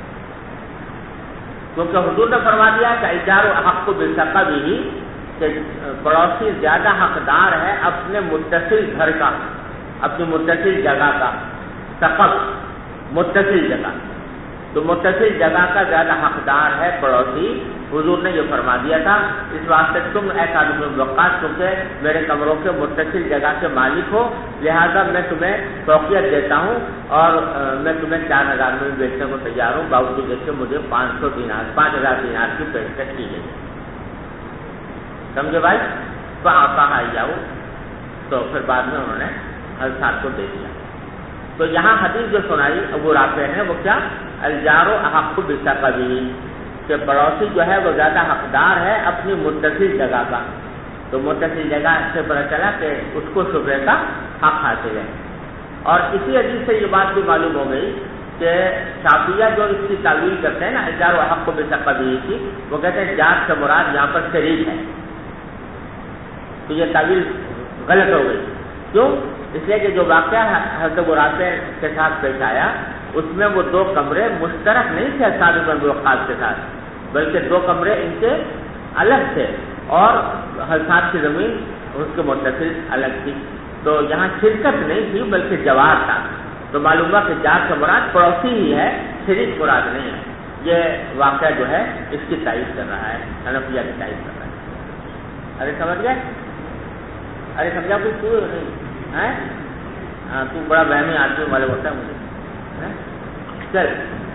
[SPEAKER 2] کیونکہ حضور نے فرما دیا کہ الجار احق بالسقبه کہ پڑوسی زیادہ حقدار ہے اپنے متصل گھر کا، اپنی متصل جگہ کا. سقب متصل جگہ، تو متصل جگہ کا زیادہ حقدار ہے پڑوسی. حضور نے یہ فرما دیا تھا. اس واسطے تم اے سعد بن وقاص چونکہ میرے کمروں کے متصل جگہ کے مالک ہو، لہذا میں تمہیں توقیت دیتا ہوں اور میں تمہیں 4000 میں بیچنے کو تیار ہوں، باوجود اس کے مجھے 500 دینار 5000 دینار کی پیشکش کی گئی. سمجھے بھائی؟ تو آقا آئی جاؤ، تو پھر بعد میں انہوں نے حضرت کو دے دیا. تو یہاں حدیث جو سنائی ابو رافع نے وہ کیا؟ الجار احق بالسقبه، کہ پڑوسی جو ہے وہ زیادہ حقدار ہے اپنی متصل جگہ کا. تو متصل جگہ سے پتہ چلا کہ اس کو شبہ کا حق حاصل ہے. اور اسی حدیث سے یہ بات بھی معلوم ہو گئی کہ شافعیہ جو اس کی تعویل کرتے ہیں نا الجار احق بالسقبه کی، وہ کہتے ہیں جار سے مراد یہاں پر شریک ہے. تو یہ تعویل غلط ہو گئی. کیوں؟ اس لیے کہ جو واقعہ حضرت ابو رافع کے ساتھ پیش آیا اس میں وہ 2 کمرے مشترک نہیں تھے سعد بن ابی وقاص کے ساتھ، بلکہ 2 کمرے ان کے الگ تھے اور حضرت کی زمین اس کے متصل الگ تھی. تو یہاں شرکت نہیں تھی بلکہ جوار تھا. تو معلوم ہوا کہ جار سے مراد پڑوسی ہی ہے، شریک مراد نہیں ہے. یہ واقعہ جو ہے اس کی تائید کر رہا ہے، حنفیہ کی تائید کر رہا ہے. ارے سمجھ گئے؟ ارے سمجھا کوئی تو نہیں ہے؟ ہاں تو بڑا وہمی آدمی والے ہوتا ہے مجھے. چل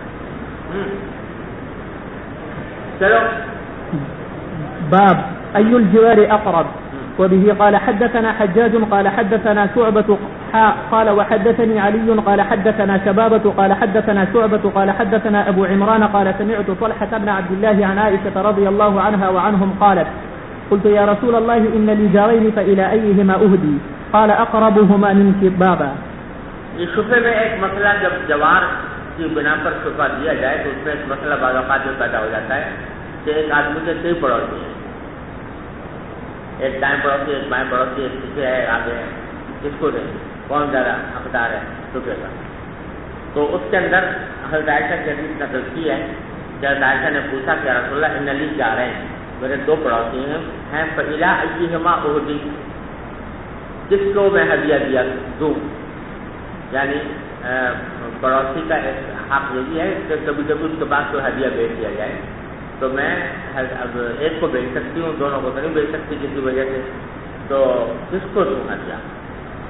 [SPEAKER 2] چلو.
[SPEAKER 4] باب أي الجوار أقرب. وبه قال حدثنا حجاج قال حدثنا شعبة قال وحدثني علي قال حدثنا شبابة قال حدثنا شعبة قال حدثنا أبو عمران قال سمعت طلحة بن عبد الله عن عائشة رضي الله عنها وعنهم قالت قلت يا رسول الله إن لي جارين فإلى أيهما أهدي قال أقربهما منك بابا.
[SPEAKER 2] اس شفے میں ایک مسئلہ جب جوار کی بنا پر شفا دیا جائے تو اس میں ایک مسئلہ بعض اوقات میں پیدا ہو جاتا ہے کہ ایک آدمی کے کئی پڑوسی ہیں، ایک دائیں پڑوسی، ایک بائیں پڑوسی، ایک پیچھے ہے، آگے ہے، کس کو دیں؟ کون زیادہ حقدار ہے شفے کا؟ تو اس کے اندر حضرت عائشہ کی حدیث نقل کی ہے کہ حضرت عائشہ نے پوچھا کہ رسول اللہ ان لی جا رہے ہیں، میرے 2 پڑوسی ہیں فإلی ایہما اہدی، کس کو میں ہدیہ دیا دوں؟ یعنی پڑوسی کا ایک حق یہی ہے کہ کبھی کبھی اس کے پاس کوئی ہدیہ بیچ دیا جائے تو میں اب ایک کو بیچ سکتی ہوں، دونوں کو تو نہیں بیچ سکتی کسی وجہ سے، تو کس کو دوں ہدیہ؟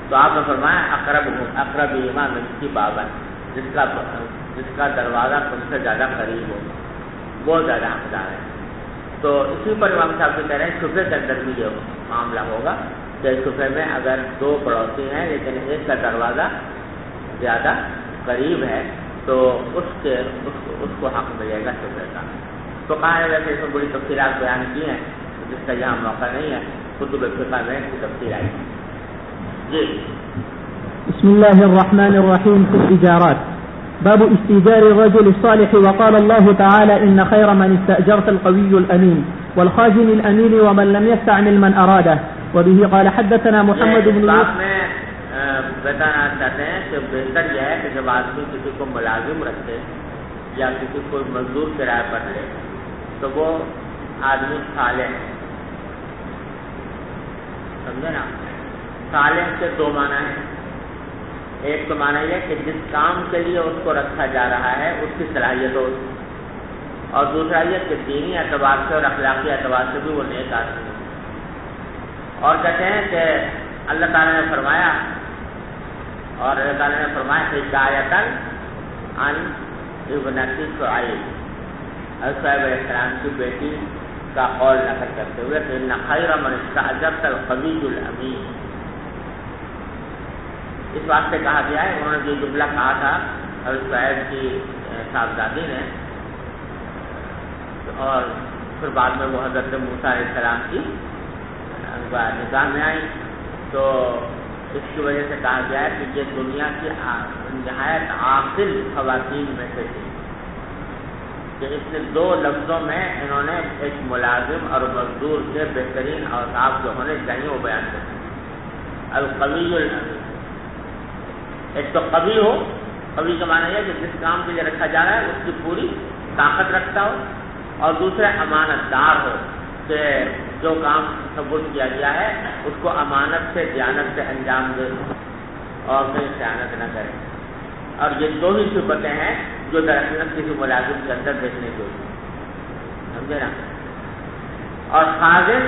[SPEAKER 2] تو آپ نے فرمایا اقرب ایمان من کی بابن، جس کا دروازہ تم سے زیادہ قریب ہو وہ زیادہ حقدار ہے۔ تو اسی پر امام صاحب سے کہہ رہے ہیں شفے کے اندر بھی یہ معاملہ ہوگا کہ شفے میں اگر دو پڑوسی ہیں لیکن ایک کا دروازہ زیادہ قریب ہے تو اس کو حق ملے گا شفے کا۔ تو کہا ہے ویسے اس میں بڑی تفصیلات بیان کی ہیں جس کا یہاں موقع نہیں ہے، کتب فقہ میں اس کی تفصیل آئی۔ جی
[SPEAKER 4] بسم الله الرحمن الرحيم في الإجارات. باب استئجار الرجل الصالح. وقال الله تعالى إن خير من استأجرت القوي الأمين والخازن الأمين ومن لم يستعمل من أراده. وبه قال حدثنا محمد بن يوسف.
[SPEAKER 2] بتانا چاہتے ہیں کہ بہتر یہ ہے کہ جب آدمی کسی کو ملازم رکھے یا کسی کو مزدور کرایہ پر لے تو وہ آدمی صالح، سمجھے نا؟ صالح کے دو معنی ہیں، ایک تو معنی یہ کہ جس کام کے لیے اس کو رکھا جا رہا ہے اس کی صلاحیت ہو، اور دوسرا یہ کہ دینی اعتبار سے اور اخلاقی اعتبار سے بھی وہ نیک آدمی ہے۔ اور کہتے ہیں کہ اللہ تعالیٰ نے فرمایا حکایتاً عن ابنتی شعیب، شعیب علیہ السلام کی بیٹی کا قول نقل کرتے ہوئے کہ ان خیر من استأجرت القوی الامین، اس واسطے کہا گیا ہے، انہوں نے جو جملہ کہا تھا حضرت شعیب کی صاحبزادی نے، اور پھر بعد میں وہ حضرت موسیٰ علیہ السلام کی نگاہ میں آئی، تو اس کی وجہ سے کہا گیا ہے کہ یہ دنیا کی نہایت عاقل خواتین میں سے تھی، کہ اس نے دو لفظوں میں انہوں نے ایک ملازم اور مزدور کے بہترین اوصاف جو ہونے چاہیے وہ بیان کرتے ہیں۔ القوی الامین، ایک تو قوی ہو، قوی کا معنی ہے کہ جس کام کے لیے رکھا جا رہا ہے اس کی پوری طاقت رکھتا ہو، اور دوسرے امانت دار ہو کہ جو کام ثبوت کیا گیا ہے اس کو امانت سے دیانت سے انجام دے اور کہیں خیانت نہ کرے، اور یہ دو ہی صفتیں ہیں جو دراصل کسی ملازم کے اندر دیکھنے کو، سمجھے نا؟ اور خازن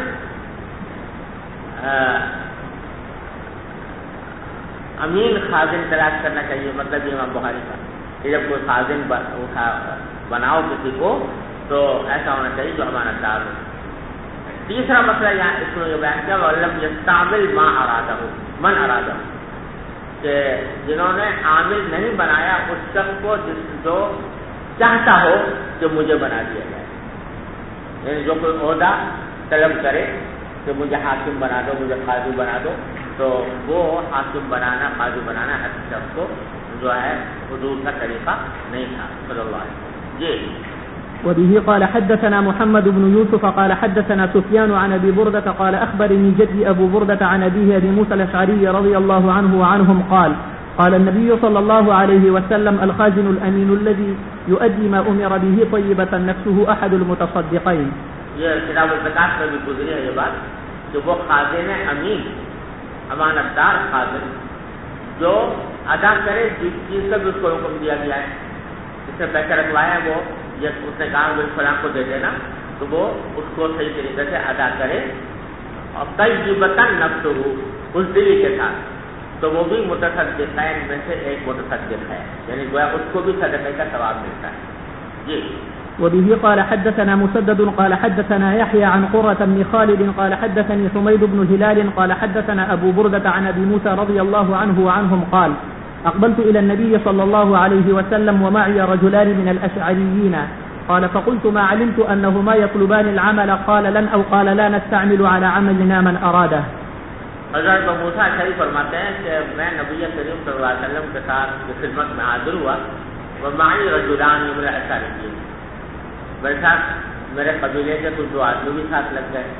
[SPEAKER 2] امین خازن تلاش کرنا چاہیے، مطلب یہ امام بخاری کا کہ جب کوئی خازن بناؤ کسی کو تو ایسا ہونا چاہیے جو امانت دار ہو۔ تیسرا مسئلہ یہاں اس میں یہ بیان کیا وَلَمْ يَسْتَعْمِلْ مَا أَرَادَهُ مَنْ أَرَادَهُ، کہ جنہوں نے عامل نہیں بنایا اس شخص کو جو چاہتا ہو کہ مجھے بنا دیا جائے، یعنی جو کوئی عہدہ طلب کرے کہ مجھے حاکم بنا دو، مجھے قاضی بنا دو، تو وہ حاکم بنانا قاضی بنانا ہر شخص کو جو ہے حضور کا طریقہ نہیں تھا صلی اللہ علیہ وسلم۔ جی
[SPEAKER 4] وبه قال حدثنا محمد بن يوسف قال حدثنا سفيان عن أبي بردة قال أخبرني جدي أبو بردة عن أبيه أبي موسى الأشعري رضي الله عنه وعنهم قال النبي صلى الله عليه وسلم الخازن الأمين الذي يؤدي ما أمر به طيبة نفسه أحد المتصدقين۔
[SPEAKER 2] یہ کتاب الزکات میں بھی گزری ہے یہ بات کہ وہ خازن امین، امانت دار خازن جو ادا کرے جس چیز کا بھی اس کو حکم دیا گیا ہے، جس سے پیسے رکھوایا ہے وہ اس نے کہا وہ فلاں کو دے دینا تو وہ اس کو صحیح طریقے سے ادا کرے، اور طیبۃ نفسہ اس دلی کے ساتھ، تو وہ بھی متصدقین میں سے ایک متصدق ہے، یعنی گویا اس کو بھی صدقے کا ثواب ملتا ہے۔ جی
[SPEAKER 4] وبه قال حدثنا مسدد قال حدثنا يحيى عن قرة بن خالد قال حدثني حميد بن هلال قال حدثنا أبو بردة عن أبي موسى رضي الله عنه وعنهم قال أقبلت إلى النبي صلى الله عليه وسلم ومعي رجلان من الأشعريين قال فقلت ما علمت أنهما يطلبان العمل قال لن أو قال لا نستعمل على عملنا من أراده۔
[SPEAKER 2] حضرت ابو موسیٰ اشعری فرماتے ہیں کہ میں نبی کریم صلی اللہ علیہ وسلم کے ساتھ خدمت میں حاضر ہوا، ومعي رجلان من الأشعريين، میرے ساتھ میرے قبیلے کے کچھ دو آدمی بھی ساتھ لگ گئے۔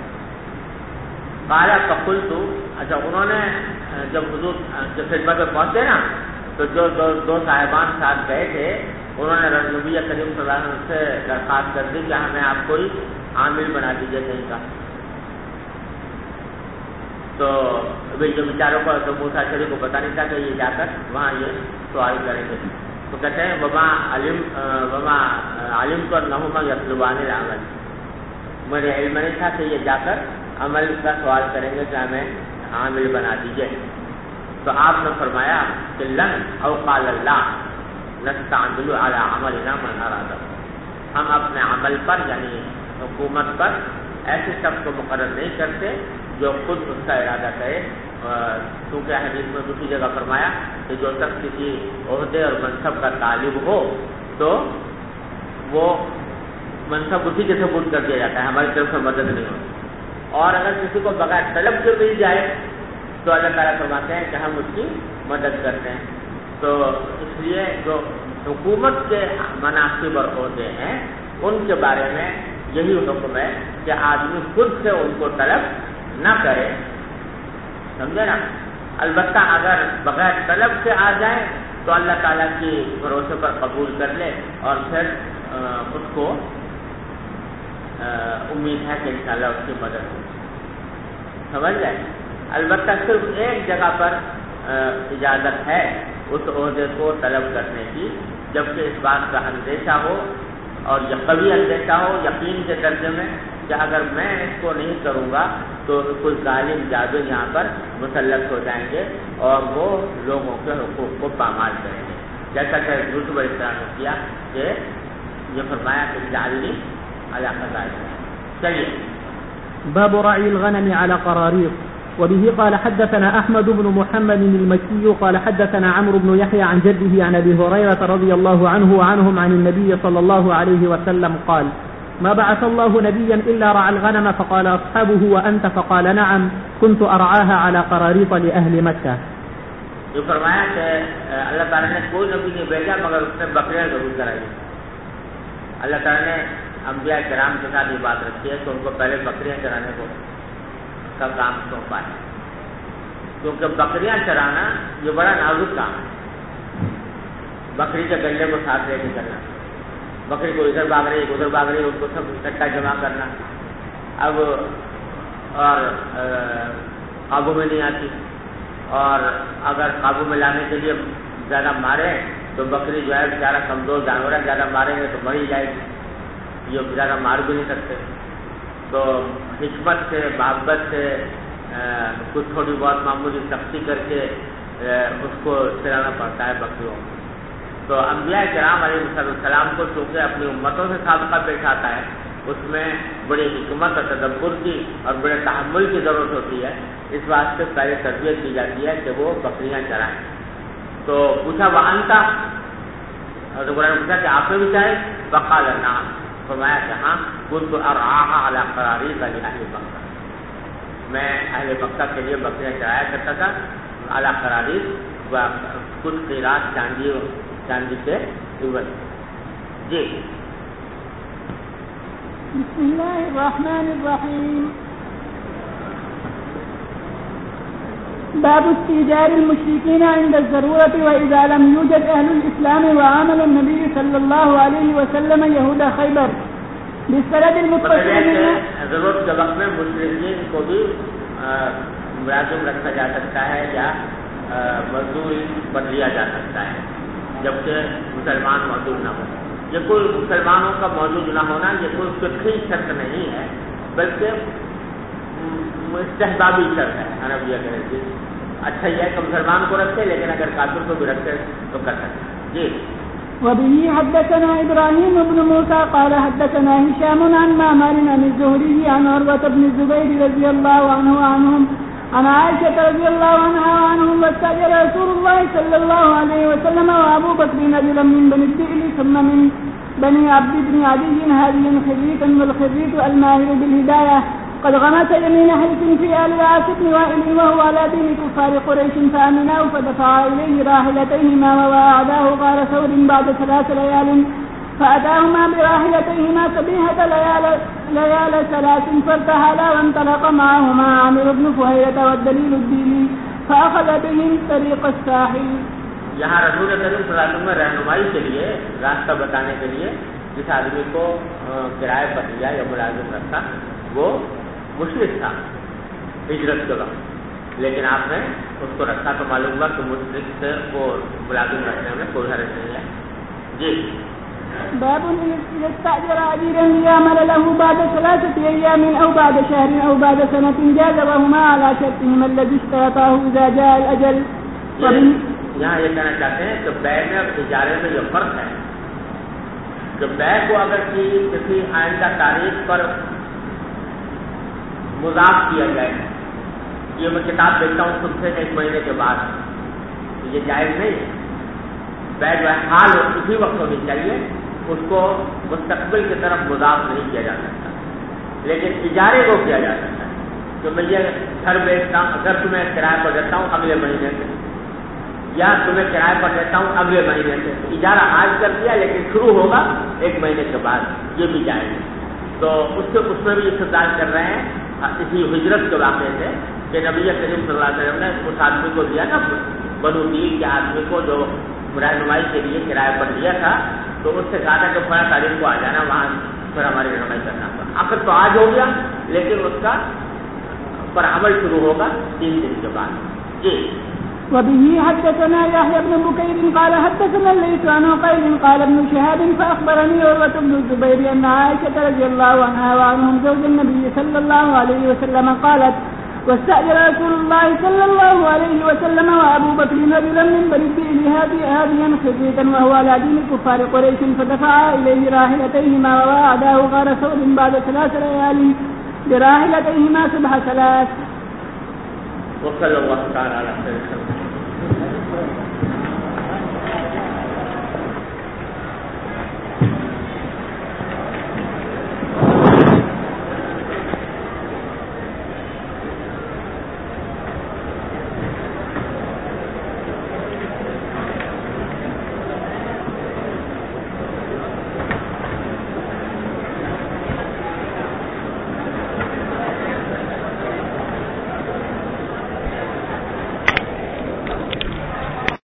[SPEAKER 2] قال فقلت، اچھا انہوں نے جب حضور جب خدمت میں پہنچے نا تو جو دو صاحبان ساتھ گئے تھے انہوں نے نبی کریم صلی اللہ علیہ وسلم سے درخواست کر دی کہ ہمیں آپ کوئی عامل بنا دیجیے کہیں کا، تو جو بیچاروں کو تو موسیٰ اشعری کو پتہ نہیں تھا کہ یہ جا کر وہاں یہ سوال کریں گے، تو کہتے ہیں وما علمت انہما یطلبان العمل، مجھے علم نہیں تھا کہ یہ جا کر عمل کا سوال کریں گے کہ ہمیں عامل بنا دیجیے۔ تو آپ نے فرمایا کہ لن او قال اللہ نستعمل علی عملنا من اراد، ہم اپنے عمل پر یعنی حکومت پر ایسے شخص کو مقرر نہیں کرتے جو خود اس کا ارادہ کرے، کیونکہ حدیث میں دوسری جگہ فرمایا کہ جو شخص کسی عہدے اور منصب کا طالب ہو تو وہ منصب اسی کے ثبوت کر دیا جاتا ہے، ہماری طرف سے مدد نہیں ہوتی، اور اگر کسی کو بغیر طلب کے مل جائے تو اللہ تعالیٰ فرماتے ہیں کہ ہم اس کی مدد کرتے ہیں۔ تو اس لیے جو حکومت کے مناصب اور عہدے ہیں ان کے بارے میں یہی حکم ہے کہ آدمی خود سے ان کو طلب نہ کرے، سمجھے نا۔ البتہ اگر بغیر طلب سے آ جائے تو اللہ تعالیٰ کی بھروسے پر قبول کر لے اور پھر اس کو امید ہے کہ انشاءاللہ اس کی مدد ہو، سمجھ جائے۔ البتہ صرف ایک جگہ پر اجازت ہے اس عہدے کو طلب کرنے کی، جبکہ اس بات کا اندیشہ ہو اور یہ قوی اندیشہ ہو یقین کے درجے میں کہ اگر میں اس کو نہیں کروں گا تو کچھ ظالم جابر یہاں پر مسلط ہو جائیں گے اور وہ لوگوں کے حقوق کو پامال کریں گے، جیسا کہ یوسف علیہ السلام نے کیا کہ یہ فرمایا کہ جعلنی علی خزائن۔ چلیے
[SPEAKER 5] باب رعي الغنم على قراريط. وبه قال حدثنا أحمد بن محمد المكي قال حدثنا عمرو بن يحيى عن جده عن أبي هريرة رضي الله عنه وعنهم عن النبي صلى الله عليه وسلم قال ما بعث الله نبيا إلا رعى الغنم فقال أصحابه وأنت فقال نعم كنت أرعاها على قراريط لأهل مكة.
[SPEAKER 2] جو فرمایا کہ اللہ تعالیٰ نے کوئی نبی نہیں بھیجا مگر اس نے بکریاں ضرور کرائی۔ اللہ تعالیٰ نے انبیاء کرام کے ساتھ یہ بات رکھی ہے کہ ان کو پہلے بکریاں چرانے کو کا کام سونپا ہے، کیونکہ بکریاں چرانا یہ بڑا نازک کام ہے۔ بکری کے گلے کو ساتھ لے کے چلنا، بکری کو ادھر بھاگ رہی ادھر بھاگ رہی، اس کو سب اکٹھا جمع کرنا، اب اور قابو میں نہیں آتی، اور اگر قابو میں لانے کے لیے زیادہ مارے تو بکری جو ہے بیچارہ کمزور جانور ہے، زیادہ ماریں گے تو مر ہی جائے گی، یہ زیادہ مار بھی نہیں سکتے۔ تو حکمت سے محبت سے کچھ تھوڑی بہت معمولی سختی کر کے اس کو چلانا پڑتا ہے بکریوں کو۔ تو انبیاء کرام علیہ السلام کو چونکہ اپنی امتوں سے سابقہ پیش آتا ہے، اس میں بڑی حکمت اور تدبر کی اور بڑے تحمل کی ضرورت ہوتی ہے، اس واسطے پہلے تربیت کی جاتی ہے کہ وہ بکریاں چرائیں۔ تو پوچھا وانتا، اور قرآن نے پوچھا کہ آپ نے بھی چاہے؟ وقال نعم، فرمایا کہ ہاں كنت ارعاها على قراريط لأهل مکہ، میں اہل مکہ کے لیے بکریاں چرایا کرتا تھا اعلیٰ قراريط و کچھ قیراط چاندی کے عوض۔ جی
[SPEAKER 4] بسم اللہ الرحمن الرحیم۔ باب استئجار المشركين عند الضرورة وإذا لم يوجد أهل الإسلام وعامل النبي صلى الله عليه وسلم يهود خيبر بالسند المتصل۔
[SPEAKER 2] ضرورت کے وقت میں مشرکین کو بھی ملازم رکھا جا سکتا ہے یا مزدور پر لیا جا سکتا ہے جبکہ مسلمان موجود نہ ہو۔ یہ کوئی مسلمانوں کا موجود نہ ہونا یہ کوئی فقہی شرط نہیں ہے بلکہ استحبابی شرط ہے۔ عربیہ کہتے ہیں اچھا یہ ہے کہ مسلمان کو رکھے لیکن اگر کافر کو بھی رکھے تو کر سکتے۔ جی
[SPEAKER 4] وبه حدثنا إبراهيم بن موسى قال حدثنا هشام عن معمر عن الزهري عن عروة بن الزبير رضي الله عنه وعنهم عن عائشة رضي الله عنها وعنهم واستأجر رسول الله صلى الله عليه وسلم وأبو بكر رجلا من بني الدئل ثم من بني عبد بن عدي هاديا خريطا والخريط الماهر بالهداية قد غمس يمين حلف في آل العاص بن وائل وهو على دين كفار قريش فأمناه فدفع إليه راحلتيهما ووعداه غار ثور بعد 3 ليال فأتاهما براحلتيهما صبيحة ليال 3 فارتحلا وانطلق معهما عامر بن فهيرة والدليل الديني فأخذ بهم طريق الساحل۔
[SPEAKER 2] یہاں رسول کریم صلی اللہ علیہ وسلم میں رہنمائی کے لیے راستہ بتانے کے لیے جس آدمی کو کرائے پر لیا یا ملازم رکھا وہ مشرک تھا ہجرت کے وقت، لیکن آپ نے اس کو رکھا تو معلوم ہوا کہ مشرک سے وہ ملازم رکھنے میں کوئی حرج نہیں ہے۔ جی
[SPEAKER 4] باب استأجر أجيرا ليعمل له بعد 3 أيام أو بعد شهر أو بعد سنة جاز وهما على شرطهما الذي اشترطاه إذا جاء الأجل
[SPEAKER 2] یہاں یہ کہنا چاہتے ہیں کہ بیع میں اور اجارے میں جو فرق ہے کہ بیع کو اگر کسی آئندہ تاریخ پر مضاف کیا جائے، یہ میں کتاب بیچتا ہوں تم سے 1 مہینے کے بعد، یہ جائز نہیں ہے۔ بیع جو ہے حال اسی وقت ہونی چاہیے، اس کو مستقبل کی طرف مضاف نہیں کیا جا سکتا، لیکن اجارے کو کیا جا سکتا ہے کہ میں یہ گھر بیچتا ہوں، اگر تمہیں کرایہ پر دیتا ہوں اگلے مہینے سے، یا تمہیں کرایہ پر دیتا ہوں اگلے مہینے سے، اجارہ آج کر دیا لیکن شروع ہوگا 1 مہینے کے بعد، یہ بھی جائز ہے۔ تو اس میں بھی استدلال کر رہے ہیں اسی ہجرت کے واقعے سے کہ نبی کریم صلی اللہ علیہ وسلم نے اس آدمی کو دیا نا، بنو نیل کے آدمی کو جو رہنمائی کے لیے کرایہ پر دیا تھا، تو اس سے کہا تھا کہ فلاں تاریخ کو آ جانا، وہاں پھر ہماری رہنمائی کرنا تھا۔ آخر تو آج ہو گیا، لیکن اس کا پر عمل شروع ہوگا 3 دن کے بعد۔ جی
[SPEAKER 4] وبه حدثنا يحيى بن بكير قال حدثنا الليث عن عقيل قال ابن شهاب فأخبرني عروة بن الزبير أن عائشة رضي الله عنها وعنهم زوج النبي صلى الله عليه وسلم قالت واستأجر رسول الله صلى الله عليه وسلم وأبو بكر رجلا من بني هاديا خزيتا وهو على دين كفار قريش فدفعا إليه راحلتيهما ووعداه غار ثور بعد 3 ليال براحلتيهما صبح 3 وصلى الله تعالى على خير